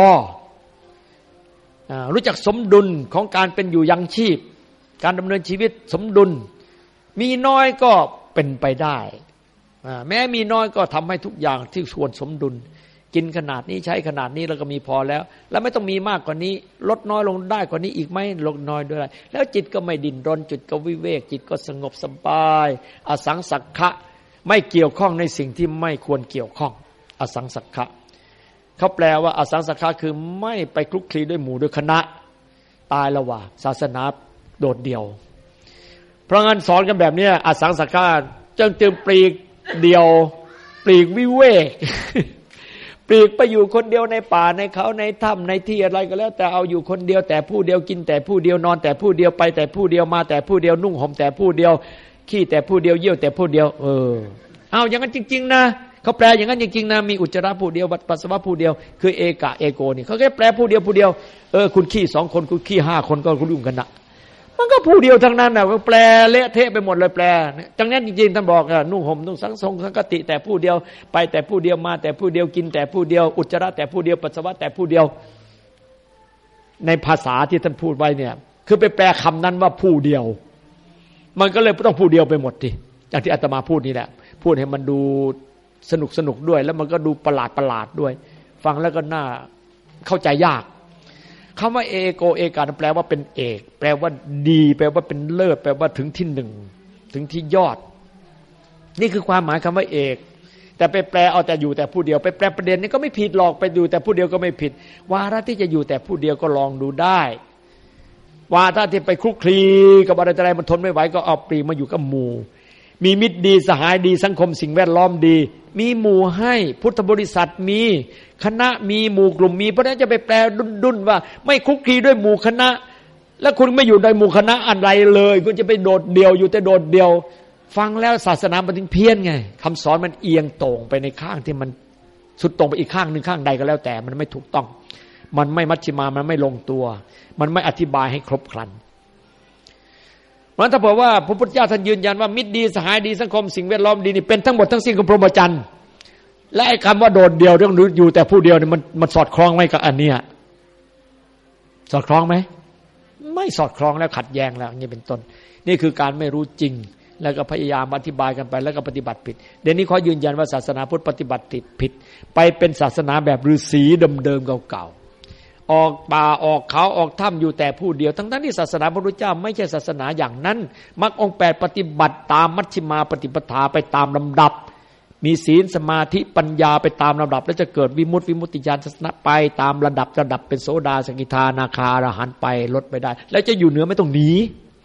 รู้จักสมดุลของการเป็นอยู่ยังชีพการดำเนินชีวิตสมดุลมีน้อยก็เป็นไปได้แม้มีน้อยก็ทำให้ทุกอย่างที่ควรสมดุลกินขนาดนี้ใช้ขนาดนี้แล้วก็มีพอแล้วไม่ต้องมีมากกว่านี้ลดน้อยลงได้กว่านี้อีกไหมลดน้อยด้วยแล้วจิตก็ไม่ดิ้นรนจิตก็วิเวกจิตก็สงบสบายอสังสักขะไม่เกี่ยวข้องในสิ่งที่ไม่ควรเกี่ยวข้องอสังสักขะเขาแปลว่าอสังสักขะคือไม่ไปคลุกคลีด้วยหมู่ด้วยคณะตายแล้วว่าศาสนาโดดเดี่ยวเพราะงั้นสอนกันแบบนี้อสังสักขะจึงปลีกเดียวปลีกวิเวก ปลีกไปอยู่คนเดียวในป่าในเขาในถ้ำในที่อะไรก็แล้วแต่เอาอยู่คนเดียวแต่ผู้เดียวกินแต่ผู้เดียวนอนแต่ผู้เดียวไปแต่ผู้เดียวมาแต่ผู้เดียวนุ่งห่มแต่ผู้เดียวขี้แต่ผู้เดียวเยี่ยวแต่ผู้เดียวเอาอย่างนั้นจริงๆนะเขาแปลอย่างนั้นจริงๆนะมีอุจจาระผู้เดียวปัสสาวะผู้เดียวคือเอกะเอโกนี่เขาแค่แปลผู้เดียวคุณขี้2คนคุณขี้5คนก็คุณยุ่งกันนะมันก็ผู้เดียวทั้งนั้นน่ะแปลเละเทะไปหมดเลยแปลจังนั้นจริงๆท่านบอกนุ่งห่มนุ่งสังคติแต่ผู้เดียวไปแต่ผู้เดียวมาแต่ผู้เดียวกินแต่ผู้เดียวอุจจาระแต่ผู้เดียวปัสสาวะแต่ผู้เดียวในภาษาที่ท่านพูดไว้เนี่ยคือไปแปลคำนั้นว่าผู้เดียวมันก็เลยต้องผู้เดียวไปหมดทีอย่างที่อาตมาพูดนี่แหละพูดให้มันดูสนุกด้วยแล้วมันก็ดูประหลาดด้วยฟังแล้วก็น่าเข้าใจยากคำว่าเอโกเอกาแปลว่าเป็นเอกแปลว่าดีแปลว่าเป็นเลิศแปลว่าถึงที่1ถึงที่ยอดนี่คือความหมายคำว่าเอกแต่ไปแปลเอาแต่อยู่แต่ผู้เดียวไปแปลประเด็นนี้ก็ไม่ผิดหรอกไปอยู่แต่ผู้เดียวก็ไม่ผิดวาระที่จะอยู่แต่ผู้เดียวก็ลองดูได้วาระที่ไปคลุกคลีกับอะไรมันทนไม่ไหวก็เอาปลีมาอยู่กับหมู่มีมิตรดีสหายดีสังคมสิ่งแวดล้อมดีมีหมู่ให้พุทธบริษัทมีคณะมีหมู่กลุ่มมีเพราะฉะนั้นจะไปแปลดุนว่าไม่คลุกคลีด้วยหมู่คณะแล้วคุณไม่อยู่ในหมู่คณะอะไรเลยคุณจะไปโดดเดี่ยวอยู่แต่โดดเดี่ยวฟังแล้วศาสนามันถึงเพี้ยนไงคำสอนมันเอียงตรงไปในข้างที่มันสุดตรงไปอีกข้างนึงข้างใดก็แล้วแต่มันไม่ถูกต้องมันไม่มัชฌิมามันไม่ลงตัวมันไม่อธิบายให้ครบครันเพราะถ้าบอกว่าพระพุทธเจ้าท่านยืนยันว่ามิตรดีสหายดีสังคมสิ่งแวดล้อมดีนี่เป็นทั้งหมดทั้งสิ้นของพรหมจรรย์และไอ้คำว่าโดดเดี่ยวเรื่องอยู่แต่ผู้เดียวเนี่ยมันสอดคล้องไหมกับอันเนี้ยสอดคล้องไหมไม่สอดคล้องแล้วขัดแย้งแล้วนี่เป็นต้นนี่คือการไม่รู้จริงแล้วก็พยายามอธิบายกันไปแล้วก็ปฏิบัติผิดเดี๋ยวนี้ขอยืนยันว่าศาสนาพุทธปฏิบัติผิดไปเป็นศาสนาแบบฤาษีเดิมๆเก่าๆออกป่าออกเขาออกถ้ำอยู่แต่ผู้เดียวทั้งที่ศาสนาพระพุทธเจ้าไม่ใช่ศาสนาอย่างนั้นมรรคองค์8ปฏิบัติตามมัชฌิมาปฏิปทาไปตามลำดับมีศีลสมาธิปัญญาไปตามลำดับแล้วจะเกิดวิมุตติญาณทัศนะไปตามระดับเป็นโสดาสกิทานาคาอรหันต์ไปลดไปได้แล้วจะอยู่เหนือไม่ต้องหนี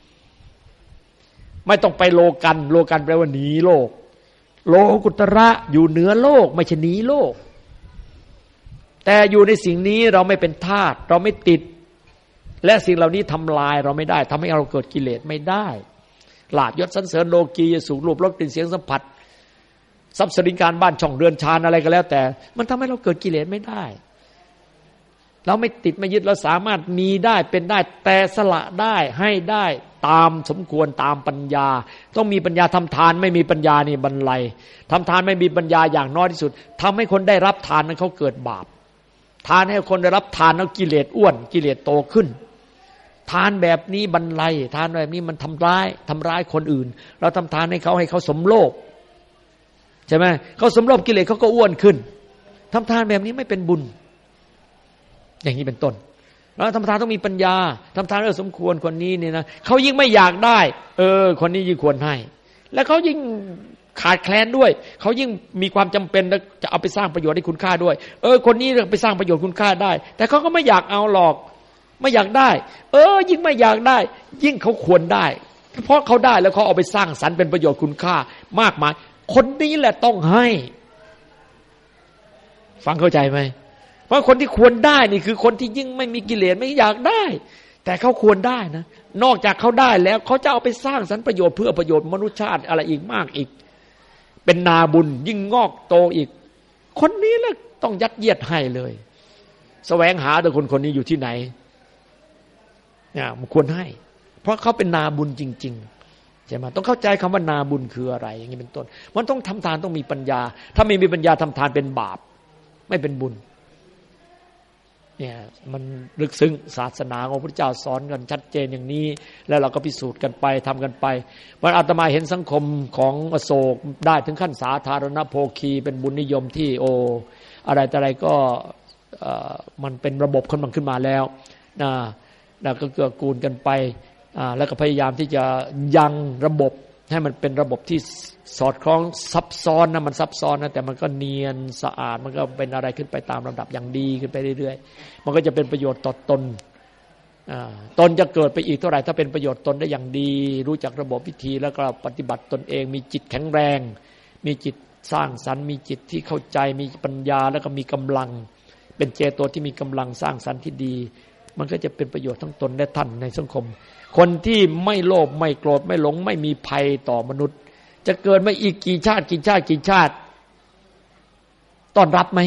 ไม่ต้องไปโลกันแปลว่าหนีโลกโลกุตระอยู่เหนือโลกไม่ใช่หนีโลกแต่อยู่ในสิ่งนี้เราไม่เป็นทาสเราไม่ติดและสิ่งเหล่านี้ทำลายเราไม่ได้ทำให้เราเกิดกิเลสไม่ได้ลาภยศสรรเสริญโลกียสุขรูปรสกลิ่นเสียงสัมผัสทรัพย์สินการบ้านช่องเรือนชานอะไรก็แล้วแต่มันทำให้เราเกิดกิเลสไม่ได้เราไม่ติดไม่ยึดเราสามารถมีได้เป็นได้แต่สละได้ให้ได้ตามสมควรตามปัญญาต้องมีปัญญาทำทานไม่มีปัญญานี่บรรลัยทำทานไม่มีปัญญาอย่างน้อยที่สุดทำให้คนได้รับทานนั้นเขาเกิดบาปทานให้คนได้รับทานแล้วกิเลสอ้วนกิเลสโตขึ้นทานแบบนี้บรรลัยทานแบบนี้มันทำร้ายคนอื่นเราทำทานให้เขาสมโลภใช่ไหมเขาสมโลภกิเลสเขาก็อ้วนขึ้นทำทานแบบนี้ไม่เป็นบุญอย่างนี้เป็นต้นแล้วทำทานต้องมีปัญญาทำทานสมควรคนนี้เนี่ยนะเขายิ่งไม่อยากได้คนนี้ยิ่งควรให้แล้วเขายิ่งขาดแคลนด้วยเขายิ่งมีความจำเป็นจะเอาไปสร้างประโยชน์ให้คุณค่าด้วยคนนี้ไปสร้างประโยชน์คุณค่าได้แต่เขาก็ไม่อยากเอาหรอกไม่อยากได้ยิ่งไม่อยากได้ยิ่งเขาควรได้เพราะเขาได้แล้วเขาเอาไปสร้างสรรค์เป็นประโยชน์คุณค่ามากมายคนนี้แหละต้องให้ฟังเข้าใจไหมเพราะคนที่ควรได้นี่คือคนที่ยิ่งไม่มีกิเลสไม่อยากได้แต่เขาควรได้นะนอกจากเขาได้แล้วเขาจะเอาไปสร้างสรรค์ประโยชน์เพื่อประโยชน์มนุษยชาติอะไรอีกมากอีกเป็นนาบุญยิ่งงอกโตอีกคนนี้แหละต้องยัดเยียดให้เลยแสวงหาแต่คนนี้อยู่ที่ไหนเนี่ยมันควรให้เพราะเขาเป็นนาบุญจริงๆใช่ไหมต้องเข้าใจคำว่านาบุญคืออะไรอย่างนี้เป็นต้นมันต้องทำทานต้องมีปัญญาถ้าไม่มีปัญญาทำทานเป็นบาปไม่เป็นบุญเนี่ยมันลึกซึ้งศาสนาของพระพุทธเจ้าสอนกันชัดเจนอย่างนี้แล้วเราก็พิสูจน์กันไปทำกันไปวันอาตมาเห็นสังคมของอโศกได้ถึงขั้นสาธารณโภคีเป็นบุญนิยมที่อะไรแต่อะไรก็มันเป็นระบบขึ้นมาแล้วนะแล้วก็เกื้อกูลกันไปแล้วก็พยายามที่จะยังระบบให้มันเป็นระบบที่สอดคล้องซับซ้อนนะมันซับซ้อนนะแต่มันก็เนียนสะอาดมันก็เป็นอะไรขึ้นไปตามลำดับอย่างดีขึ้นไปเรื่อยๆมันก็จะเป็นประโยชน์ต่อตนตนจะเกิดไปอีกเท่าไหร่ถ้าเป็นประโยชน์ตนได้อย่างดีรู้จักระบบวิธีแล้วก็ปฏิบัติตนเองมีจิตแข็งแรงมีจิตสร้างสรรค์มีจิตที่เข้าใจมีปัญญาแล้วก็มีกำลังเป็นเจโตที่มีกำลังสร้างสรรค์ที่ดีมันก็จะเป็นประโยชน์ทั้งตนและท่านในสังคมคนที่ไม่โลภไม่โกรธไม่หลงไม่มีภัยต่อมนุษย์จะเกิดมาอีกกี่ชาติต้อนรับไหม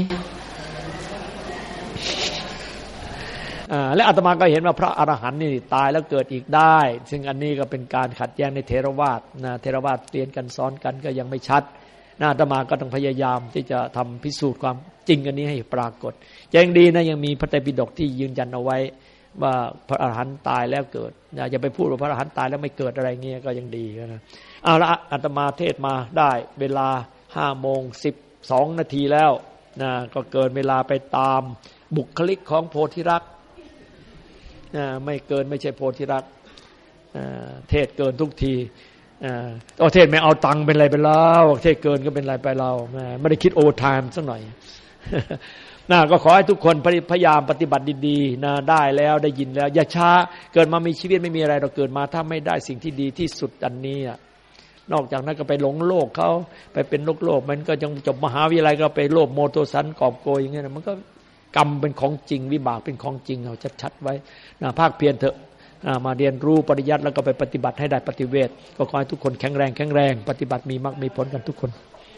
และอาตมาก็เห็นว่าพระอรหันต์นี่ตายแล้วเกิดอีกได้ซึ่งอันนี้ก็เป็นการขัดแย้งในเถรวาทนะเถรวาทเรียนกันสอนกันก็ยังไม่ชัดอาตมาก็ต้องพยายามที่จะทำพิสูจน์ความจริงอันนี้ให้ปรากฏยังดีนะยังมีพระไตรปิฎกที่ยืนยันเอาไว้ว่าพระอรหันต์ตายแล้วเกิดอย่าไปพูดว่าพระอรหันต์ตายแล้วไม่เกิดอะไรเงี้ยก็ยังดีนะเอาละอาตมาเทศมาได้เวลา 5:12 นาทีแล้วนะก็เกินเวลาไปตามบุคลิกของโพธิรักษ์ไม่เกินไม่ใช่โพธิรักษ์เทศเกินทุกทีเทศไม่เอาตังค์เป็นไรไปแล้วเทศเกินก็เป็นไรไปเราไม่ได้คิดโอเวอร์ไทม์สักหน่อยก็ขอให้ทุกคนพยายามปฏิบัติดีๆนะได้แล้วได้ยินแล้วอย่าช้าเกิดมามีชีวิตไม่มีอะไรเราเกิดมาถ้าไม่ได้สิ่งที่ดีที่สุดอันนี้นอกจากนั้นก็ไปหลงโลกเขาไปเป็นโลกมันก็ยังจบมหาวิทยาลัยก็ไปโลภโมโทสันกอบโกยอย่างเงี้ยมันก็กรรมเป็นของจริงวิบากเป็นของจริงเอาชัดๆไว้ภาคเพียรเถอะมาเรียนรู้ปริยัติแล้วก็ไปปฏิบัติให้ได้ปฏิเวทก็ขอให้ทุกคนแข็งแรงปฏิบัติมีมรรคมีผลกันทุกคน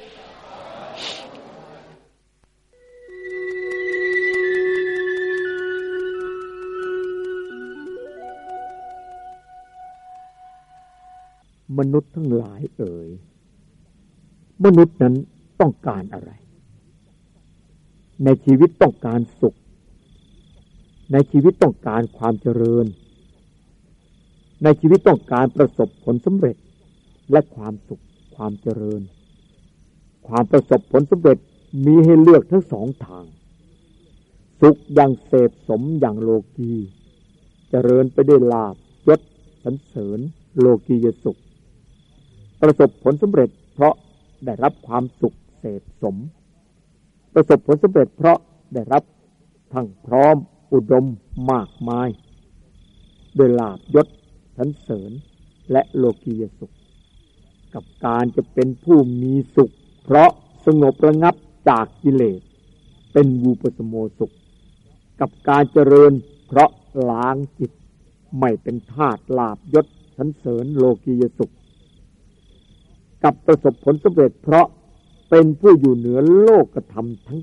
มนุษย์ทั้งหลายมนุษย์นั้นต้องการอะไรในชีวิตต้องการสุขในชีวิตต้องการความเจริญในชีวิตต้องการประสบผลสำเร็จและความสุขความเจริญความประสบผลสำเร็จมีให้เลือกทั้งสองทางสุขอย่างเสพสมอย่างโลกีเจริญไปด้วยลาภยศสรรเสริญโลกียสุขประสบผลสำเร็จเพราะได้รับความสุขเสพสมประสบผลสำเร็จเพราะได้รับทั้งพร้อมอุดมมากมายด้วยลาภยศสรรเสริญและโลกียสุขกับการจะเป็นผู้มีสุขเพราะสงบระงับจากกิเลสเป็นวูปสโมสุขกับการเจริญเพราะล้างจิตไม่เป็นทาสลาภยศสรรเสริญโลกียสุขกับประสบผลสำเร็จเพราะไปเป็นผู้อยู่เหนือโลกธรรมทั้ง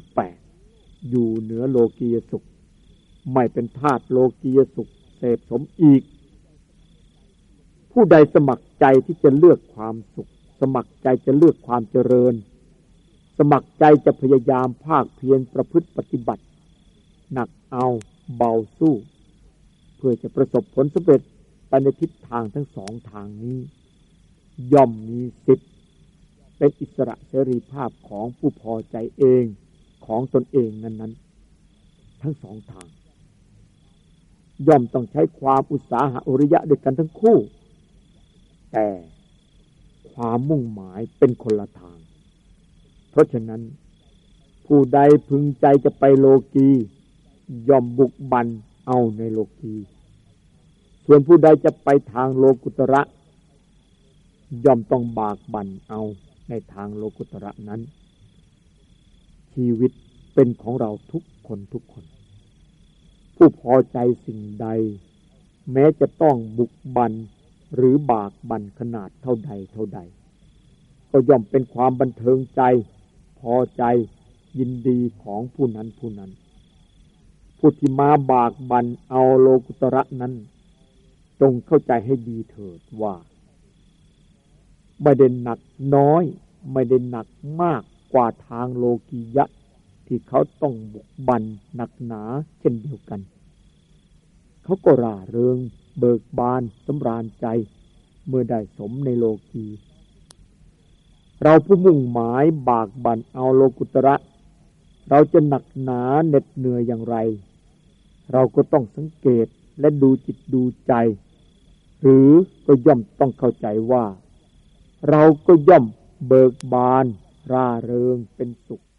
8อยู่เหนือโลกียสุขไม่เป็นทาสโลกียสุขเสพสมอีกผู้ใดสมัครใจที่จะเลือกความสุขสมัครใจจะเลือกความเจริญสมัครใจจะพยายามภาคเพียรประพฤติปฏิบัติหนักเอาเบาสู้เพื่อจะประสบผลสำเร็จไปในทิศทางทั้ง2ทางนี้ย่อมมีสิทธิ์เป็นอิสระเสรีภาพของผู้พอใจเองของตนเองนั้นๆทั้ง2ทางย่อมต้องใช้ความอุตสาหะอริยะด้วยกันทั้งคู่แต่ความมุ่งหมายเป็นคนละทางเพราะฉะนั้นผู้ใดพึงใจจะไปโลกีย่อมบุกบั่นเอาในโลกีส่วนผู้ใดจะไปทางโลกุตระย่อมต้องบากบั่นเอาในทางโลกุตระนั้นชีวิตเป็นของเราทุกคนผู้พอใจสิ่งใดแม้จะต้องบุกบั่นหรือบากบั่นขนาดเท่าใดก็ย่อมเป็นความบันเทิงใจพอใจยินดีของผู้นั้นผู้ที่มาบากบั่นเอาโลกุตระนั้นจงเข้าใจให้ดีเถิดว่าไม่ได้หนักน้อยไม่ได้หนักมากกว่าทางโลกียะที่เขาต้องบุกบั่นหนักหนาเช่นเดียวกันเขาก็ร่าเริงเบิกบานสำราญใจเมื่อได้สมในโลกีเราผู้มุ่งหมายบากบั่นเอาโลกุตระเราจะหนักหนาเหน็ดเหนื่อยอย่างไรเราก็ต้องสังเกตและดูจิตดูใจหรือก็ย่อมต้องเข้าใจว่าเราก็ย่อมเบิกบานร่าเริงเป็นสุข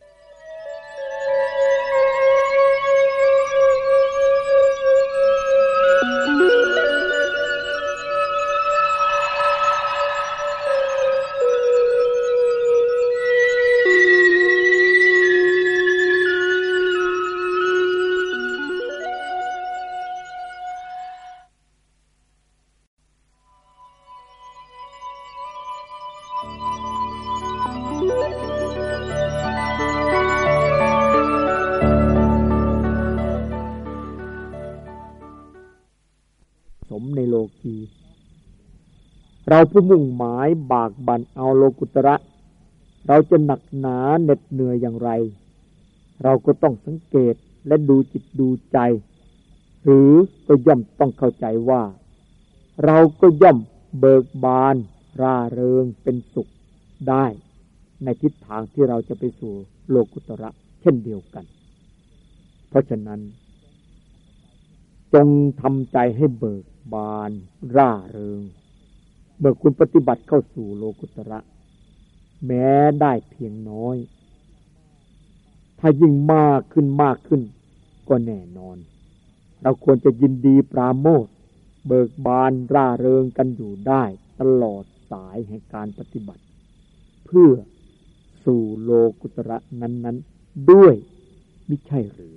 ในโลกีเราผู้มุ่งหมายบากบั่นเอาโลกุตระเราจะหนักหนาเหน็ดเหนื่อยอย่างไรเราก็ต้องสังเกตและดูจิตดูใจหรือก็ย่อมต้องเข้าใจว่าเราก็ย่อมเบิกบานร่าเริงเป็นสุขได้ในทิศทางที่เราจะไปสู่โลกุตระเช่นเดียวกันเพราะฉะนั้นจงทำใจให้เบิกบานร่าเริงเมื่อคุณปฏิบัติเข้าสู่โลกุตระแม้ได้เพียงน้อยถ้ายิ่งมากขึ้นก็แน่นอนเราควรจะยินดีปราโมทย์เบิกบานร่าเริงกันอยู่ได้ตลอดสายแห่งการปฏิบัติเพื่อสู่โลกุตระนั้นๆด้วยมิใช่หรือ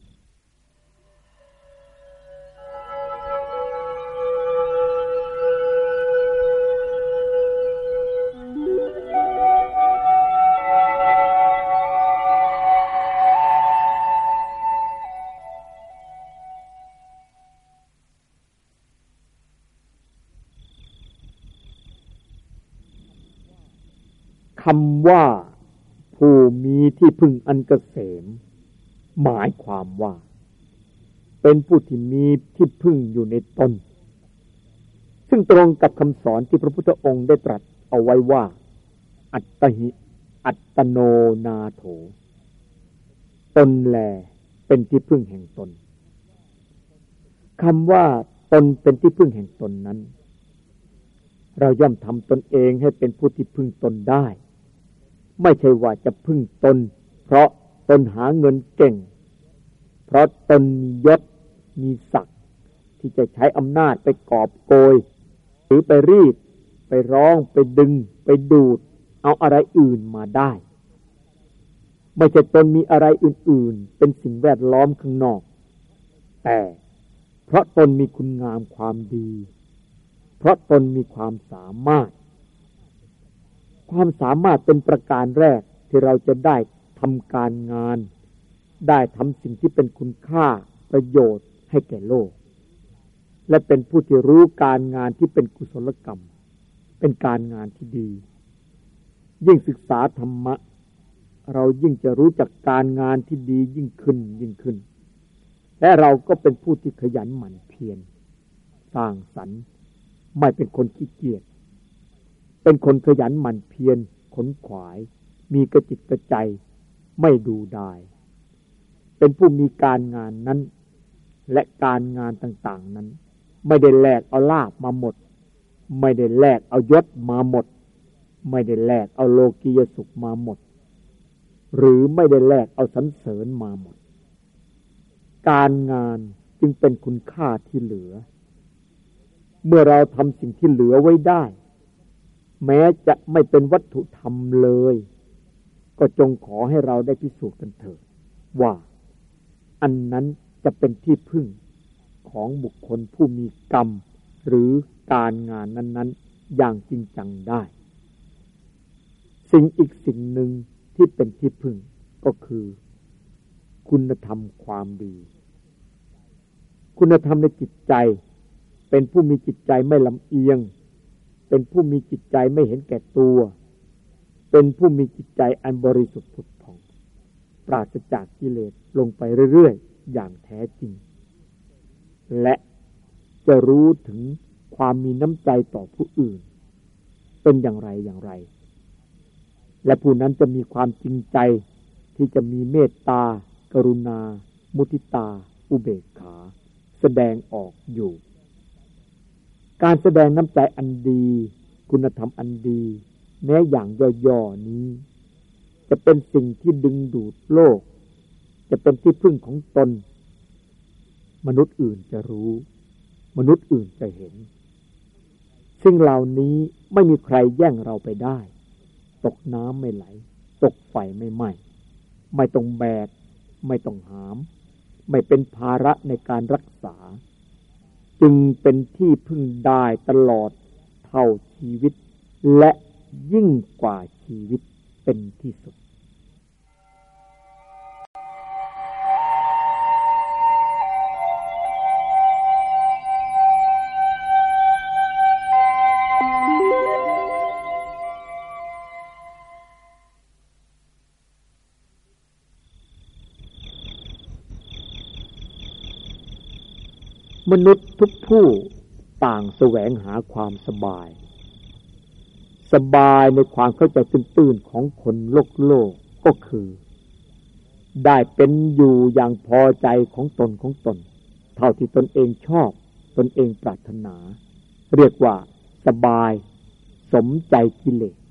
คำว่าผู้มีที่พึ่งอันเกษมหมายความว่าเป็นผู้ที่มีที่พึ่งอยู่ในตนซึ่งตรงกับคำสอนที่พระพุทธองค์ได้ตรัสเอาไว้ว่าอัตตหิอัตตโนนาโถตนแลเป็นที่พึ่งแห่งตนคำว่าตนเป็นที่พึ่งแห่งตนนั้นเราย่อมทำตนเองให้เป็นผู้ที่พึ่งตนได้ไม่ใช่ว่าจะพึ่งตนเพราะตนหาเงินเก่งเพราะตนมียศมีศักดิ์ที่จะใช้อำนาจไปกอบโกยหรือไปรีดไปร้องไปดึงไปดูดเอาอะไรอื่นมาได้ไม่ใช่ตนมีอะไรอื่นๆเป็นสิ่งแวดล้อมข้างนอกแต่เพราะตนมีคุณงามความดีเพราะตนมีความสามารถความสามารถเป็นประการแรกที่เราจะได้ทำการงานได้ทำสิ่งที่เป็นคุณค่าประโยชน์ให้แก่โลกและเป็นผู้ที่รู้การงานที่เป็นกุศลกรรมเป็นการงานที่ดียิ่งศึกษาธรรมะเรายิ่งจะรู้จักการงานที่ดียิ่งขึ้นและเราก็เป็นผู้ที่ขยันหมั่นเพียรสร้างสรรค์ไม่เป็นคนขี้เกียจเป็นคนขยันหมั่นเพียรขนขวายมีกระจิตกระใจไม่ดูดายเป็นผู้มีการงานนั้นและการงานต่างๆนั้นไม่ได้แลกเอาลาภมาหมดไม่ได้แลกเอายศมาหมดไม่ได้แลกเอาโลกียสุขมาหมดหรือไม่ได้แลกเอาสรรเสริญมาหมดการงานจึงเป็นคุณค่าที่เหลือเมื่อเราทำสิ่งที่เหลือไว้ได้แม้จะไม่เป็นวัตถุธรรมเลยก็จงขอให้เราได้พิสูจน์กันเถิดว่าอันนั้นจะเป็นที่พึ่งของบุคคลผู้มีกรรมหรือการงานนั้นๆอย่างจริงจังได้สิ่งอีกสิ่งหนึ่งที่เป็นที่พึ่งก็คือคุณธรรมความดีคุณธรรมในจิตใจเป็นผู้มีจิตใจไม่ลำเอียงเป็นผู้มีจิตใจไม่เห็นแก่ตัวเป็นผู้มีจิตใจอันบริสุทธิ์ผุดผ่องปราศจากกิเลสลงไปเรื่อยๆอย่างแท้จริงและจะรู้ถึงความมีน้ำใจต่อผู้อื่นเป็นอย่างไรและผู้นั้นจะมีความจริงใจที่จะมีเมตตากรุณามุทิตาอุเบกขาแสดงออกอยู่การแสดงน้ำใจอันดีคุณธรรมอันดีแม้อย่างย่อๆนี้จะเป็นสิ่งที่ดึงดูดโลกจะเป็นที่พึ่งของตนมนุษย์อื่นจะรู้มนุษย์อื่นจะเห็นสิ่งเหล่านี้ไม่มีใครแย่งเราไปได้ตกน้ำไม่ไหลตกไฟไม่ไหม้ไม่ต้องแบกไม่ต้องหามไม่เป็นภาระในการรักษาจึงเป็นที่พึ่งได้ตลอดเท่าชีวิตและยิ่งกว่าชีวิตเป็นที่สุดมนุษย์ทุกผู้ต่างแสวงหาความสบายในความเข้าใจตื้นๆของคนโลกก็คือได้เป็นอยู่อย่างพอใจของตนเท่าที่ตนเองชอบตนเองปรารถนาเรียกว่าสบายสมใจกิเลส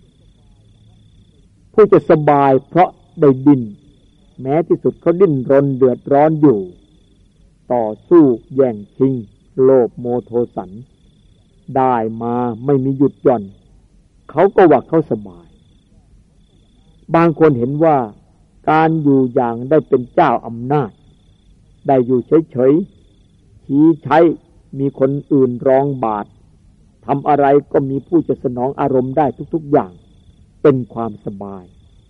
ผู้จะสบายเพราะได้ดิ้นแม้ที่สุดเขาดิ้นรนเดือดร้อนอยู่ต่อสู้แย่งชิงโลภโมโทสันได้มาไม่มีหยุดหย่อนเขาก็ว่าเขาสบายบางคนเห็นว่าการอยู่อย่างได้เป็นเจ้าอำนาจได้อยู่เฉยๆชี้ใช้มีคนอื่นรองบาททำอะไรก็มีผู้จะสนองอารมณ์ได้ทุกๆอย่างเป็นความสบาย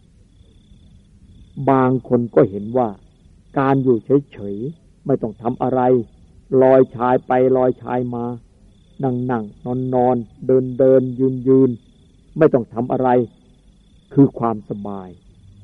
บางคนก็เห็นว่าการอยู่เฉยๆไม่ต้องทำอะไรลอยชายไปลอยชายมานั่งนอนเดินยืนไม่ต้องทำอะไรคือความสบาย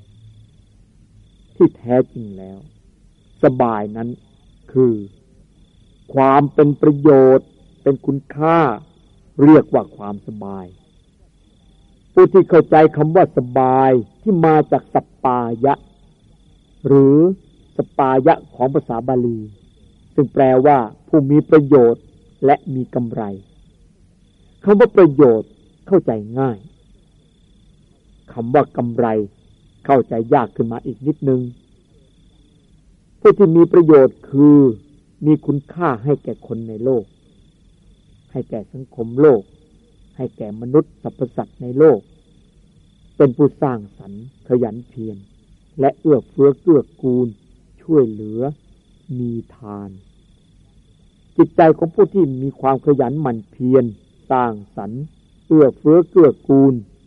ที่แท้จริงแล้วสบายนั้นคือความเป็นประโยชน์เป็นคุณค่าเรียกว่าความสบายผู้ที่เข้าใจคำว่าสบายที่มาจากสัปปายะหรือสปายะของภาษาบาลีซึ่งแปลว่าผู้มีประโยชน์และมีกำไรคำว่าประโยชน์เข้าใจง่ายคำว่ากำไรเข้าใจยากขึ้นมาอีกนิดนึงผู้ที่มีประโยชน์คือมีคุณค่าให้แก่คนในโลกให้แก่สังคมโลกให้แก่มนุษย์สรรพสัตว์ในโลกเป็นผู้สร้างสรรค์ขยันเพียรและเอื้อเฟื้อเกื้อกูลช่วยเหลือมีทานจิตใจของผู้ที่มีความขยันหมั่นเพียรสร้างสรรค์เอื้อเฟื้อเกื้อกูล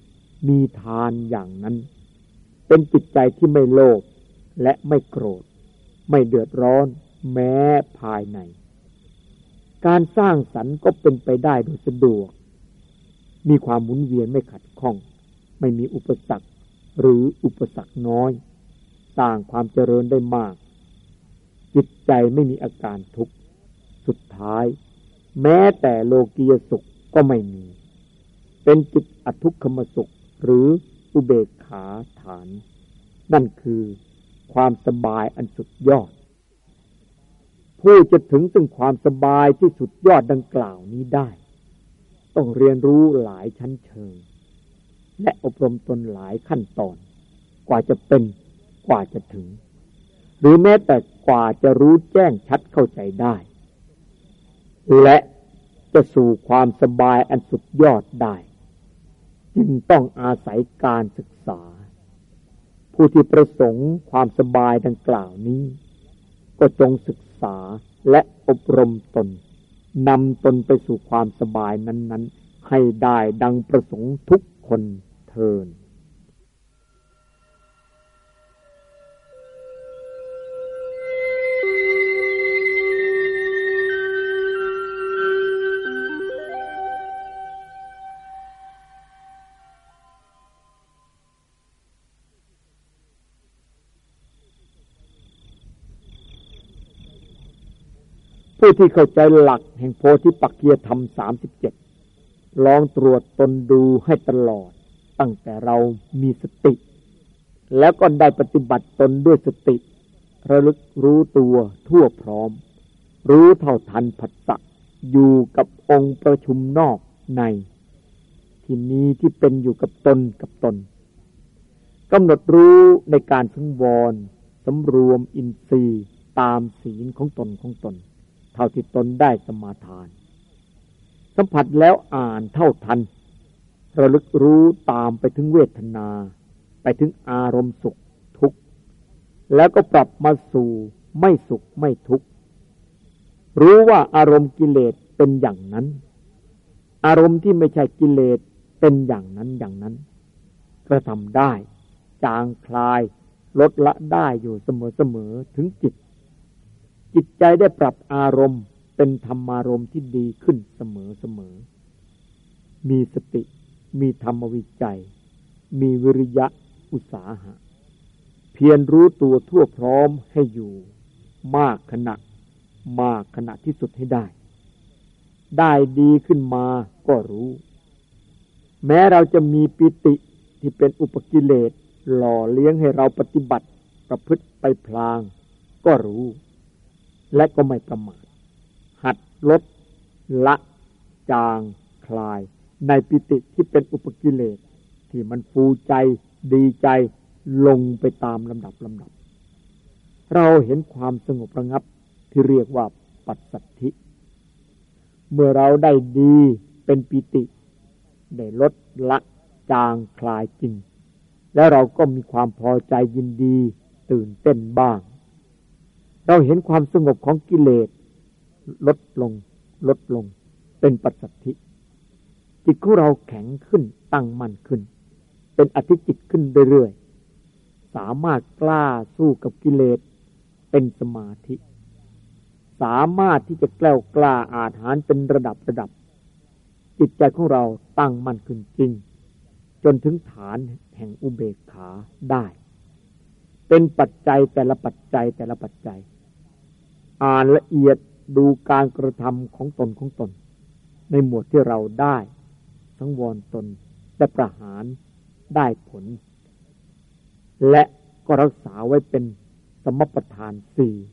มีทานอย่างนั้นเป็นจิตใจที่ไม่โลภและไม่โกรธไม่เดือดร้อนแม้ภายในการสร้างสรรค์ก็เป็นไปได้โดยสะดวกมีความหมุนเวียนไม่ขัดข้องไม่มีอุปสรรคหรืออุปสรรคน้อยสร้างความเจริญได้มากจิตใจไม่มีอาการทุกข์สุดท้ายแม้แต่โลกียสุขก็ไม่มีเป็นจิตอทุกขมสุขหรืออุเบกขาฐานนั่นคือความสบายอันสุดยอดผู้จะถึงซึ่งความสบายที่สุดยอดดังกล่าวนี้ได้ต้องเรียนรู้หลายชั้นเชิงและอบรมตนหลายขั้นตอนกว่าจะเป็นกว่าจะถึงหรือแม้แต่กว่าจะรู้แจ้งชัดเข้าใจได้และจะสู่ความสบายอันสุดยอดได้จึงต้องอาศัยการศึกษาผู้ที่ประสงค์ความสบายดังกล่าวนี้ก็จงศึกษาและอบรมตนนำตนไปสู่ความสบายนั้นๆให้ได้ดังประสงค์ทุกคนเทอญผู้ที่เข้าใจหลักแห่งโพธิปักขิยธรรม37ลองตรวจตนดูให้ตลอดตั้งแต่เรามีสติแล้วก็ได้ปฏิบัติตนด้วยสติระลึกรู้ตัวทั่วพร้อมรู้เท่าทันผัสสะอยู่กับองค์ประชุมนอกในที่นี้ที่เป็นอยู่กับตนกำหนดรู้ในการสังวรสำรวมอินทรีย์ตามศีลของตนเท่าที่ตนได้สมาทานสัมผัสแล้วอ่านเท่าทันระลึกรู้ตามไปถึงเวทนาไปถึงอารมณ์สุขทุกข์แล้วก็ปรับมาสู่ไม่สุขไม่ทุกข์รู้ว่าอารมณ์กิเลสเป็นอย่างนั้นอารมณ์ที่ไม่ใช่กิเลสเป็นอย่างนั้นกระทำได้จางคลายลดละได้อยู่เสมอถึงจิตใจได้ปรับอารมณ์เป็นธรรมารมณ์ที่ดีขึ้นเสมอมีสติมีธรรมวิจัยมีวิริยะอุตสาหะเพียรรู้ตัวทั่วพร้อมให้อยู่มากขณะที่สุดให้ได้ดีขึ้นมาก็รู้แม้เราจะมีปิติที่เป็นอุปกิเลสหล่อเลี้ยงให้เราปฏิบัติประพฤติไปพลางก็รู้และก็ไม่ประมาทหัดลดละจางคลายในปิติที่เป็นอุปกิเลสที่มันฟูใจดีใจลงไปตามลำดับเราเห็นความสงบระงับที่เรียกว่าปัสสัทธิเมื่อเราได้ดีเป็นปิติได้ลดละจางคลายจริงแล้วเราก็มีความพอใจยินดีตื่นเต้นบ้างเราเห็นความสงบของกิเลสลดลงเป็นปัสสัทธิจิตของเราแข็งขึ้นตั้งมั่นขึ้นเป็นอธิจิตขึ้นเรื่อยๆสามารถกล้าสู้กับกิเลสเป็นสมาธิสามารถที่จะแกล้วกล้าอาถรรพ์เป็นระดับจิตใจของเราตั้งมั่นขึ้นจริงจนถึงฐานแห่งอุเบกขาได้เป็นปัจจัยแต่ละปัจจัยอ่านละเอียดดูการกระทำของตนในหมวดที่เราได้สังวรตนและประหารได้ผลและก็รักษาไว้เป็นสมปทาน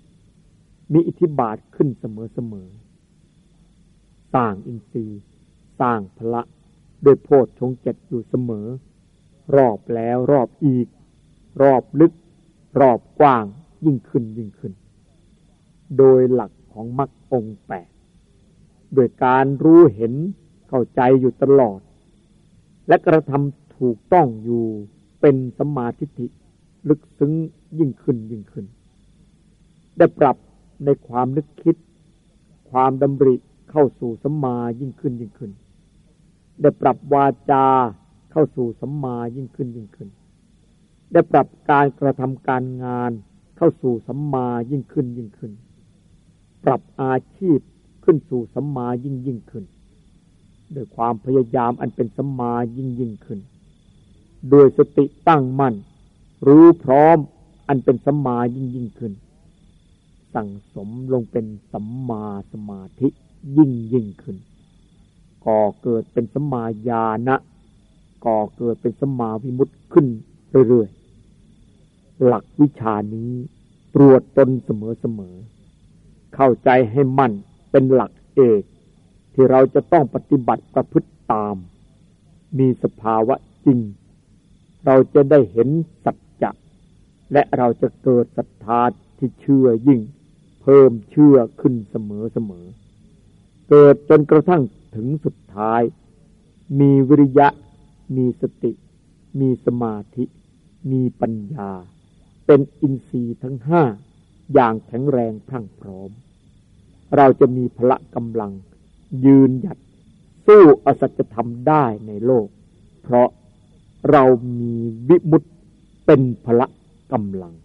4มีอิทธิบาทขึ้นเสมอสร้างอินทรีย์สร้างพละด้วยโพชฌงค์7อยู่เสมอรอบแล้วรอบอีกรอบลึกรอบกว้างยิ่งขึ้นโดยหลักของมรรคองค์8โดยการรู้เห็นเข้าใจอยู่ตลอดและกระทำถูกต้องอยู่เป็นสัมมาทิฏฐิลึกซึ้งยิ่งขึ้นได้ปรับในความนึกคิดความดำริเข้าสู่สัมมายิ่งขึ้นได้ปรับวาจาเข้าสู่สัมมายิ่งขึ้นได้ปรับการกระทำการงานเข้าสู่สัมมายิ่งขึ้นปรับอาชีพขึ้นสู่สัมมายิ่งขึ้นด้วยความพยายามอันเป็นสัมมายิ่งขึ้นโดยสติตั้งมั่นรู้พร้อมอันเป็นสัมมายิ่งขึ้นสั่งสมลงเป็นสัมมาสมาธิยิ่งขึ้นก่อเกิดเป็นสัมมาญาณะก่อเกิดเป็นสัมมาวิมุตติขึ้นเรื่อยๆหลักวิชานี้ตรวจตนเสมอเข้าใจให้มั่นเป็นหลักเอกที่เราจะต้องปฏิบัติประพฤติตามมีสภาวะจริงเราจะได้เห็นสัจจะและเราจะเกิดศรัทธาที่เชื่อยิ่งเพิ่มเชื่อขึ้นเสมอเกิดจนกระทั่งถึงสุดท้ายมีวิริยะมีสติมีสมาธิมีปัญญาเป็นอินทรีย์ทั้งห้าอย่างแข็งแรงพรั่งพร้อมเราจะมีพละกำลังยืนหยัดสู้อสัจธรรมได้ในโลกเพราะเรามีวิมุตติเป็นพละกำลัง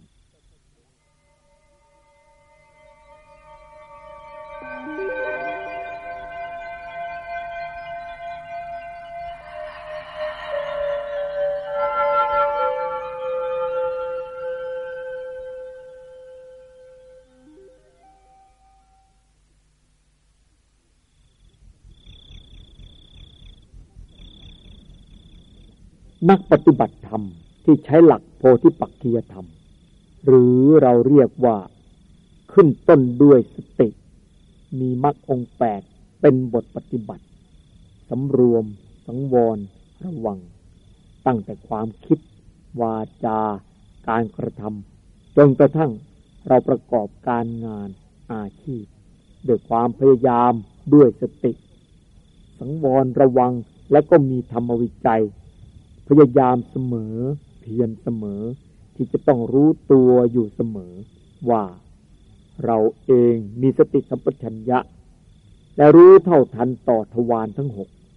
นักปฏิบัติธรรมที่ใช้หลักโพธิปักขิยธรรมหรือเราเรียกว่าขึ้นต้นด้วยสติมีมรรคองค์8เป็นบทปฏิบัติสำรวมสังวรระวังตั้งแต่ความคิดวาจาการกระทำจนกระทั่งเราประกอบการงานอาชีพด้วยความพยายามด้วยสติสังวรระวังและก็มีธรรมวิจัยพยายามเสมอเพียรเสมอที่จะต้องรู้ตัวอยู่เสมอว่าเราเองมีสติสัมปชัญญะและรู้เท่าทันต่อทวารทั้ง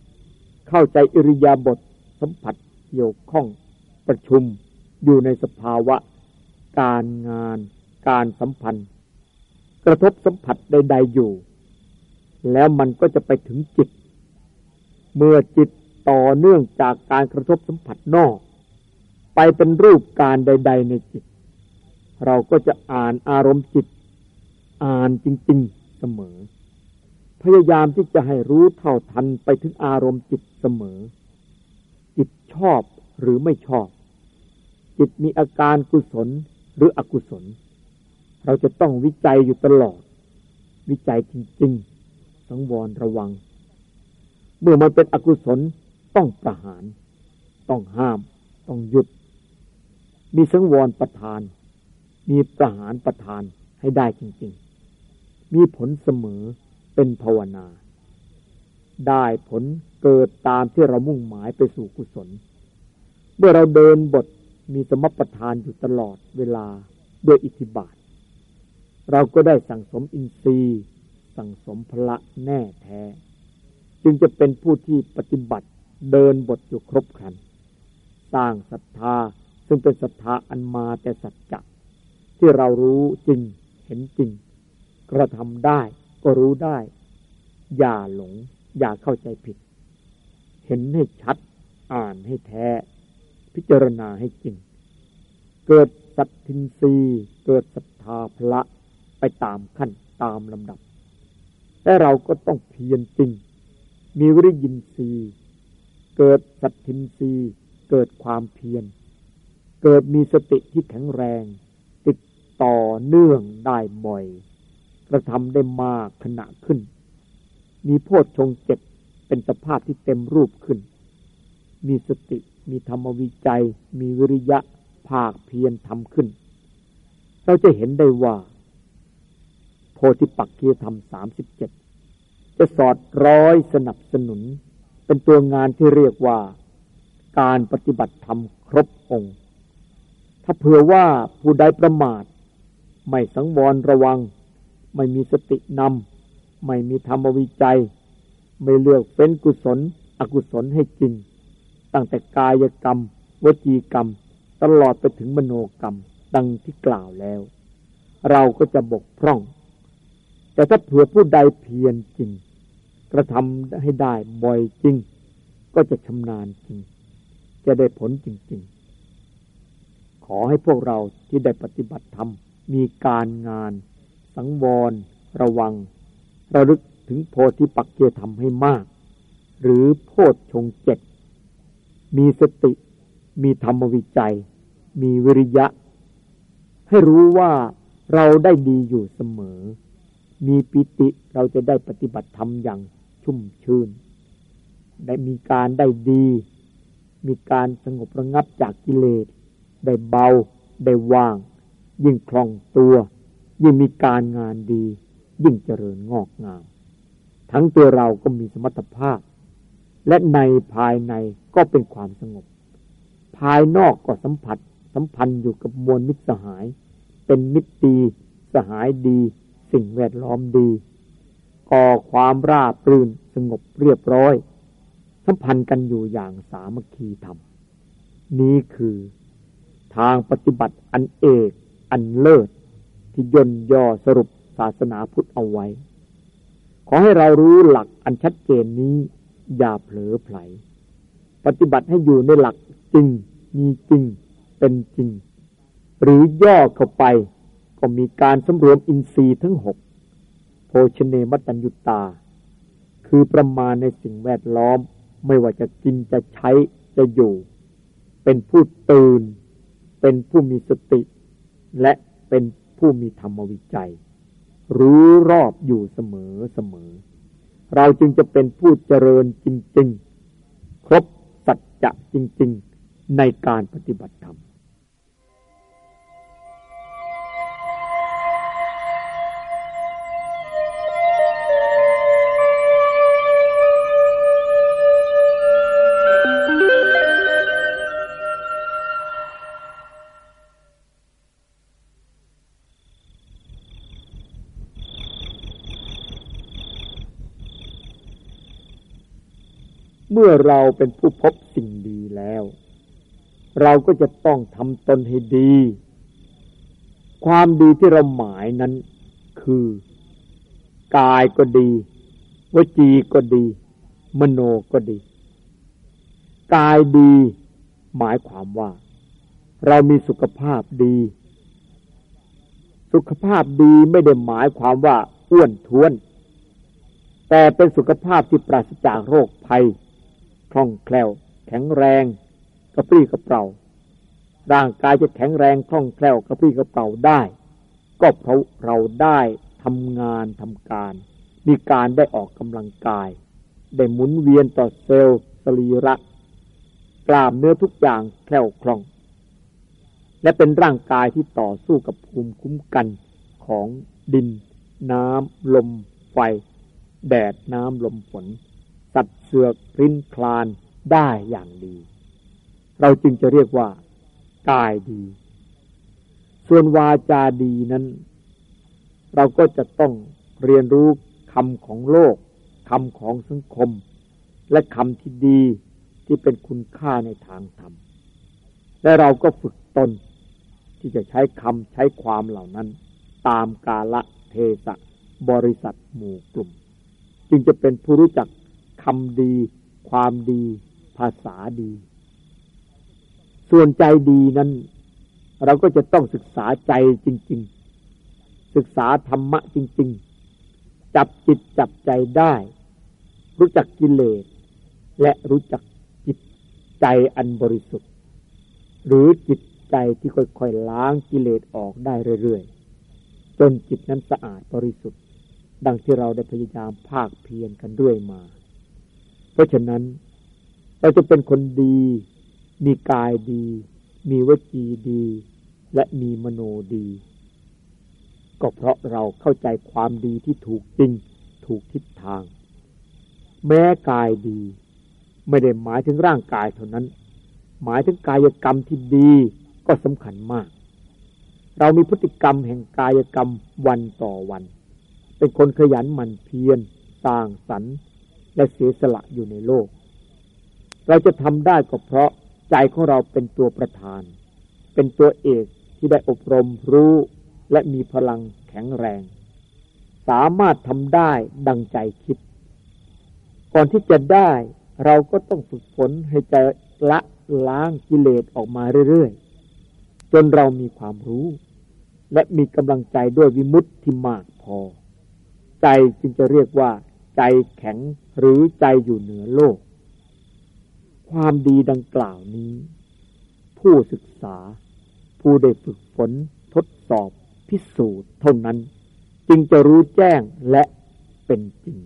6เข้าใจอิริยาบถสัมผัสเกี่ยวข้องประชุมอยู่ในสภาวะการงานการสัมพันธ์กระทบสัมผัสใดๆอยู่แล้วมันก็จะไปถึงจิตเมื่อจิตต่อเนื่องจากการกระทบสัมผัสนอกไปเป็นรูปการใดๆในจิตเราก็จะอ่านอารมณ์จิตอ่านจริงๆเสมอพยายามที่จะให้รู้เท่าทันไปถึงอารมณ์จิตเสมอจิตชอบหรือไม่ชอบจิตมีอาการกุศลหรืออกุศลเราจะต้องวิจัยอยู่ตลอดวิจัยจริงๆสังวรระวังเมื่อมันเป็นอกุศลต้องประหารต้องห้ามต้องหยุดมีสังวรประทานมีประหารประทานให้ได้จริงๆมีผลเสมอเป็นภาวนาได้ผลเกิดตามที่เรามุ่งหมายไปสู่กุศลเมื่อเราเดินบทมีสมปทานอยู่ตลอดเวลาด้วยอิทธิบาทเราก็ได้สั่งสมอินทรีย์สั่งสมพละแน่แท้จึงจะเป็นผู้ที่ปฏิบัติเดินบทอยู่ครบครันสร้างศรัทธาซึ่งเป็นศรัทธาอันมาแต่สัจจะที่เรารู้จริงเห็นจริงกระทำได้ก็รู้ได้อย่าหลงอย่าเข้าใจผิดเห็นให้ชัดอ่านให้แท้พิจารณาให้จริงเกิดสัตทินรีเกิดศรัทธาพละไปตามขั้นตามลำดับแต่เราก็ต้องเพียรจริงมีวิริยินทรีย์เกิดสัตทินรีย์เกิดความเพียรเกิดมีสติที่แข็งแรงติดต่อเนื่องได้บ่อยกระทำได้มากขณะขึ้นมีโพชฌงค์7เป็นสภาพที่เต็มรูปขึ้นมีสติมีธรรมวิจัยมีวิริยะภาคเพียรทำขึ้นเราจะเห็นได้ว่าโพธิปักขิยธรรม37จะสอดร้อยสนับสนุนเป็นตัวงานที่เรียกว่าการปฏิบัติธรรมครบองค์ถ้าเผื่อว่าผู้ใดประมาทไม่สังวรระวังไม่มีสตินำไม่มีธรรมวิจัยไม่เลือกเฟ้นกุศลอกุศลให้จริงตั้งแต่กายกรรมวจีกรรมตลอดไปถึงมโนกรรมดังที่กล่าวแล้วเราก็จะบกพร่องแต่ถ้าเผื่อผู้ใดเพียรจริงกระทำให้ได้บ่อยจริงก็จะชำนาญจริงจะได้ผลจริงๆขอให้พวกเราที่ได้ปฏิบัติธรรมมีการงานสังวรระวังระลึกถึงโพธิปักเกียธรรมให้มากหรือโพชฌงค์ 7มีสติมีธรรมวิจัยมีวิริยะให้รู้ว่าเราได้ดีอยู่เสมอมีปิติเราจะได้ปฏิบัติธรรมอย่างชุ่มชื่นได้มีการได้ดีมีการสงบระงับจากกิเลสได้เบาได้ว่างยิ่งคล่องตัวยิ่งมีการงานดียิ่งเจริญงอกงามทั้งตัวเราก็มีสมรรถภาพและในภายในก็เป็นความสงบภายนอกก็สัมพันธ์อยู่กับมวลมิตรสหายเป็นมิตรดีสหายดีสิ่งแวดล้อมดีก่อความราบรื่นสงบเรียบร้อยสัมพันธ์กันอยู่อย่างสามัคคีธรรมนี้คือทางปฏิบัติอันเอกอันเลิศที่ย่นย่อสรุปศาสนาพุทธเอาไว้ขอให้เรารู้หลักอันชัดเจนนี้อย่าเผลอไผลปฏิบัติให้อยู่ในหลักจริงมีจริงเป็นจริงหรือย่อเข้าไปก็มีการสำรวมอินทรีย์ทั้ง6โภชเนมัตตัญญูตาคือประมาณในสิ่งแวดล้อมไม่ว่าจะกินจะใช้จะอยู่เป็นผู้ตื่นเป็นผู้มีสติและเป็นผู้มีธรรมวิจัยรู้รอบอยู่เสมอเราจึงจะเป็นผู้เจริญจริงๆครบสัจจะจริงๆในการปฏิบัติธรรมเมื่อเราเป็นผู้พบสิ่งดีแล้วเราก็จะต้องทำตนให้ดีความดีที่เราหมายนั้นคือกายก็ดีวจีก็ดีมโนก็ดีกายดีหมายความว่าเรามีสุขภาพดีสุขภาพดีไม่ได้หมายความว่าอ้วนท้วนแต่เป็นสุขภาพที่ปราศจากโรคภัยคล่องแคล่วแข็งแรงกระปรี้กระเปร่าร่างกายจะแข็งแรงคล่องแคล่วกระปรี้กระเปร่าได้ก็เพราะเราได้ทำงานทำการมีการได้ออกกำลังกายได้หมุนเวียนต่อเซลล์สรีระกล้ามเนื้อทุกอย่างแคล่วคล่องและเป็นร่างกายที่ต่อสู้กับภูมิคุ้มกันของดินน้ำลมไฟแดดน้ำลมฝนสัตว์เสือกริ้นคลานได้อย่างดีเราจึงจะเรียกว่ากายดีส่วนวาจาดีนั้นเราก็จะต้องเรียนรู้คำของโลกคำของสังคมและคำที่ดีที่เป็นคุณค่าในทางธรรมและเราก็ฝึกตนที่จะใช้คำใช้ความเหล่านั้นตามกาลเทศะบริษัทหมู่กลุ่มจึงจะเป็นผู้รู้จักคำดีความดีภาษาดีส่วนใจดีนั้นเราก็จะต้องศึกษาใจจริงๆศึกษาธรรมะจริงๆจับจิตจับใจได้รู้จักกิเลสและรู้จักจิตใจอันบริสุทธิ์หรือจิตใจที่ค่อยๆล้างกิเลสออกได้เรื่อยๆจนจิตนั้นสะอาดบริสุทธิ์ดังที่เราได้พยายามภาคเพียรกันด้วยมาเพราะฉะนั้นเราจะเป็นคนดีมีกายดีมีวจีดีและมีมโนดีก็เพราะเราเข้าใจความดีที่ถูกจริงถูกทิศทางแม้กายดีไม่ได้หมายถึงร่างกายเท่านั้นหมายถึงกายกรรมที่ดีก็สำคัญมากเรามีพฤติกรรมแห่งกายกรรมวันต่อวันเป็นคนขยันหมั่นเพียรสร้างสรรค์และเสียสละอยู่ในโลกเราจะทำได้ก็เพราะใจของเราเป็นตัวประธานเป็นตัวเอกที่ได้อบรมรู้และมีพลังแข็งแรงสามารถทำได้ดังใจคิดก่อนที่จะได้เราก็ต้องฝึกฝนให้ใจละล้างกิเลสออกมาเรื่อยๆจนเรามีความรู้และมีกำลังใจด้วยวิมุตติที่มากพอใจจึงจะเรียกว่าใจแข็งหรือใจอยู่เหนือโลกความดีดังกล่าวนี้ผู้ศึกษาผู้ได้ฝึกฝนทดสอบพิสูจน์เท่านั้นจึงจะรู้แจ้งและเป็นจริง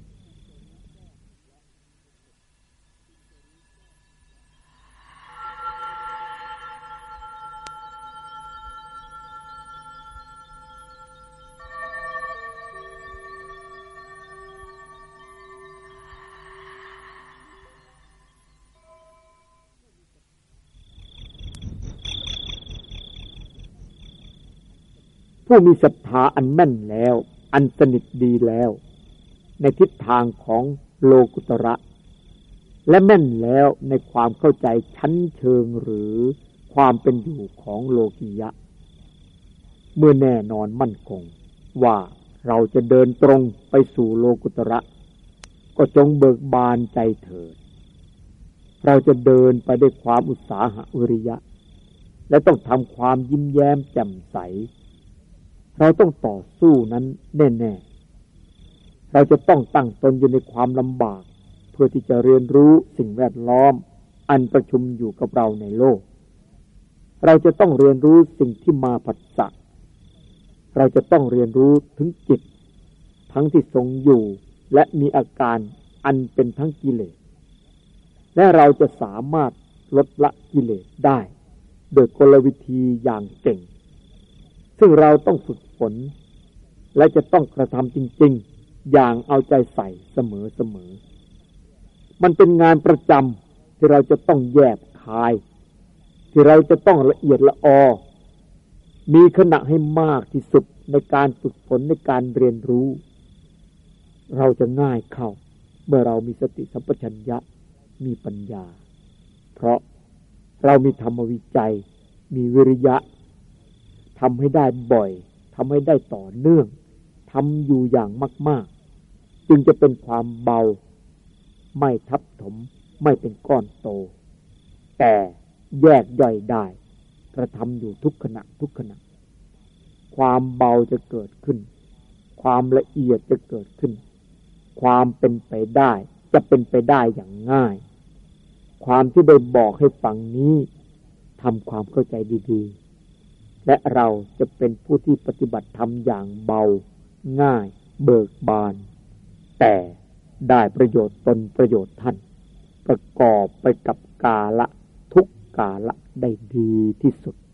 ผู้มีศรัทธาอันแม่นแล้วอันสนิทดีแล้วในทิศทางของโลกุตระและแม่นแล้วในความเข้าใจชั้นเชิงหรือความเป็นอยู่ของโลกิยะเมื่อแน่นอนมั่นคงว่าเราจะเดินตรงไปสู่โลกุตระก็จงเบิกบานใจเถิดเราจะเดินไปด้วยความอุตสาหะวิริยะและต้องทำความยิ้มแย้มแจ่มใสเราต้องต่อสู้นั้นแน่ๆเราจะต้องตั้งตนอยู่ในความลำบากเพื่อที่จะเรียนรู้สิ่งแวดล้อมอันประชุมอยู่กับเราในโลกเราจะต้องเรียนรู้สิ่งที่มาผัสสะเราจะต้องเรียนรู้ถึงจิตทั้งที่ทรงอยู่และมีอาการอันเป็นทั้งกิเลสและเราจะสามารถลดละกิเลสได้โดยกลวิธีอย่างเก่งซึ่งเราต้องฝึกฝนและจะต้องกระทำจริงๆอย่างเอาใจใส่เสมอๆมันเป็นงานประจำที่เราจะต้องแยบคายที่เราจะต้องละเอียดละออมีขณะให้มากที่สุดในการฝึกฝนในการเรียนรู้เราจะง่ายเข้าเมื่อเรามีสติสัมปชัญญะมีปัญญาเพราะเรามีธรรมวิจัยมีวิริยะทำให้ได้บ่อยทำให้ได้ต่อเนื่องทำอยู่อย่างมากๆจึงจะเป็นความเบาไม่ทับถมไม่เป็นก้อนโตแต่แยกย่อยได้กระทำอยู่ทุกขณะความเบาจะเกิดขึ้นความละเอียดจะเกิดขึ้นความเป็นไปได้จะเป็นไปได้อย่างง่ายความที่ได้บอกให้ฟังนี้ทำความเข้าใจดีๆและเราจะเป็นผู้ที่ปฏิบัติธรรมอย่างเบาง่ายเบิกบานแต่ได้ประโยชน์ตนประโยชน์ท่านประกอบไปกับกาละทุกกาละได้ดีที่สุด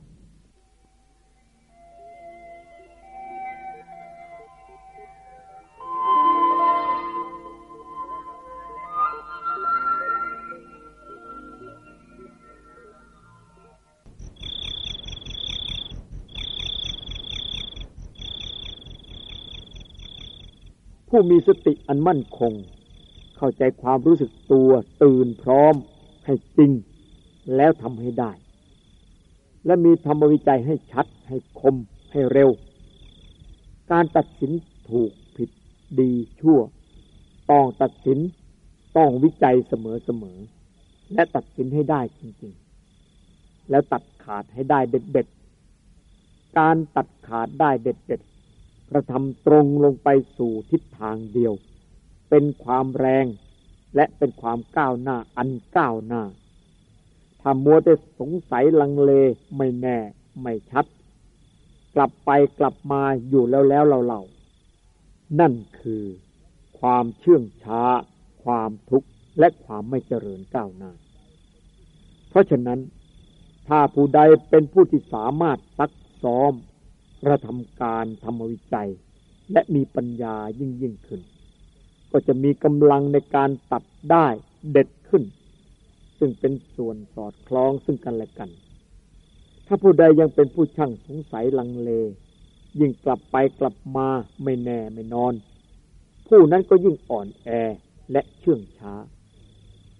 ผู้มีสติอันมั่นคงเข้าใจความรู้สึกตัวตื่นพร้อมให้จริงแล้วทำให้ได้และมีธรรมวิจัยให้ชัดให้คมให้เร็วการตัดสินถูกผิดดีชั่วต้องตัดสินต้องวิจัยเสมอและตัดสินให้ได้จริงๆแล้วตัดขาดให้ได้เด็ดๆการตัดขาดได้เด็ดๆกระทำตรงลงไปสู่ทิศทางเดียวเป็นความแรงและเป็นความก้าวหน้าอันก้าวหน้าถ้ามัวแต่สงสัยลังเลไม่แน่ไม่ชัดกลับไปกลับมาอยู่แล้วเรานั่นคือความเชื่องช้าความทุกข์และความไม่เจริญก้าวหน้าเพราะฉะนั้นถ้าผู้ใดเป็นผู้ที่สามารถซักซ้อมกระทำการธรรมวิจัยและมีปัญญายิ่งขึ้นก็จะมีกำลังในการตัดได้เด็ดขึ้นซึ่งเป็นส่วนสอดคล้องซึ่งกันและกันถ้าผู้ใดยังเป็นผู้ช่างสงสัยลังเลยิ่งกลับไปกลับมาไม่แน่ไม่นอนผู้นั้นก็ยิ่งอ่อนแอและเชื่องช้าท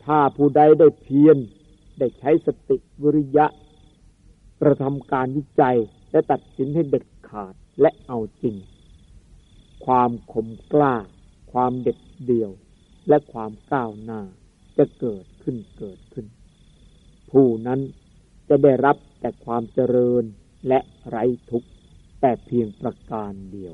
ถ้าผู้ใดได้เพียรได้ใช้สติวิริยะกระทำการวิจัยและตัดสินให้เด็ดขาดและเอาจริงความข่มกล้าความเด็ดเดี่ยวและความก้าวหน้าจะเกิดขึ้นผู้นั้นจะได้รับแต่ความเจริญและไร้ทุกข์แต่เพียงประการเดียว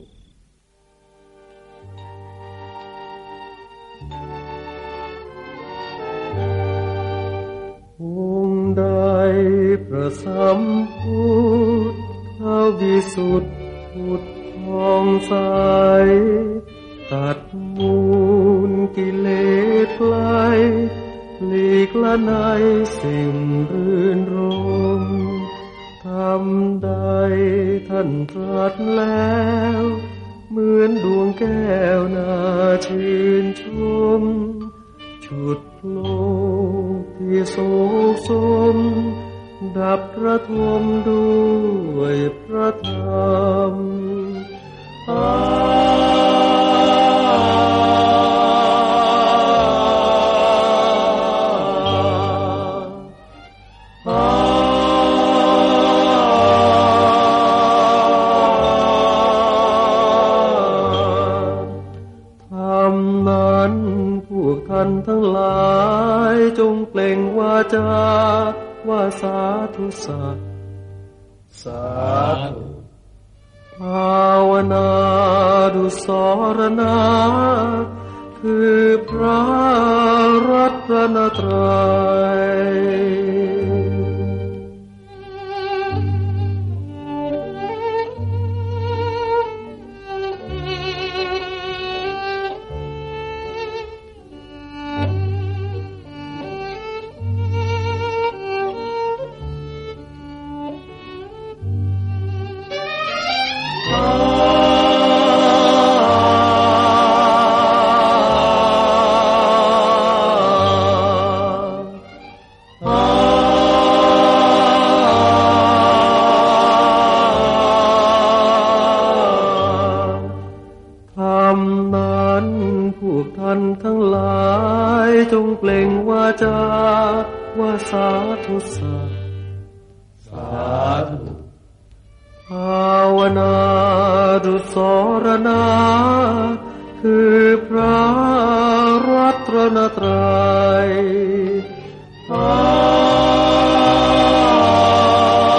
องค์ใดประสัมพุทธวิสุทธิพุทธผ่องใสตัดมูลกิเลสไกลหลีกละในสิ่งรื่นรมทำใดท่านตรัสแล้วเหมือนดวงแก้วน่าชื่นชมฉุดโลกที่โศกโศมดับระทมด้วยพระธรรมทั้งหลายจงเปล่งวาจาว่าสาธุสัตสาธุภาวนาดุสรณะคือพระรัตนตรัยทั้งหลายจงเปล่งวาจาว่าสาธุสัตสาธุภาวนาดุสรณะคือพระรัตนตรัย